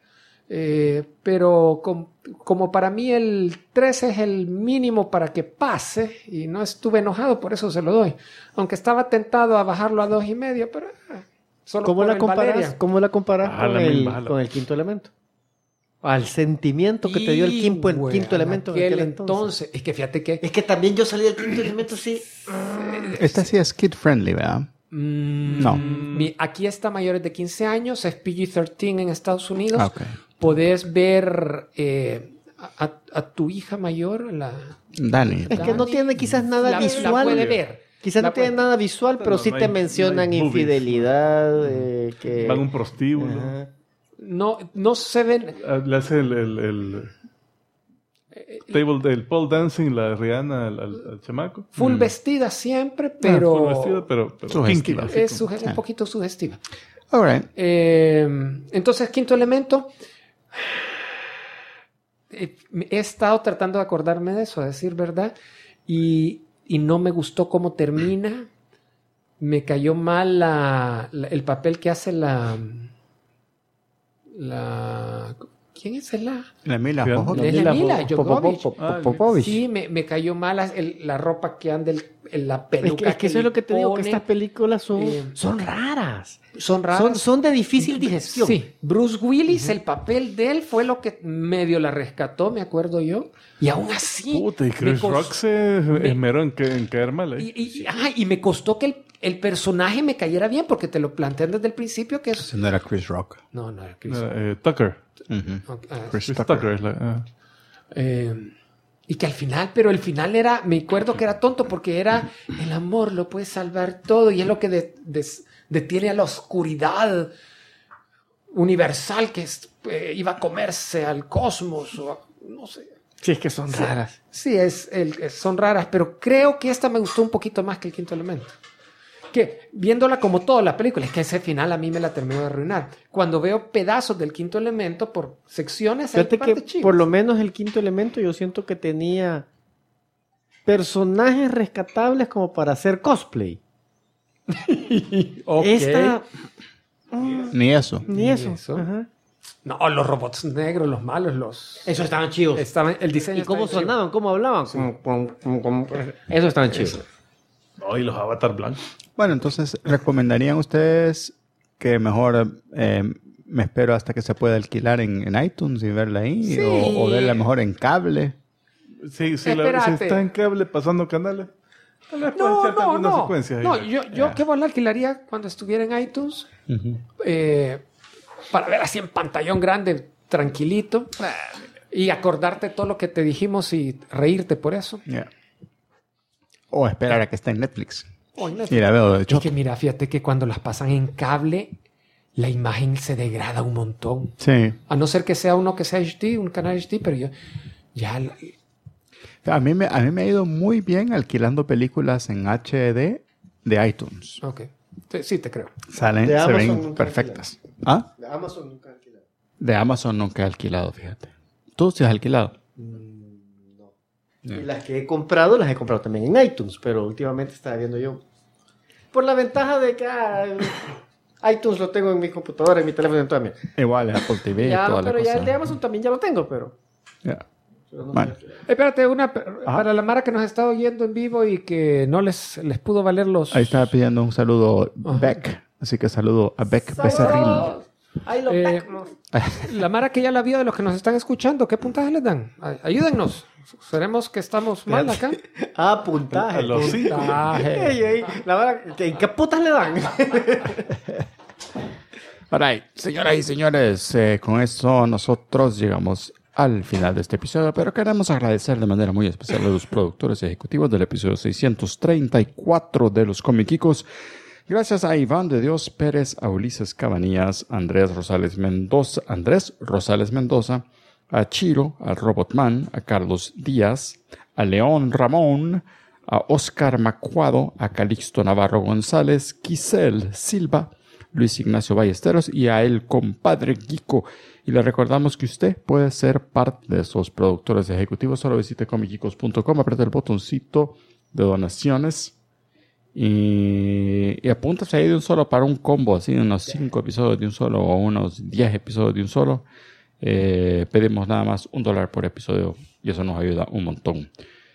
Pero como para mí el 3 es el mínimo para que pase y no estuve enojado, por eso se lo doy. Aunque estaba tentado a bajarlo a 2.5, pero solo ¿Cómo por la el comparas? Valeria. ¿Cómo la comparas Ah, la mil balas. con el quinto elemento? Al sentimiento que te dio el quinto elemento en aquel entonces. Es que fíjate que Es que también yo salí del quinto elemento así. Esta sí es kid friendly, ¿verdad? No. Aquí está mayores de 15 años, es PG-13 en Estados Unidos. Ah, ok. Podés ver a tu hija mayor, Dani. Es que no tiene quizás nada la visual. puede ver. Quizás no tiene nada visual, pero sí no te hay- mencionan no hay movies. infidelidad. Que... Van a un prostíbulo. Ajá. No se ven. Le hace el table del pole dancing, la Rihanna al chamaco. Full vestida siempre, pero Full vestida, pero Sugestiva. kinky. es un poquito sugestiva. All right. Entonces, quinto elemento. He estado tratando de acordarme de eso, a decir verdad, y no me gustó cómo termina. Me cayó mal el papel que hace la ¿quién es la? La Mila Fíjate. Jovovich. Es la Mila Jovovich. Popovich. Sí, me cayó mal la ropa que anda, la peluca Es que eso es lo que te digo, que pone. estas películas son raras. Son raras. Son de difícil digestión. Sí, Bruce Willis, el papel de él fue lo que medio la rescató, me acuerdo yo. Y aún así. Puta, y me Chris cos- Rock se esmeró en caer mal. y me costó que el personaje me cayera bien, porque te lo plantean desde el principio que es. Ese no era Chris Rock. No era Chris. Tucker. Ujú. Ok, Chris Chris Tucker. Tucker es la... Y que al final, pero el final era, me acuerdo que era tonto porque era el amor lo puede salvar todo y es lo que detiene a la oscuridad universal que iba a comerse al cosmos o no sé. Sí, es que son raras. Sí, son raras, pero creo que esta me gustó un poquito más que el quinto elemento. Que viéndola como toda la película, es que ese final a mí me la terminó de arruinar. Cuando veo pedazos del quinto elemento por secciones, hay Fíjate partes que chivas. por lo menos el quinto elemento yo siento que tenía personajes rescatables como para hacer cosplay. Ok. Esta... Ni eso. Ni eso. eso. Ajá. No, los robots negros, los malos, Esos estaban chivos. el diseño ¿Y cómo estaba chido. sonaban? ¿Cómo hablaban? Esos estaban chivos. No, y los avatar blancos. Bueno, entonces, ¿recomendarían ustedes que mejor me espero hasta que se pueda alquilar en iTunes y verla ahí? Sí. O verla mejor en cable. Sí, si Espérate. está en cable pasando canales, tal vez pueden ser algunas secuencias. No, ahí. yo qué bueno la alquilaría cuando estuviera en iTunes para ver así en pantallón grande, tranquilito, y acordarte todo lo que te dijimos y reírte por eso. Yeah. O esperar a que esté en Netflix. Oh, Netflix. Y la veo de Es hecho. que mira, fíjate que cuando las pasan en cable, la imagen se degrada un montón. Sí. A no ser que sea uno que sea HD, un canal HD, pero yo ya... A mí me ha ido muy bien alquilando películas en HD de iTunes. Ok. Sí, te creo. Salen, De se Amazon ven nunca perfectas. ¿Ah? De Amazon nunca alquilado. De Amazon nunca he alquilado, fíjate. ¿Tú sí has alquilado? Y las que he comprado, las he comprado también en iTunes, pero últimamente estaba viendo yo. Por la ventaja de que iTunes lo tengo en mi computadora, en mi teléfono, en toda mi... Igual, Apple TV y Ya, toda la pero ya cosa. el de Amazon también ya lo tengo, pero... Ya. pero no Bueno. sé. Espérate, para la Mara que nos está oyendo en vivo y que no les pudo valer los... Ahí estaba pidiendo un saludo Beck. Así que saludo a Beck Becerril. Ahí lo Eh, tengo. La Mara que ya la vio de los que nos están escuchando, ¿qué puntaje les dan? Ayúdennos. Seremos que estamos mal acá. Puntaje. A los cinco. Puntaje. Ey, ey, la verdad, ¿qué putas le dan? Alright, señoras y señores, con esto nosotros llegamos al final de este episodio, pero queremos agradecer de manera muy especial a los productores ejecutivos del episodio 634 de Los Comiquicos. Gracias a Iván de Dios Pérez, a Ulises Cabanillas, Andrés Rosales Mendoza, a Chiro, al Robotman, a Carlos Díaz, a León Ramón, a Oscar Macuado, a Calixto Navarro González, Quisel Silva, Luis Ignacio Ballesteros y a el compadre Guico. Y le recordamos que usted puede ser parte de esos productores ejecutivos. Solo visite comicicos.com, apriete el botoncito de donaciones y apúntase ahí de un solo para un combo, así de unos 5 episodios de un solo o unos 10 episodios de un solo. Pedimos nada más $1 por episodio y eso nos ayuda un montón.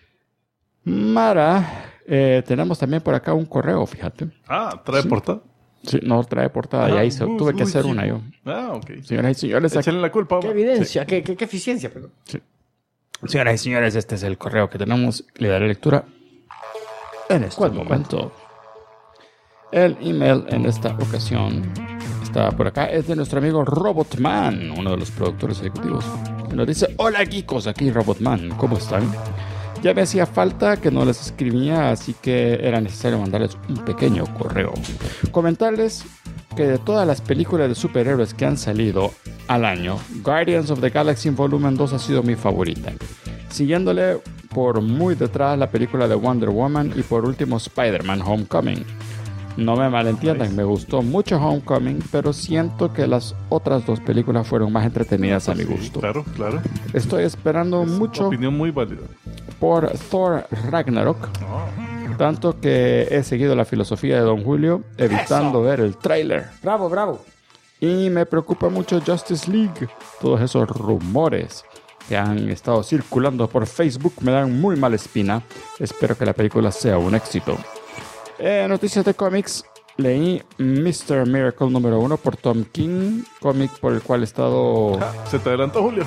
Mara, tenemos también por acá un correo, fíjate. ¿Trae portada? Sí, no trae portada y ahí tuve que hacer una yo. Ok. Señoras y señores, aquí- Échenle la culpa. Qué Omar. evidencia, qué eficiencia, perdón. señoras y señores, este es el correo que tenemos. Le daré lectura en este momento. El email en esta ocasión está por acá. Es de nuestro amigo Robotman, uno de los productores ejecutivos. Nos dice, hola geekos, aquí Robotman, ¿cómo están? Ya me hacía falta que no les escribía, así que era necesario mandarles un pequeño correo. Comentarles que de todas las películas de superhéroes que han salido al año, Guardians of the Galaxy Volumen 2 ha sido mi favorita. Siguiéndole por muy detrás la película de Wonder Woman y por último Spider-Man Homecoming. No me malentiendan, me gustó mucho Homecoming, pero siento que las otras dos películas fueron más entretenidas a mi gusto. Claro, claro. Estoy esperando Es mucho una opinión muy válida. por Thor Ragnarok, tanto que he seguido la filosofía de Don Julio, evitando ver el tráiler. Bravo, bravo. Y me preocupa mucho Justice League. Todos esos rumores que han estado circulando por Facebook me dan muy mala espina. Espero que la película sea un éxito. Noticias de cómics. Leí Mr. Miracle número 1 por Tom King, cómic por el cual he estado... Se te adelantó, Julio.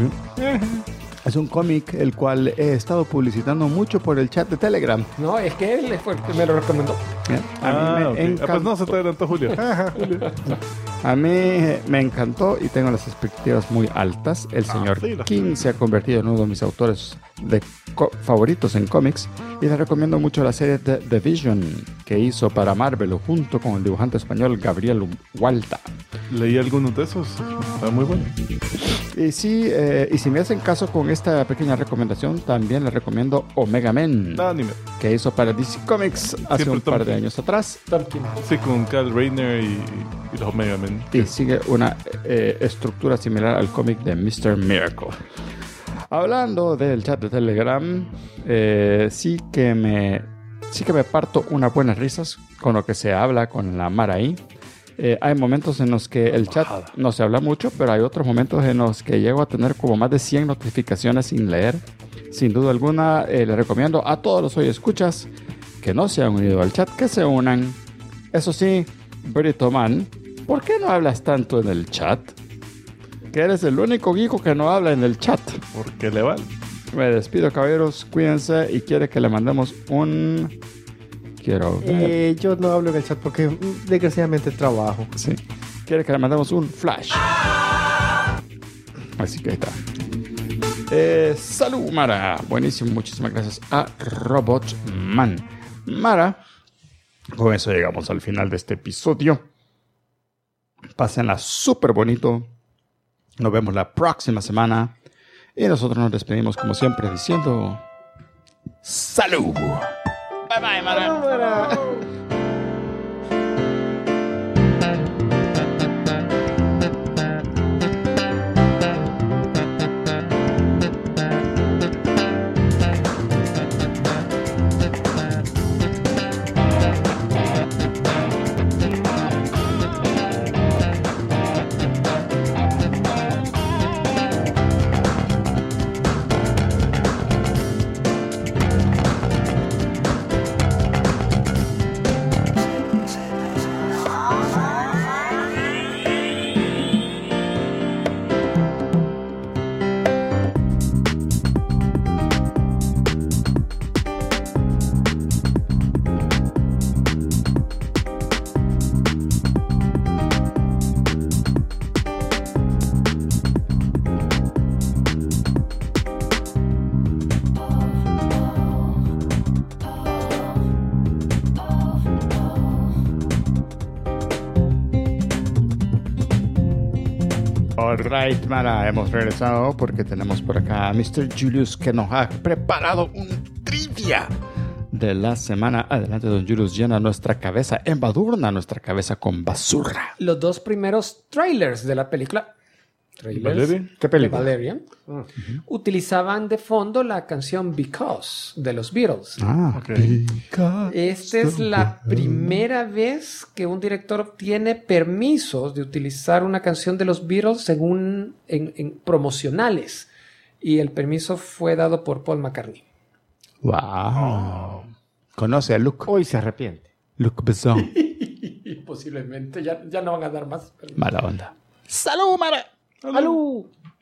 Es un cómic el cual he estado publicitando mucho por el chat de Telegram. No, es que él fue el que me lo recomendó. A mí me Ok. encantó. Pues no, se te adelantó, Julio. A mí me encantó y tengo las expectativas muy altas. El señor sí, King se ha convertido en uno de mis autores favoritos en cómics y le recomiendo mucho la serie de The Vision que hizo para Marvel junto con el dibujante español Gabriel Hualta. Leí algunos de esos. Está muy bueno. Y sí, y si me hacen caso con esta pequeña recomendación, también les recomiendo Omega Men, Anime. que hizo para DC Comics hace Siempre un par Tom de King. años atrás. Sí, con Kyle Rayner y los Omega Men. Y sigue una estructura similar al cómic de Mr. Miracle. Hablando del chat de Telegram, sí que me parto unas buenas risas con lo que se habla con la Mara ahí. Hay momentos en los que el chat no se habla mucho, pero hay otros momentos en los que llego a tener como más de 100 notificaciones sin leer. Sin duda alguna, le recomiendo a todos los escuchas que no se han unido al chat, que se unan. Eso sí, Brito Man, ¿por qué no hablas tanto en el chat? Que eres el único geeko que no habla en el chat. Porque le vale. Me despido, caballeros, cuídense y quiere que le mandemos un... Quiero ver. Yo no hablo en el chat porque desgraciadamente trabajo. Sí. Quiere que le mandemos un flash. Así que ahí está. Salud, Mara. Buenísimo. Muchísimas gracias a Robotman. Mara, con eso llegamos al final de este episodio. Pásenla súper bonito. Nos vemos la próxima semana. Y nosotros nos despedimos como siempre diciendo... ¡Salud! Bye bye, Mara. Alright, Mara, hemos regresado porque tenemos por acá a Mr. Julius que nos ha preparado un trivia de la semana. Adelante, don Julius, llena nuestra cabeza, embadurna nuestra cabeza con basura. Los dos primeros trailers de la película. Valeria. ¿Qué película? Valeria. Utilizaban de fondo la canción Because de los Beatles. Ah, Ok. Esta es la primera vez que un director obtiene permisos de utilizar una canción de los Beatles según en promocionales. Y el permiso fue dado por Paul McCartney. Wow. Conoce a Luke. Hoy se arrepiente. Luke Besson. Y posiblemente ya no van a dar más permisos. Mala onda. ¡Salud, Mara! ¡Salud!